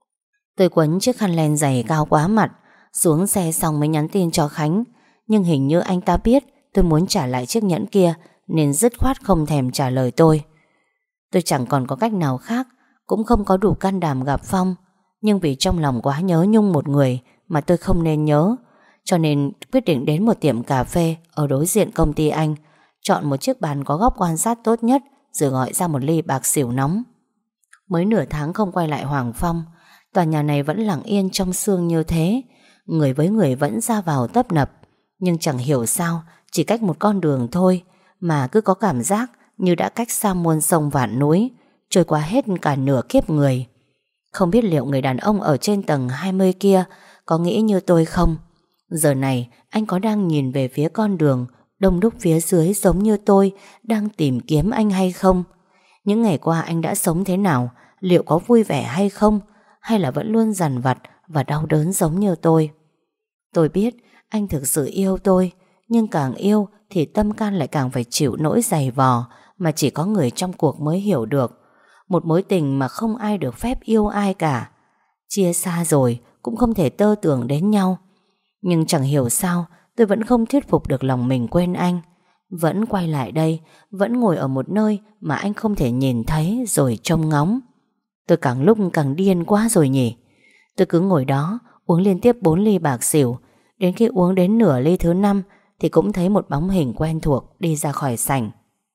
Tôi quấn chiếc khăn len dày cao quá mặt, xuống xe xong mới nhắn tin cho Khánh. Nhưng hình như anh ta biết tôi muốn trả lại chiếc nhẫn kia nên dứt khoát không thèm trả lời tôi. Tôi chẳng còn có cách nào khác, cũng không có đủ can đảm gặp Phong. Nhưng vì trong lòng quá nhớ nhung một người mà tôi không nên nhớ, cho nên quyết định đến một tiệm cà phê ở đối diện công ty anh, chọn một chiếc bàn có góc quan sát tốt nhất, rồi gọi ra một ly bạc xỉu nóng. Mới nửa tháng không quay lại Hoàng Phong, tòa nhà này vẫn lặng yên trong sương như thế. Người với người vẫn ra vào tấp nập. Nhưng chẳng hiểu sao, chỉ cách một con đường thôi mà cứ có cảm giác như đã cách xa muôn sông vạn núi, trôi qua hết cả nửa kiếp người. Không biết liệu người đàn ông ở trên tầng 20 kia có nghĩ như tôi không? Giờ này anh có đang nhìn về phía con đường đông đúc phía dưới giống như tôi đang tìm kiếm anh hay không? Những ngày qua anh đã sống thế nào? Liệu có vui vẻ hay không? Hay là vẫn luôn dằn vặt và đau đớn giống như tôi? Tôi biết anh thực sự yêu tôi, nhưng càng yêu thì tâm can lại càng phải chịu nỗi dày vò mà chỉ có người trong cuộc mới hiểu được. Một mối tình mà không ai được phép yêu ai cả. Chia xa rồi cũng không thể tơ tưởng đến nhau. Nhưng chẳng hiểu sao tôi vẫn không thuyết phục được lòng mình quên anh. Vẫn quay lại đây, vẫn ngồi ở một nơi mà anh không thể nhìn thấy rồi trông ngóng. Tôi càng lúc càng điên quá rồi nhỉ. Tôi cứ ngồi đó uống liên tiếp 4 ly bạc xỉu. Đến khi uống đến nửa ly thứ 5 thì cũng thấy một bóng hình quen thuộc đi ra khỏi sảnh.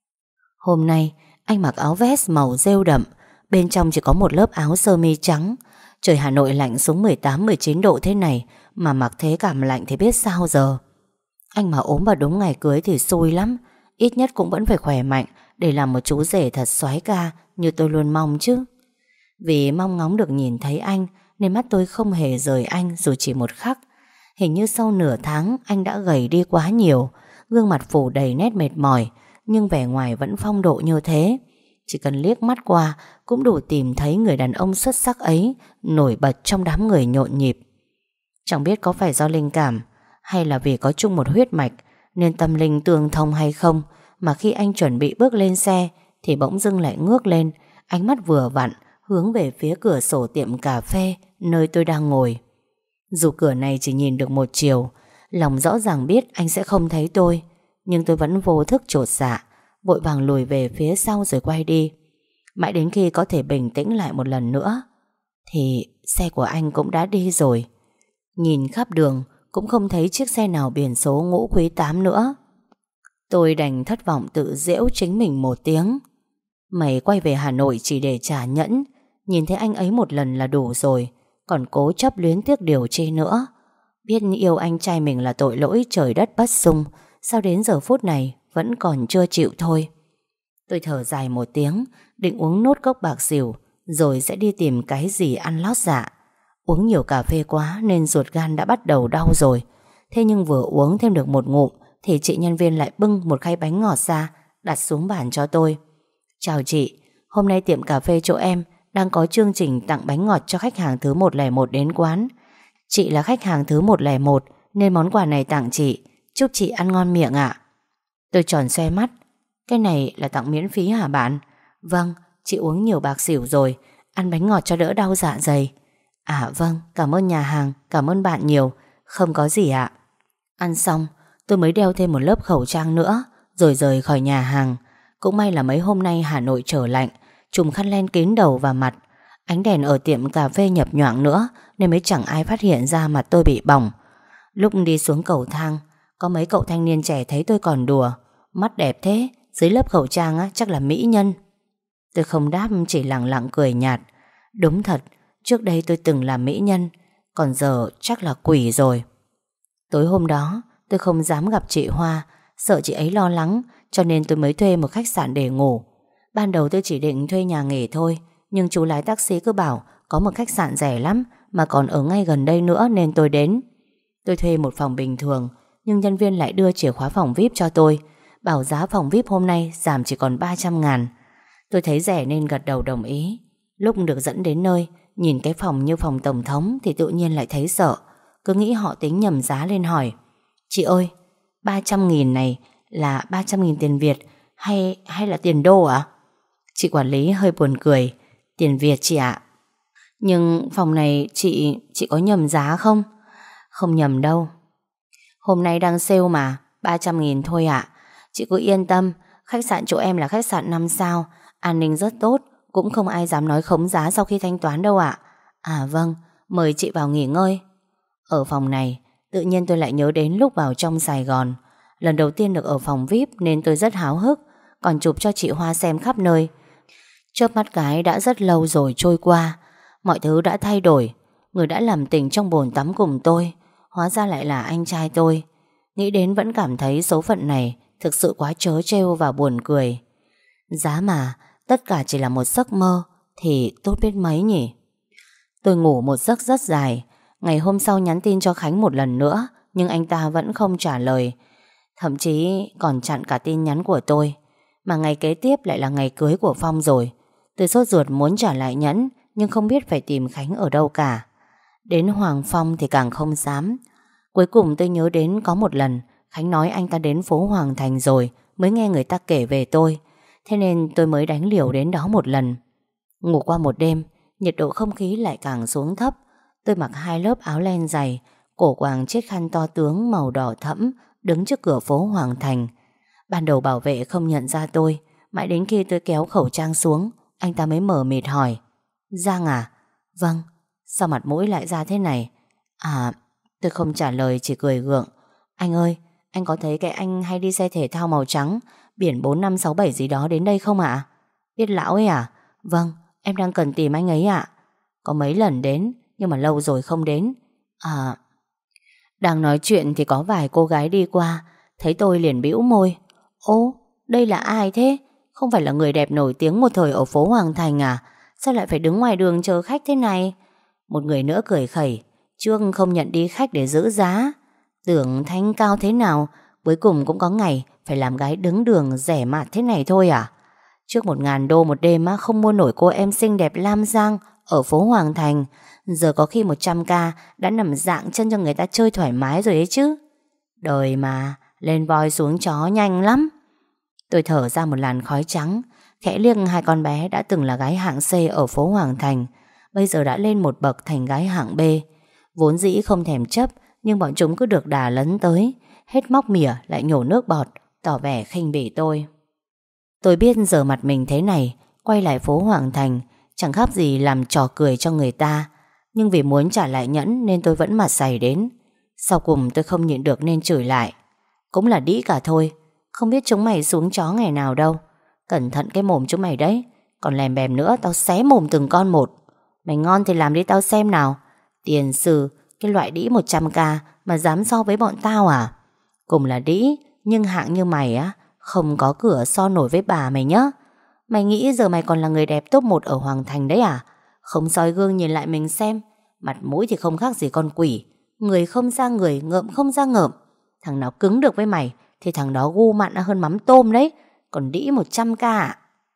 Hôm nay anh mặc áo vest màu rêu đậm, bên trong chỉ có một lớp áo sơ mi trắng. Trời Hà Nội lạnh xuống 18-19 độ thế này mà mặc thế cảm lạnh thì biết sao giờ. Anh mà ốm vào đúng ngày cưới thì xui lắm. Ít nhất cũng vẫn phải khỏe mạnh để làm một chú rể thật soái ca như tôi luôn mong chứ. Vì mong ngóng được nhìn thấy anh nên mắt tôi không hề rời anh dù chỉ một khắc. Hình như sau nửa tháng anh đã gầy đi quá nhiều, gương mặt phủ đầy nét mệt mỏi, nhưng vẻ ngoài vẫn phong độ như thế. Chỉ cần liếc mắt qua cũng đủ tìm thấy người đàn ông xuất sắc ấy nổi bật trong đám người nhộn nhịp. Chẳng biết có phải do linh cảm hay là vì có chung một huyết mạch nên tâm linh tương thông hay không, mà khi anh chuẩn bị bước lên xe thì bỗng dưng lại ngước lên, ánh mắt vừa vặn hướng về phía cửa sổ tiệm cà phê nơi tôi đang ngồi. Dù cửa này chỉ nhìn được một chiều, lòng rõ ràng biết anh sẽ không thấy tôi, nhưng tôi vẫn vô thức chột dạ, vội vàng lùi về phía sau rồi quay đi. Mãi đến khi có thể bình tĩnh lại một lần nữa, thì xe của anh cũng đã đi rồi. Nhìn khắp đường cũng không thấy chiếc xe nào biển số Ngũ Quý 8 nữa. Tôi đành thất vọng tự giễu chính mình một tiếng. Mày quay về Hà Nội chỉ để trả nhẫn. Nhìn thấy anh ấy một lần là đủ rồi, còn cố chấp luyến tiếc điều chi nữa. Biết yêu anh trai mình là tội lỗi trời đất bất dung, sao đến giờ phút này vẫn còn chưa chịu thôi. Tôi thở dài một tiếng, định uống nốt cốc bạc xỉu rồi sẽ đi tìm cái gì ăn lót dạ. Uống nhiều cà phê quá nên ruột gan đã bắt đầu đau rồi. Thế nhưng vừa uống thêm được một ngụm thì chị nhân viên lại bưng một khay bánh ngọt ra, đặt xuống bàn cho tôi. Chào chị, hôm nay tiệm cà phê chỗ em đang có chương trình tặng bánh ngọt cho khách hàng thứ 101 đến quán. Chị là khách hàng thứ 101 nên món quà này tặng chị. Chúc chị ăn ngon miệng ạ. Tôi tròn xoe mắt. Cái này là tặng miễn phí hả bạn? Vâng, chị uống nhiều bạc xỉu rồi, ăn bánh ngọt cho đỡ đau dạ dày. À vâng, cảm ơn nhà hàng, cảm ơn bạn nhiều. Không có gì ạ. Ăn xong, tôi mới đeo thêm một lớp khẩu trang nữa rồi rời khỏi nhà hàng. Cũng may là mấy hôm nay Hà Nội trở lạnh, trùm khăn len kín đầu và mặt. Ánh đèn ở tiệm cà phê nhập nhoạng nữa nên mới chẳng ai phát hiện ra mặt tôi bị bỏng. Lúc đi xuống cầu thang, có mấy cậu thanh niên trẻ thấy tôi còn đùa. Mắt đẹp thế, dưới lớp khẩu trang á, chắc là mỹ nhân. Tôi không đáp, chỉ lặng lặng cười nhạt. Đúng thật, trước đây tôi từng là mỹ nhân, còn giờ chắc là quỷ rồi. Tối hôm đó tôi không dám gặp chị Hoa, sợ chị ấy lo lắng, cho nên tôi mới thuê một khách sạn để ngủ. Ban đầu tôi chỉ định thuê nhà nghỉ thôi, nhưng chú lái taxi cứ bảo có một khách sạn rẻ lắm mà còn ở ngay gần đây nữa nên tôi đến. Tôi thuê một phòng bình thường, nhưng nhân viên lại đưa chìa khóa phòng VIP cho tôi, bảo giá phòng VIP hôm nay giảm chỉ còn 300.000. Tôi thấy rẻ nên gật đầu đồng ý. Lúc được dẫn đến nơi, nhìn cái phòng như phòng tổng thống thì tự nhiên lại thấy sợ. Cứ nghĩ họ tính nhầm giá lên hỏi: Chị ơi, 300.000 này là 300.000 tiền Việt hay là tiền đô ạ? Chị quản lý hơi buồn cười: Tiền Việt chị ạ. Nhưng phòng này chị có nhầm giá không? Không nhầm đâu. Hôm nay đang sale mà, 300.000 thôi ạ. Chị cứ yên tâm, khách sạn chỗ em là khách sạn 5 sao, an ninh rất tốt, cũng không ai dám nói khống giá sau khi thanh toán đâu ạ. À vâng, mời chị vào nghỉ ngơi. Ở phòng này, tự nhiên tôi lại nhớ đến lúc vào trong Sài Gòn. Lần đầu tiên được ở phòng VIP nên tôi rất háo hức, còn chụp cho chị Hoa xem khắp nơi. Chớp mắt cái đã rất lâu rồi trôi qua. Mọi thứ đã thay đổi. Người đã làm tình trong bồn tắm cùng tôi hóa ra lại là anh trai tôi. Nghĩ đến vẫn cảm thấy số phận này thực sự quá trớ trêu và buồn cười. Giá mà tất cả chỉ là một giấc mơ thì tốt biết mấy nhỉ. Tôi ngủ một giấc rất dài. Ngày hôm sau nhắn tin cho Khánh một lần nữa, nhưng anh ta vẫn không trả lời. Thậm chí còn chặn cả tin nhắn của tôi. Mà ngày kế tiếp lại là ngày cưới của Phong rồi. Tôi sốt ruột muốn trả lại nhẫn, nhưng không biết phải tìm Khánh ở đâu cả. Đến Hoàng Phong thì càng không dám. Cuối cùng tôi nhớ đến có một lần Khánh nói anh ta đến phố Hoàng Thành rồi, mới nghe người ta kể về tôi. Thế nên tôi mới đánh liều đến đó một lần. Ngủ qua một đêm, nhiệt độ không khí lại càng xuống thấp. Tôi mặc 2 lớp áo len dày, cổ quàng chiếc khăn to tướng màu đỏ thẫm, đứng trước cửa phố Hoàng Thành. Ban đầu bảo vệ không nhận ra tôi, mãi đến khi tôi kéo khẩu trang xuống, anh ta mới mờ mịt hỏi: Giang à? Vâng. Sao mặt mũi lại ra thế này? À, tôi không trả lời, chỉ cười gượng. Anh ơi, anh có thấy cái anh hay đi xe thể thao màu trắng, biển 4567 gì đó đến đây không ạ? Biết lão ấy à? Vâng, em đang cần tìm anh ấy ạ. Có mấy lần đến, nhưng mà lâu rồi không đến. À, đang nói chuyện thì có vài cô gái đi qua, thấy tôi liền bĩu môi. Ô, đây là ai thế? Không phải là người đẹp nổi tiếng một thời ở phố Hoàng Thành à? Sao lại phải đứng ngoài đường chờ khách thế này? Một người nữa cười khẩy: Trước không nhận đi khách để giữ giá, tưởng thanh cao thế nào, cuối cùng cũng có ngày phải làm gái đứng đường rẻ mạt thế này thôi à? Trước 1.000 đô một đêm á, không mua nổi cô em xinh đẹp Lam Giang ở phố Hoàng Thành, giờ có khi 100k đã nằm dạng chân cho người ta chơi thoải mái rồi ấy chứ. Đời mà, lên voi xuống chó nhanh lắm. Tôi thở ra một làn khói trắng, khẽ liếc 2 con bé đã từng là gái hạng C ở phố Hoàng Thành, bây giờ đã lên một bậc thành gái hạng B. Vốn dĩ không thèm chấp, nhưng bọn chúng cứ được đà lấn tới, hết móc mỉa lại nhổ nước bọt, tỏ vẻ khinh bỉ tôi. Tôi biết giờ mặt mình thế này, quay lại phố Hoàng Thành chẳng khác gì làm trò cười cho người ta. Nhưng vì muốn trả lại nhẫn nên tôi vẫn mặt dày đến. Sau cùng tôi không nhịn được nên chửi lại. Cũng là đĩ cả thôi, không biết chúng mày xuống chó ngày nào đâu. Cẩn thận cái mồm chúng mày đấy, còn lèm bèm nữa tao xé mồm từng con một. Mày ngon thì làm đi tao xem nào. Tiền sử, cái loại đĩ 100k mà dám so với bọn tao à? Cùng là đĩ, nhưng hạng như mày á, không có cửa so nổi với bà mày nhá. Mày nghĩ giờ mày còn là người đẹp top 1 ở Hoàng Thành đấy à? Không soi gương nhìn lại mình xem. Mặt mũi thì không khác gì con quỷ, người không ra người, ngợm không ra ngợm. Thằng nào cứng được với mày thì thằng đó gu mặn hơn mắm tôm đấy. Còn đĩ 100k à?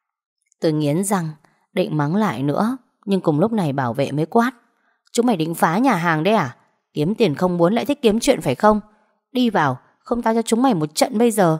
Tôi nghiến răng định mắng lại nữa, nhưng cùng lúc này bảo vệ mới quát. Chúng mày định phá nhà hàng đấy à? Kiếm tiền không muốn lại thích kiếm chuyện phải không? Đi vào, không tao cho chúng mày một trận bây giờ.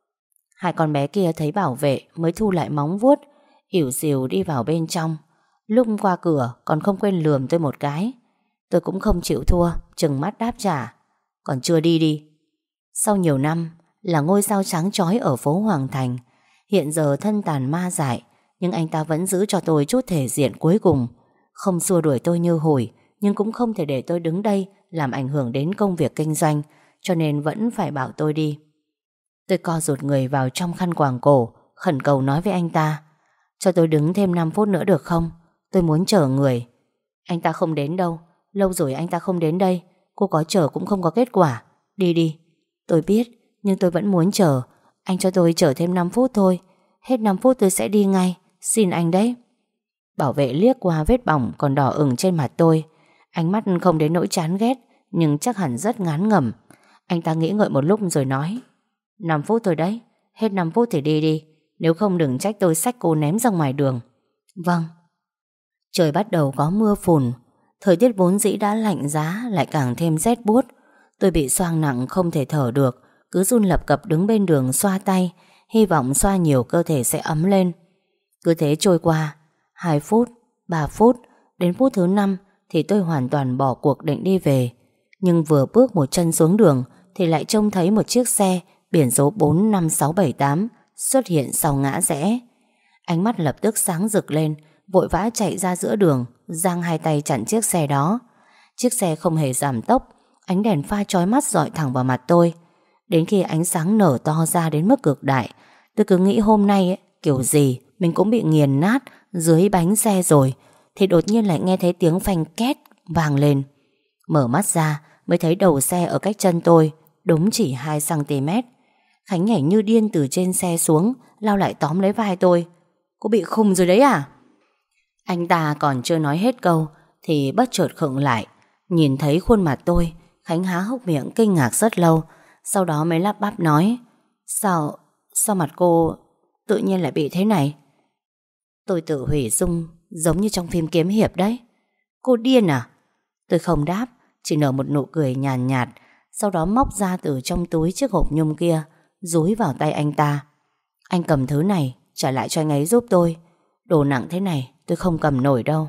Hai con bé kia thấy bảo vệ mới thu lại móng vuốt, ỉu xìu đi vào bên trong. Lúc qua cửa còn không quên lườm tôi một cái. Tôi cũng không chịu thua, trừng mắt đáp trả. Còn chưa đi đi. Sau nhiều năm là ngôi sao sáng chói ở phố Hoàng Thành, hiện giờ thân tàn ma dại, nhưng anh ta vẫn giữ cho tôi chút thể diện cuối cùng. Không xua đuổi tôi như hồi, nhưng cũng không thể để tôi đứng đây làm ảnh hưởng đến công việc kinh doanh, cho nên vẫn phải bảo tôi đi. Tôi co rụt người vào trong khăn quàng cổ, khẩn cầu nói với anh ta. Cho tôi đứng thêm 5 phút nữa được không? Tôi muốn chờ người. Anh ta không đến đâu, lâu rồi anh ta không đến đây. Cô có chờ cũng không có kết quả. Đi đi. Tôi biết, nhưng tôi vẫn muốn chờ. Anh cho tôi chờ thêm 5 phút thôi. Hết 5 phút tôi sẽ đi ngay. Xin anh đấy. Bảo vệ liếc qua vết bỏng còn đỏ ửng trên mặt tôi. Ánh mắt không đến nỗi chán ghét, nhưng chắc hẳn rất ngán ngẩm. Anh ta nghĩ ngợi một lúc rồi nói. 5 phút thôi đấy. Hết 5 phút thì đi đi. Nếu không đừng trách tôi xách cô ném ra ngoài đường. Vâng. Trời bắt đầu có mưa phùn. Thời tiết vốn dĩ đã lạnh giá lại càng thêm rét buốt. Tôi bị xoang nặng không thể thở được, cứ run lập cập đứng bên đường xoa tay, hy vọng xoa nhiều cơ thể sẽ ấm lên. Cứ thế trôi qua 2 phút, 3 phút. Đến phút thứ 5 thì tôi hoàn toàn bỏ cuộc định đi về. Nhưng vừa bước một chân xuống đường thì lại trông thấy một chiếc xe biển số 45678 xuất hiện sau ngã rẽ. Ánh mắt lập tức sáng rực lên, vội vã chạy ra giữa đường, giang hai tay chặn chiếc xe đó. Chiếc xe không hề giảm tốc, ánh đèn pha chói mắt dọi thẳng vào mặt tôi. Đến khi ánh sáng nở to ra đến mức cực đại, tôi cứ nghĩ hôm nay kiểu gì mình cũng bị nghiền nát dưới bánh xe rồi, thì đột nhiên lại nghe thấy tiếng phanh két vang lên. Mở mắt ra mới thấy đầu xe ở cách chân tôi đúng chỉ 2 cm. Khánh nhảy như điên từ trên xe xuống, lao lại tóm lấy vai tôi. Cô bị khùng rồi đấy à? Anh ta còn chưa nói hết câu thì bất chợt khựng lại. Nhìn thấy khuôn mặt tôi, Khánh há hốc miệng kinh ngạc rất lâu, sau đó mới lắp bắp nói. Sao mặt cô tự nhiên lại bị thế này? Tôi tự hủy dung giống như trong phim kiếm hiệp đấy. Cô điên à? Tôi không đáp, chỉ nở một nụ cười nhàn nhạt, sau đó móc ra từ trong túi chiếc hộp nhung kia, dúi vào tay anh ta. Anh cầm thứ này, trả lại cho anh ấy giúp tôi. Đồ nặng thế này tôi không cầm nổi đâu.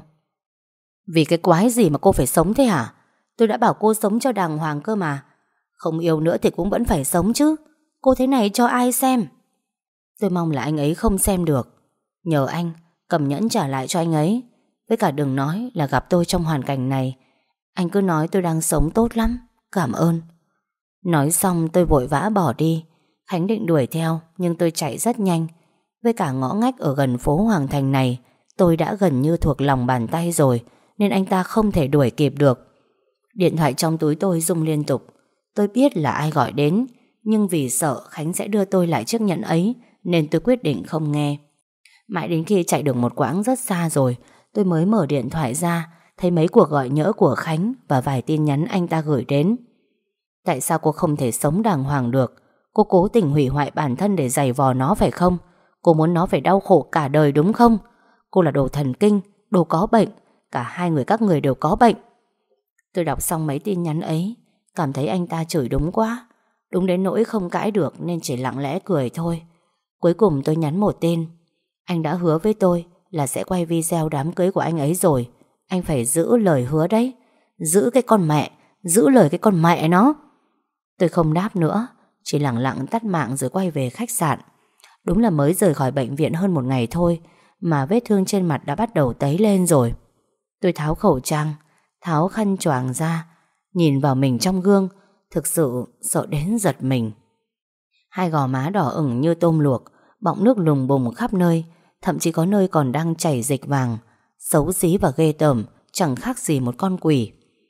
Vì cái quái gì mà cô phải sống thế hả? Tôi đã bảo cô sống cho đàng hoàng cơ mà. Không yêu nữa thì cũng vẫn phải sống chứ. Cô thế này cho ai xem? Tôi mong là anh ấy không xem được. Nhờ anh cầm nhẫn trả lại cho anh ấy. Với cả đừng nói là gặp tôi trong hoàn cảnh này. Anh cứ nói tôi đang sống tốt lắm. Cảm ơn. Nói xong tôi vội vã bỏ đi. Khánh định đuổi theo, nhưng tôi chạy rất nhanh. Với cả ngõ ngách ở gần phố Hoàng Thành này tôi đã gần như thuộc lòng bàn tay rồi, nên anh ta không thể đuổi kịp được. Điện thoại trong túi tôi rung liên tục. Tôi biết là ai gọi đến, nhưng vì sợ Khánh sẽ đưa tôi lại chiếc nhẫn ấy nên tôi quyết định không nghe. Mãi đến khi chạy được một quãng rất xa rồi, tôi mới mở điện thoại ra, thấy mấy cuộc gọi nhỡ của Khánh và vài tin nhắn anh ta gửi đến. Tại sao cô không thể sống đàng hoàng được? Cô cố tình hủy hoại bản thân để giày vò nó phải không? Cô muốn nó phải đau khổ cả đời đúng không? Cô là đồ thần kinh, đồ có bệnh. Cả hai người các người đều có bệnh. Tôi đọc xong mấy tin nhắn ấy, cảm thấy anh ta chửi đúng quá. Đúng đến nỗi không cãi được nên chỉ lặng lẽ cười thôi. Cuối cùng tôi nhắn một tin. Anh đã hứa với tôi là sẽ quay video đám cưới của anh ấy rồi. Anh phải giữ lời hứa đấy. Giữ cái con mẹ, giữ lời cái con mẹ nó. Tôi không đáp nữa, chỉ lặng lặng tắt mạng rồi quay về khách sạn. Đúng là mới rời khỏi bệnh viện hơn một ngày thôi mà vết thương trên mặt đã bắt đầu tấy lên rồi. Tôi tháo khẩu trang, tháo khăn choàng ra, nhìn vào mình trong gương, thực sự sợ đến giật mình. Hai gò má đỏ ửng như tôm luộc, bọng nước lùng bùng khắp nơi, thậm chí có nơi còn đang chảy dịch vàng. Xấu xí và ghê tởm, chẳng khác gì một con quỷ.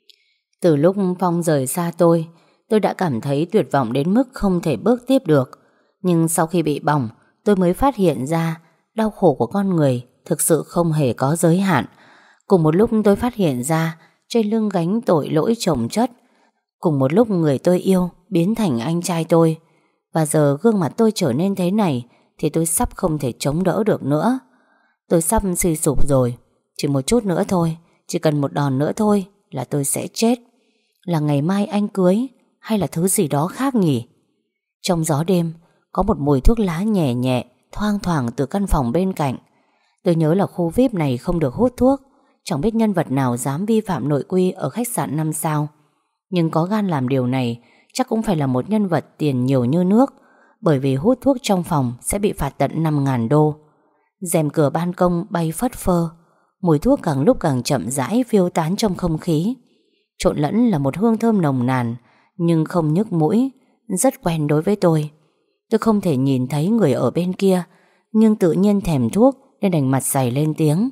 Từ lúc Phong rời xa tôi đã cảm thấy tuyệt vọng đến mức không thể bước tiếp được. Nhưng sau khi bị bỏng, tôi mới phát hiện ra đau khổ của con người thực sự không hề có giới hạn. Cùng một lúc tôi phát hiện ra trên lưng gánh tội lỗi chồng chất. Cùng một lúc người tôi yêu biến thành anh trai tôi. Và giờ gương mặt tôi trở nên thế này thì tôi sắp không thể chống đỡ được nữa. Tôi sắp suy sụp rồi. Chỉ một chút nữa thôi, chỉ cần một đòn nữa thôi là tôi sẽ chết. Là ngày mai anh cưới hay là thứ gì đó khác nhỉ? Trong gió đêm có một mùi thuốc lá nhẹ nhẹ thoang thoảng từ căn phòng bên cạnh. Tôi nhớ là khu VIP này không được hút thuốc. Chẳng biết nhân vật nào dám vi phạm nội quy ở khách sạn 5 sao. Nhưng có gan làm điều này chắc cũng phải là một nhân vật tiền nhiều như nước, bởi vì hút thuốc trong phòng sẽ bị phạt tận 5.000 đô. Rèm cửa ban công bay phất phơ, mùi thuốc càng lúc càng chậm rãi phiêu tán trong không khí. Trộn lẫn là một hương thơm nồng nàn, nhưng không nhức mũi, rất quen đối với tôi. Tôi không thể nhìn thấy người ở bên kia, nhưng tự nhiên thèm thuốc nên đành mặt dày lên tiếng.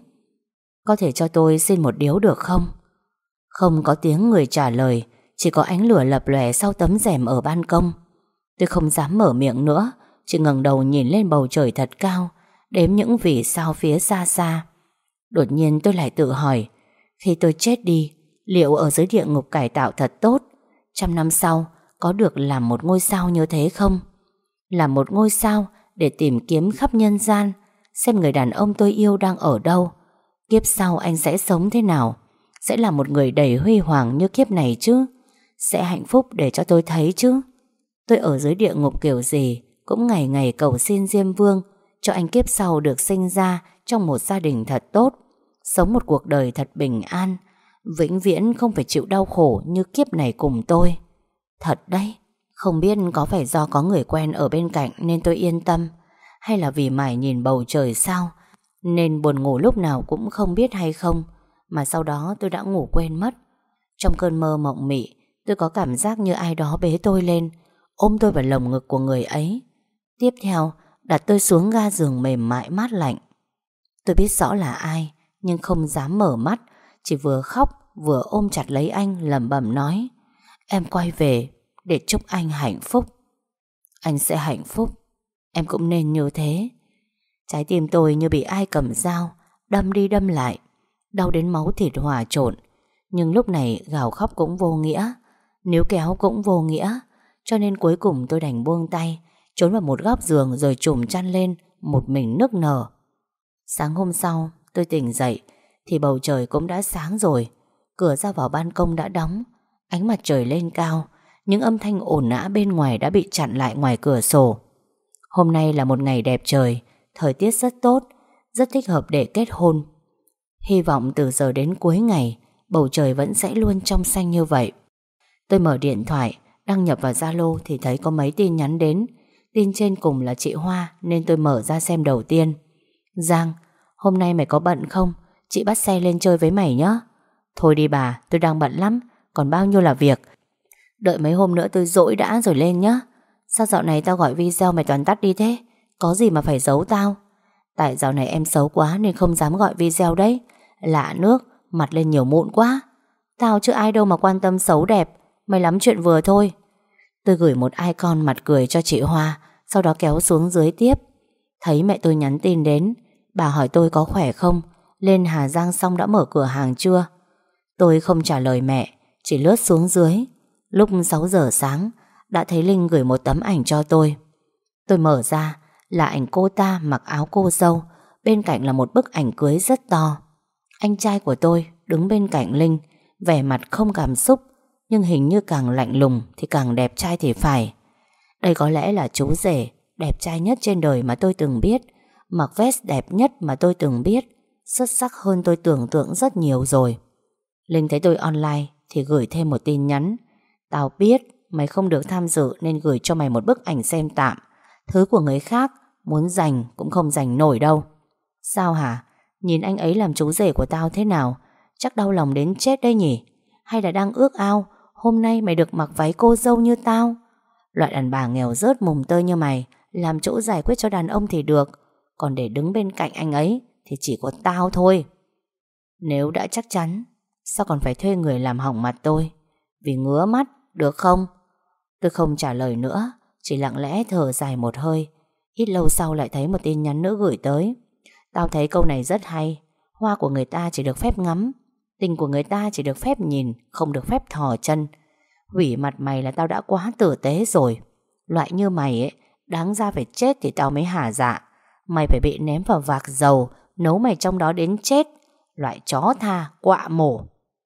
Có thể cho tôi xin một điếu được không? Không có tiếng người trả lời, chỉ có ánh lửa lập lòe sau tấm rèm ở ban công. Tôi không dám mở miệng nữa, chỉ ngẩng đầu nhìn lên bầu trời thật cao, đếm những vì sao phía xa xa. Đột nhiên tôi lại tự hỏi, khi tôi chết đi, liệu ở dưới địa ngục cải tạo thật tốt, 100 năm sau có được làm một ngôi sao như thế không? Làm một ngôi sao để tìm kiếm khắp nhân gian, xem người đàn ông tôi yêu đang ở đâu. Kiếp sau anh sẽ sống thế nào? Sẽ là một người đầy huy hoàng như kiếp này chứ? Sẽ hạnh phúc để cho tôi thấy chứ? Tôi ở dưới địa ngục kiểu gì cũng ngày ngày cầu xin Diêm Vương cho anh kiếp sau được sinh ra trong một gia đình thật tốt, sống một cuộc đời thật bình an, vĩnh viễn không phải chịu đau khổ như kiếp này cùng tôi. Thật đấy, không biết có phải do có người quen ở bên cạnh nên tôi yên tâm, hay là vì mải nhìn bầu trời sao nên buồn ngủ lúc nào cũng không biết hay không, mà sau đó tôi đã ngủ quên mất. Trong cơn mơ mộng mị, tôi có cảm giác như ai đó bế tôi lên, ôm tôi vào lồng ngực của người ấy. Tiếp theo đặt tôi xuống ga giường mềm mại mát lạnh. Tôi biết rõ là ai, nhưng không dám mở mắt, chỉ vừa khóc vừa ôm chặt lấy anh, lẩm bẩm nói: em quay về để chúc anh hạnh phúc. Anh sẽ hạnh phúc, em cũng nên như thế. Trái tim tôi như bị ai cầm dao đâm đi đâm lại, đau đến máu thịt hòa trộn. Nhưng lúc này gào khóc cũng vô nghĩa, níu kéo cũng vô nghĩa, cho nên cuối cùng tôi đành buông tay, trốn vào một góc giường rồi trùm chăn lên, một mình nức nở. Sáng hôm sau tôi tỉnh dậy thì bầu trời cũng đã sáng rồi. Cửa ra vào ban công đã đóng, ánh mặt trời lên cao, những âm thanh ồn ào bên ngoài đã bị chặn lại ngoài cửa sổ. Hôm nay là một ngày đẹp trời, thời tiết rất tốt, rất thích hợp để kết hôn. Hy vọng từ giờ đến cuối ngày bầu trời vẫn sẽ luôn trong xanh như vậy. Tôi mở điện thoại, đăng nhập vào Zalo thì thấy có mấy tin nhắn đến. Tin trên cùng là chị Hoa nên tôi mở ra xem đầu tiên. Giang, hôm nay mày có bận không? Chị bắt xe lên chơi với mày nhé. Thôi đi bà, tôi đang bận lắm, còn bao nhiêu là việc. Đợi mấy hôm nữa tôi dỗi đã rồi lên nhé. Sao dạo này tao gọi video mày toàn tắt đi thế? Có gì mà phải giấu tao? Tại dạo này em xấu quá nên không dám gọi video đấy. Lạ nước, mặt lên nhiều mụn quá. Tao chứ ai đâu mà quan tâm xấu đẹp, mày lắm chuyện vừa thôi. Tôi gửi một icon mặt cười cho chị Hoa, sau đó kéo xuống dưới tiếp. Thấy mẹ tôi nhắn tin đến, bà hỏi tôi có khỏe không, lên Hà Giang xong đã mở cửa hàng chưa. Tôi không trả lời mẹ, chỉ lướt xuống dưới. Lúc 6 giờ sáng đã thấy Linh gửi một tấm ảnh cho tôi. Tôi mở ra là ảnh cô ta mặc áo cô dâu, bên cạnh là một bức ảnh cưới rất to. Anh trai của tôi đứng bên cạnh Linh, vẻ mặt không cảm xúc, nhưng hình như càng lạnh lùng thì càng đẹp trai thì phải. Đây có lẽ là chú rể đẹp trai nhất trên đời mà tôi từng biết, mặc vest đẹp nhất mà tôi từng biết, xuất sắc hơn tôi tưởng tượng rất nhiều rồi. Linh thấy tôi online thì gửi thêm một tin nhắn: tao biết mày không được tham dự nên gửi cho mày một bức ảnh xem tạm. Thứ của người khác muốn giành cũng không giành nổi đâu. Sao hả? Nhìn anh ấy làm chú rể của tao thế nào? Chắc đau lòng đến chết đây nhỉ? Hay là đang ước ao hôm nay mày được mặc váy cô dâu như tao? Loại đàn bà nghèo rớt mùng tơi như mày làm chỗ giải quyết cho đàn ông thì được, còn để đứng bên cạnh anh ấy thì chỉ có tao thôi. Nếu đã chắc chắn, sao còn phải thuê người làm hỏng mặt tôi? Vì ngứa mắt, được không? Tôi không trả lời nữa, chỉ lặng lẽ thở dài một hơi. Ít lâu sau lại thấy một tin nhắn nữa gửi tới. Tao thấy câu này rất hay. Hoa của người ta chỉ được phép ngắm, tình của người ta chỉ được phép nhìn, không được phép thò chân. Hủy mặt mày là tao đã quá tử tế rồi. Loại như mày ấy, đáng ra phải chết thì tao mới hả dạ. Mày phải bị ném vào vạc dầu, nấu mày trong đó đến chết. Loại chó tha, quạ mổ.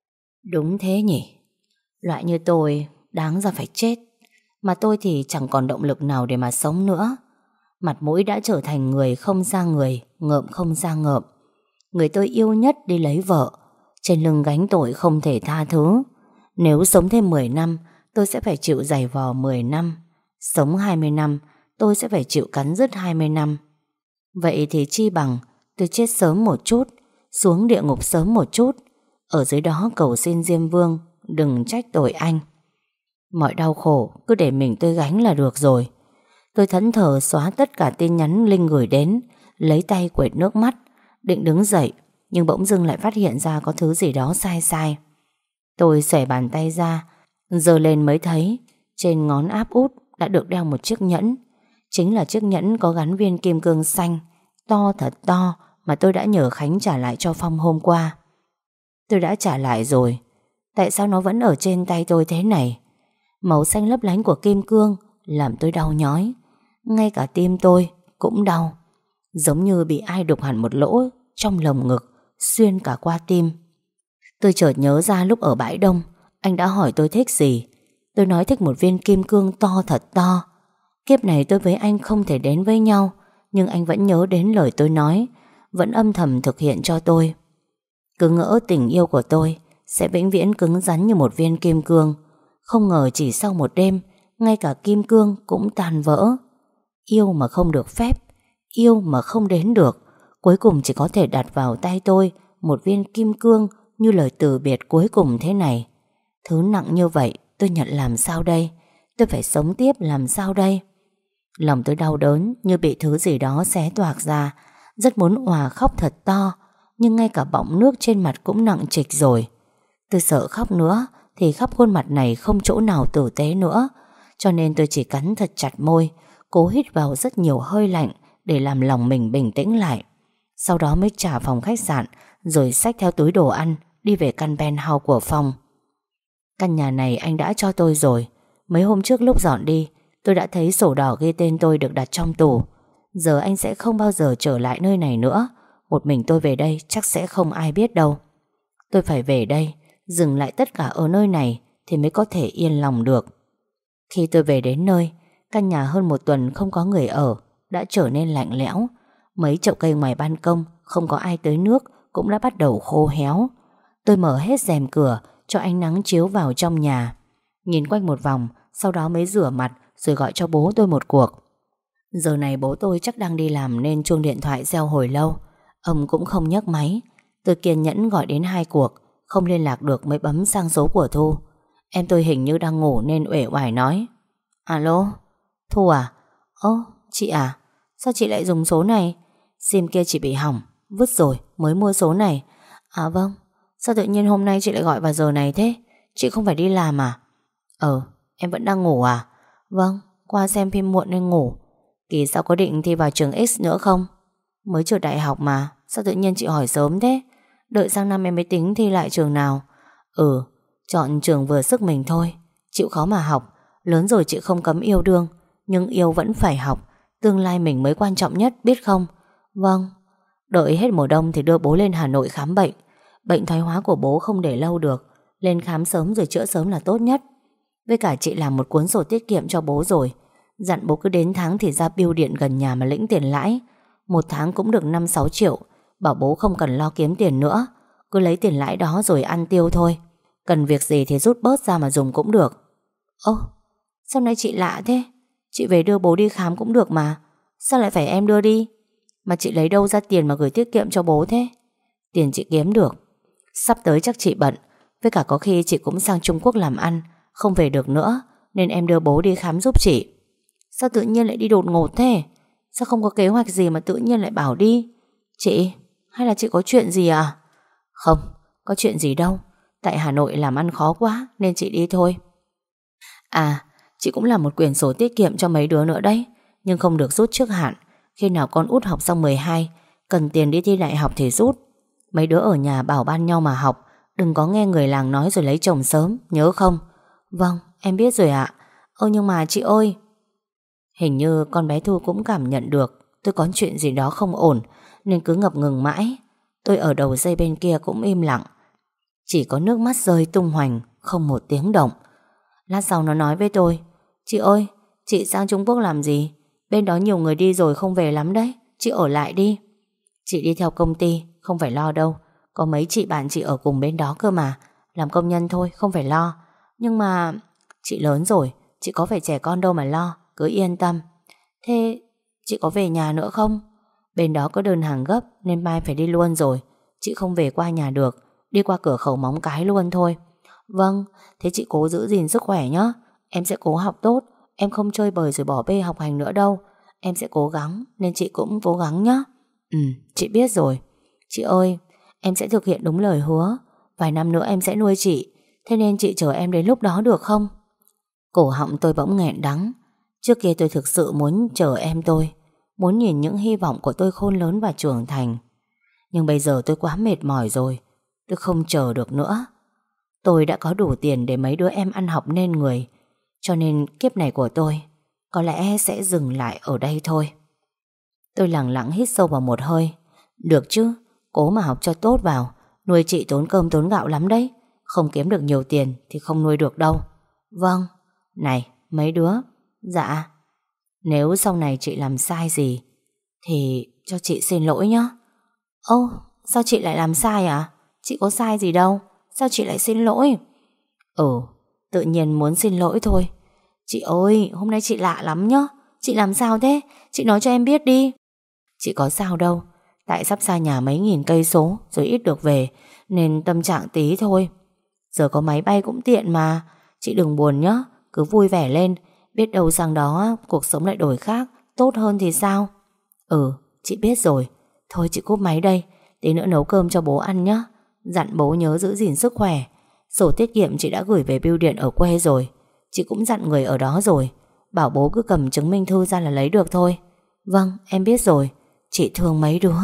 Đúng thế nhỉ. Loại như tôi đáng ra phải chết. Mà tôi thì chẳng còn động lực nào để mà sống nữa. Mặt mũi đã trở thành người không ra người, ngợm không ra ngợm. Người tôi yêu nhất đi lấy vợ, trên lưng gánh tội không thể tha thứ. Nếu sống thêm 10 năm, tôi sẽ phải chịu giày vò 10 năm. Sống 20 năm, tôi sẽ phải chịu cắn rứt 20 năm. Vậy thì chi bằng tôi chết sớm một chút, xuống địa ngục sớm một chút, ở dưới đó cầu xin Diêm Vương đừng trách tội anh. Mọi đau khổ cứ để mình tôi gánh là được rồi. Tôi thẫn thờ xóa tất cả tin nhắn Linh gửi đến, lấy tay quệt nước mắt, định đứng dậy, nhưng bỗng dưng lại phát hiện ra có thứ gì đó sai sai. Tôi xòe bàn tay ra, giơ lên mới thấy trên ngón áp út đã được đeo một chiếc nhẫn. Chính là chiếc nhẫn có gắn viên kim cương xanh, to thật to, mà tôi đã nhờ Khánh trả lại cho Phong hôm qua. Tôi đã trả lại rồi, tại sao nó vẫn ở trên tay tôi thế này? Màu xanh lấp lánh của kim cương làm tôi đau nhói. Ngay cả tim tôi cũng đau, giống như bị ai đục hẳn một lỗ trong lồng ngực, xuyên cả qua tim. Tôi chợt nhớ ra lúc ở bãi đông, anh đã hỏi tôi thích gì. Tôi nói thích một viên kim cương to thật to. Kiếp này tôi với anh không thể đến với nhau, nhưng anh vẫn nhớ đến lời tôi nói, vẫn âm thầm thực hiện cho tôi. Cứ ngỡ tình yêu của tôi sẽ vĩnh viễn cứng rắn như một viên kim cương. Không ngờ chỉ sau một đêm, ngay cả kim cương cũng tan vỡ. Yêu mà không được phép, yêu mà không đến được, cuối cùng chỉ có thể đặt vào tay tôi một viên kim cương như lời từ biệt cuối cùng thế này. Thứ nặng như vậy tôi nhận làm sao đây? Tôi phải sống tiếp làm sao đây? Lòng tôi đau đớn như bị thứ gì đó xé toạc ra, rất muốn òa khóc thật to, nhưng ngay cả bọng nước trên mặt cũng nặng trịch rồi. Tôi sợ khóc nữa thì khắp khuôn mặt này không chỗ nào tử tế nữa, cho nên tôi chỉ cắn thật chặt môi, cố hít vào rất nhiều hơi lạnh để làm lòng mình bình tĩnh lại. Sau đó mới trả phòng khách sạn, rồi xách theo túi đồ ăn đi về căn penthouse của Phong. Căn nhà này anh đã cho tôi rồi. Mấy hôm trước lúc dọn đi, tôi đã thấy sổ đỏ ghi tên tôi được đặt trong tủ. Giờ anh sẽ không bao giờ trở lại nơi này nữa. Một mình tôi về đây chắc sẽ không ai biết đâu. Tôi phải về đây, dừng lại tất cả ở nơi này thì mới có thể yên lòng được. Khi tôi về đến nơi, căn nhà hơn một tuần không có người ở đã trở nên lạnh lẽo. Mấy chậu cây ngoài ban công không có ai tưới nước cũng đã bắt đầu khô héo. Tôi mở hết rèm cửa cho ánh nắng chiếu vào trong nhà, nhìn quanh một vòng, sau đó mới rửa mặt rồi gọi cho bố tôi một cuộc. Giờ này bố tôi chắc đang đi làm nên chuông điện thoại reo hồi lâu. Ông cũng không nhấc máy. Tôi kiên nhẫn gọi đến 2 cuộc, không liên lạc được mới bấm sang số của Thu. Em tôi hình như đang ngủ nên uể oải nói: Alo, Thu à? Ơ, chị à? Sao chị lại dùng số này? SIM kia chị bị hỏng, vứt rồi, mới mua số này. À vâng, sao tự nhiên hôm nay chị lại gọi vào giờ này thế? Chị không phải đi làm à? Em vẫn đang ngủ à? Vâng, qua xem phim muộn nên ngủ. Kỳ sao có định thi vào trường X nữa không? Mới trượt đại học mà, sao tự nhiên chị hỏi sớm thế? Đợi sang năm em mới tính thi lại trường nào. Chọn trường vừa sức mình thôi. Chịu khó mà học. Lớn rồi chị không cấm yêu đương, nhưng yêu vẫn phải học. Tương lai mình mới quan trọng nhất, biết không? Vâng. Đợi hết mùa đông thì đưa bố lên Hà Nội khám bệnh. Bệnh thoái hóa của bố không để lâu được, lên khám sớm rồi chữa sớm là tốt nhất. Với cả chị làm một cuốn sổ tiết kiệm cho bố rồi, dặn bố cứ đến tháng thì ra bưu điện gần nhà mà lĩnh tiền lãi. Một tháng cũng được 5-6 triệu. Bảo bố không cần lo kiếm tiền nữa, cứ lấy tiền lãi đó rồi ăn tiêu thôi. Cần việc gì thì rút bớt ra mà dùng cũng được. Sao nay chị lạ thế? Chị về đưa bố đi khám cũng được mà, sao lại phải em đưa đi? Mà chị lấy đâu ra tiền mà gửi tiết kiệm cho bố thế? Tiền chị kiếm được. Sắp tới chắc chị bận, với cả có khi chị cũng sang Trung Quốc làm ăn, không về được nữa, nên em đưa bố đi khám giúp chị. Sao tự nhiên lại đi đột ngột thế? Sao không có kế hoạch gì mà tự nhiên lại bảo đi? Chị, hay là chị có chuyện gì à? Không, có chuyện gì đâu. Tại Hà Nội làm ăn khó quá nên chị đi thôi. À, chị cũng làm một quyển sổ tiết kiệm cho mấy đứa nữa đấy, nhưng không được rút trước hạn. Khi nào con út học xong 12, cần tiền đi thi đại học thì rút. Mấy đứa ở nhà bảo ban nhau mà học, đừng có nghe người làng nói rồi lấy chồng sớm, nhớ không? Vâng, em biết rồi ạ. Nhưng mà chị ơi. Hình như con bé Thu cũng cảm nhận được tôi có chuyện gì đó không ổn, nên cứ ngập ngừng mãi. Tôi ở đầu dây bên kia cũng im lặng, chỉ có nước mắt rơi tung hoành, không một tiếng động. Lát sau nó nói với tôi: chị ơi, chị sang Trung Quốc làm gì? Bên đó nhiều người đi rồi không về lắm đấy, chị ở lại đi. Chị đi theo công ty, không phải lo đâu. Có mấy chị bạn chị ở cùng bên đó cơ mà. Làm công nhân thôi, không phải lo. Nhưng mà chị lớn rồi, chị có phải trẻ con đâu mà lo, cứ yên tâm. Thế chị có về nhà nữa không? Bên đó có đơn hàng gấp nên mai phải đi luôn rồi. Chị không về qua nhà được, đi qua cửa khẩu Móng Cái luôn thôi. Vâng, thế chị cố giữ gìn sức khỏe nhé. Em sẽ cố học tốt, em không chơi bời rồi bỏ bê học hành nữa đâu. Em sẽ cố gắng, nên chị cũng cố gắng nhé. Chị biết rồi. Chị ơi, em sẽ thực hiện đúng lời hứa. Vài năm nữa em sẽ nuôi chị, thế nên chị chờ em đến lúc đó được không? Cổ họng tôi bỗng nghẹn đắng. Trước kia tôi thực sự muốn chờ em tôi, muốn nhìn những hy vọng của tôi khôn lớn và trưởng thành. Nhưng bây giờ tôi quá mệt mỏi rồi, tôi không chờ được nữa. Tôi đã có đủ tiền để mấy đứa em ăn học nên người, cho nên kiếp này của tôi có lẽ sẽ dừng lại ở đây thôi. Tôi lặng lặng hít sâu vào một hơi. Được chứ, cố mà học cho tốt vào. Nuôi chị tốn cơm tốn gạo lắm đấy. Không kiếm được nhiều tiền thì không nuôi được đâu. Vâng. Này, mấy đứa. Dạ. Nếu sau này chị làm sai gì thì cho chị xin lỗi nhé. Sao chị lại làm sai à? Chị có sai gì đâu, sao chị lại xin lỗi? Tự nhiên muốn xin lỗi thôi. Chị ơi, hôm nay chị lạ lắm nhá. Chị làm sao thế? Chị nói cho em biết đi. Chị có sao đâu, tại sắp xa nhà mấy nghìn cây số rồi ít được về, nên tâm trạng tí thôi. Giờ có máy bay cũng tiện mà. Chị đừng buồn nhá, cứ vui vẻ lên. Biết đâu sang đó cuộc sống lại đổi khác, tốt hơn thì sao? Chị biết rồi. Thôi chị cúp máy đây, tí nữa nấu cơm cho bố ăn nhé. Dặn bố nhớ giữ gìn sức khỏe. Sổ tiết kiệm chị đã gửi về bưu điện ở quê rồi. Chị cũng dặn người ở đó rồi, bảo bố cứ cầm chứng minh thư ra là lấy được thôi. Vâng, em biết rồi. Chị thương mấy đứa.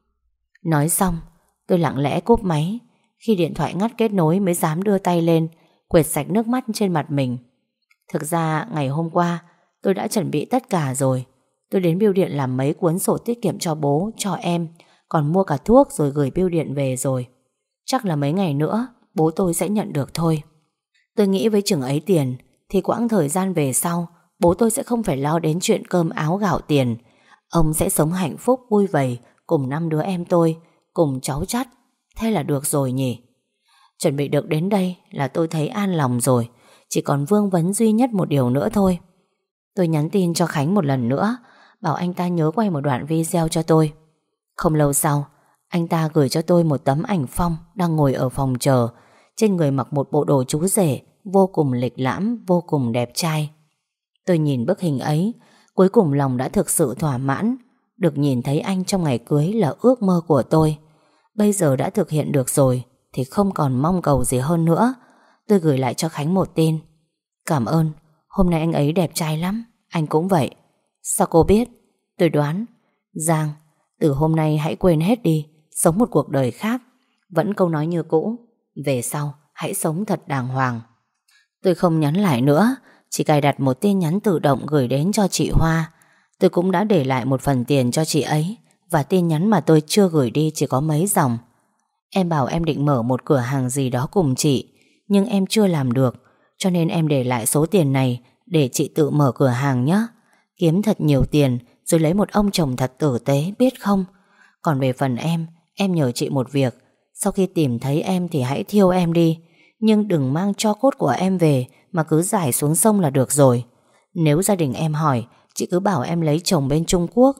Nói xong, tôi lặng lẽ cúp máy. Khi điện thoại ngắt kết nối mới dám đưa tay lên quệt sạch nước mắt trên mặt mình. Thực ra ngày hôm qua tôi đã chuẩn bị tất cả rồi. Tôi đến bưu điện làm mấy cuốn sổ tiết kiệm cho bố, cho em, còn mua cả thuốc rồi gửi bưu điện về rồi. Chắc là mấy ngày nữa bố tôi sẽ nhận được thôi. Tôi nghĩ với chừng ấy tiền thì quãng thời gian về sau bố tôi sẽ không phải lo đến chuyện cơm áo gạo tiền. Ông sẽ sống hạnh phúc vui vầy cùng 5 đứa em tôi, cùng cháu chắt. Thế là được rồi nhỉ. Chuẩn bị được đến đây là tôi thấy an lòng rồi. Chỉ còn vương vấn duy nhất một điều nữa thôi. Tôi nhắn tin cho Khánh một lần nữa, bảo anh ta nhớ quay một đoạn video cho tôi. Không lâu sau, anh ta gửi cho tôi một tấm ảnh Phong đang ngồi ở phòng chờ, trên người mặc một bộ đồ chú rể vô cùng lịch lãm, vô cùng đẹp trai. Tôi nhìn bức hình ấy, cuối cùng lòng đã thực sự thỏa mãn. Được nhìn thấy anh trong ngày cưới là ước mơ của tôi. Bây giờ đã thực hiện được rồi thì không còn mong cầu gì hơn nữa. Tôi gửi lại cho Khánh một tin: cảm ơn, hôm nay anh ấy đẹp trai lắm. Anh cũng vậy. Sao cô biết? Tôi đoán. Giang, từ hôm nay hãy quên hết đi, sống một cuộc đời khác. Vẫn câu nói như cũ, về sau hãy sống thật đàng hoàng. Tôi không nhắn lại nữa, chỉ cài đặt một tin nhắn tự động gửi đến cho chị Hoa. Tôi cũng đã để lại một phần tiền cho chị ấy, và tin nhắn mà tôi chưa gửi đi chỉ có mấy dòng. Em bảo em định mở một cửa hàng gì đó cùng chị, nhưng em chưa làm được, cho nên em để lại số tiền này để chị tự mở cửa hàng nhé. Kiếm thật nhiều tiền rồi lấy một ông chồng thật tử tế, biết không? Còn về phần em nhờ chị một việc. Sau khi tìm thấy em thì hãy thiêu em đi, nhưng đừng mang tro cốt của em về mà cứ rải xuống sông là được rồi. Nếu gia đình em hỏi, chị cứ bảo em lấy chồng bên Trung Quốc.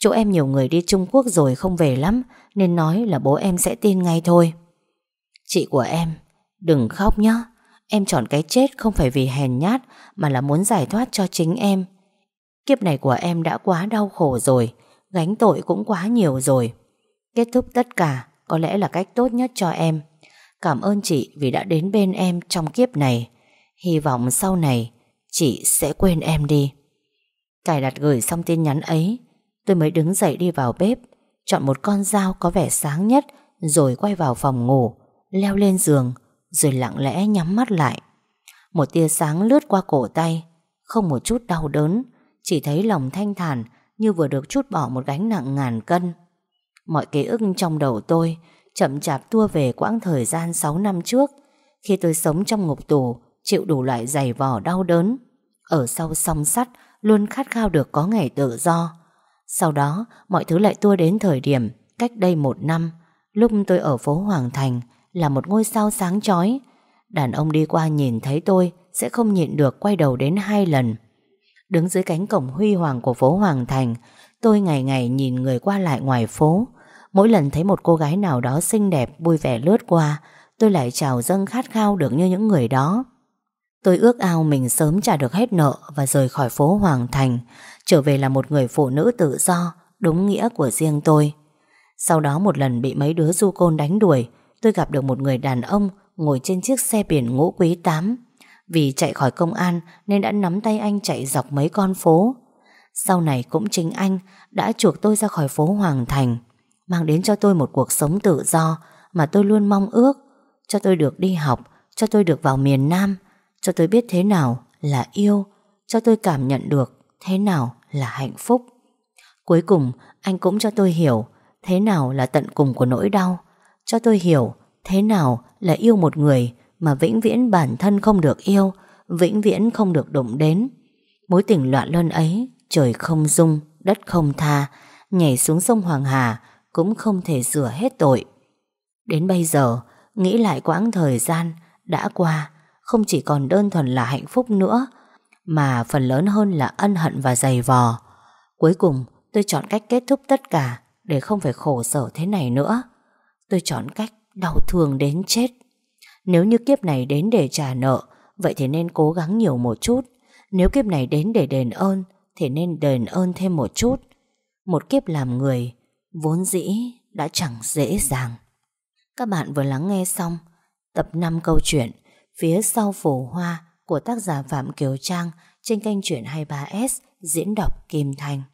Chỗ em nhiều người đi Trung Quốc rồi không về lắm, nên nói là bố em sẽ tin ngay thôi. Chị của em, đừng khóc nhé. Em chọn cái chết không phải vì hèn nhát, mà là muốn giải thoát cho chính em. Kiếp này của em đã quá đau khổ rồi, gánh tội cũng quá nhiều rồi. Kết thúc tất cả có lẽ là cách tốt nhất cho em. Cảm ơn chị vì đã đến bên em trong kiếp này. Hy vọng sau này chị sẽ quên em đi. Cài đặt gửi xong tin nhắn ấy, tôi mới đứng dậy đi vào bếp, chọn một con dao có vẻ sáng nhất, rồi quay vào phòng ngủ, leo lên giường, rồi lặng lẽ nhắm mắt lại. Một tia sáng lướt qua cổ tay, không một chút đau đớn, chỉ thấy lòng thanh thản như vừa được trút bỏ một gánh nặng ngàn cân. Mọi ký ức trong đầu tôi chậm chạp tua về quãng thời gian 6 năm trước, khi tôi sống trong ngục tù, chịu đủ loại giày vò đau đớn, ở sau song sắt, luôn khát khao được có ngày tự do. Sau đó mọi thứ lại tua đến thời điểm cách đây 1 năm, lúc tôi ở phố Hoàng Thành là một ngôi sao sáng chói. Đàn ông đi qua nhìn thấy tôi sẽ không nhịn được quay đầu đến 2 lần. Đứng dưới cánh cổng huy hoàng của phố Hoàng Thành, tôi ngày ngày nhìn người qua lại ngoài phố. Mỗi lần thấy một cô gái nào đó xinh đẹp vui vẻ lướt qua, tôi lại trào dâng khát khao được như những người đó. Tôi ước ao mình sớm trả được hết nợ và rời khỏi phố Hoàng Thành, trở về là một người phụ nữ tự do, đúng nghĩa của riêng tôi. Sau đó một lần bị mấy đứa du côn đánh đuổi, tôi gặp được một người đàn ông ngồi trên chiếc xe biển Ngũ Quý 8. Vì chạy khỏi công an nên đã nắm tay anh chạy dọc mấy con phố. Sau này cũng chính anh đã chuộc tôi ra khỏi phố Hoàng Thành, mang đến cho tôi một cuộc sống tự do mà tôi luôn mong ước. Cho tôi được đi học, cho tôi được vào miền Nam, cho tôi biết thế nào là yêu, cho tôi cảm nhận được thế nào là hạnh phúc. Cuối cùng anh cũng cho tôi hiểu thế nào là tận cùng của nỗi đau, cho tôi hiểu thế nào là yêu một người mà vĩnh viễn bản thân không được yêu, vĩnh viễn không được đụng đến. Mối tình loạn luân ấy, trời không dung, đất không tha, nhảy xuống sông Hoàng Hà cũng không thể rửa hết tội. Đến bây giờ, nghĩ lại quãng thời gian đã qua, không chỉ còn đơn thuần là hạnh phúc nữa, mà phần lớn hơn là ân hận và dày vò. Cuối cùng, tôi chọn cách kết thúc tất cả để không phải khổ sở thế này nữa. Tôi chọn cách đau thương đến chết. Nếu như kiếp này đến để trả nợ, vậy thì nên cố gắng nhiều một chút. Nếu kiếp này đến để đền ơn, thì nên đền ơn thêm một chút. Một kiếp làm người vốn dĩ đã chẳng dễ dàng. Các bạn vừa lắng nghe xong tập 5 câu chuyện Phía sau phổ hoa của tác giả Phạm Kiều Trang trên kênh Chuyện 23S diễn đọc Kim Thành.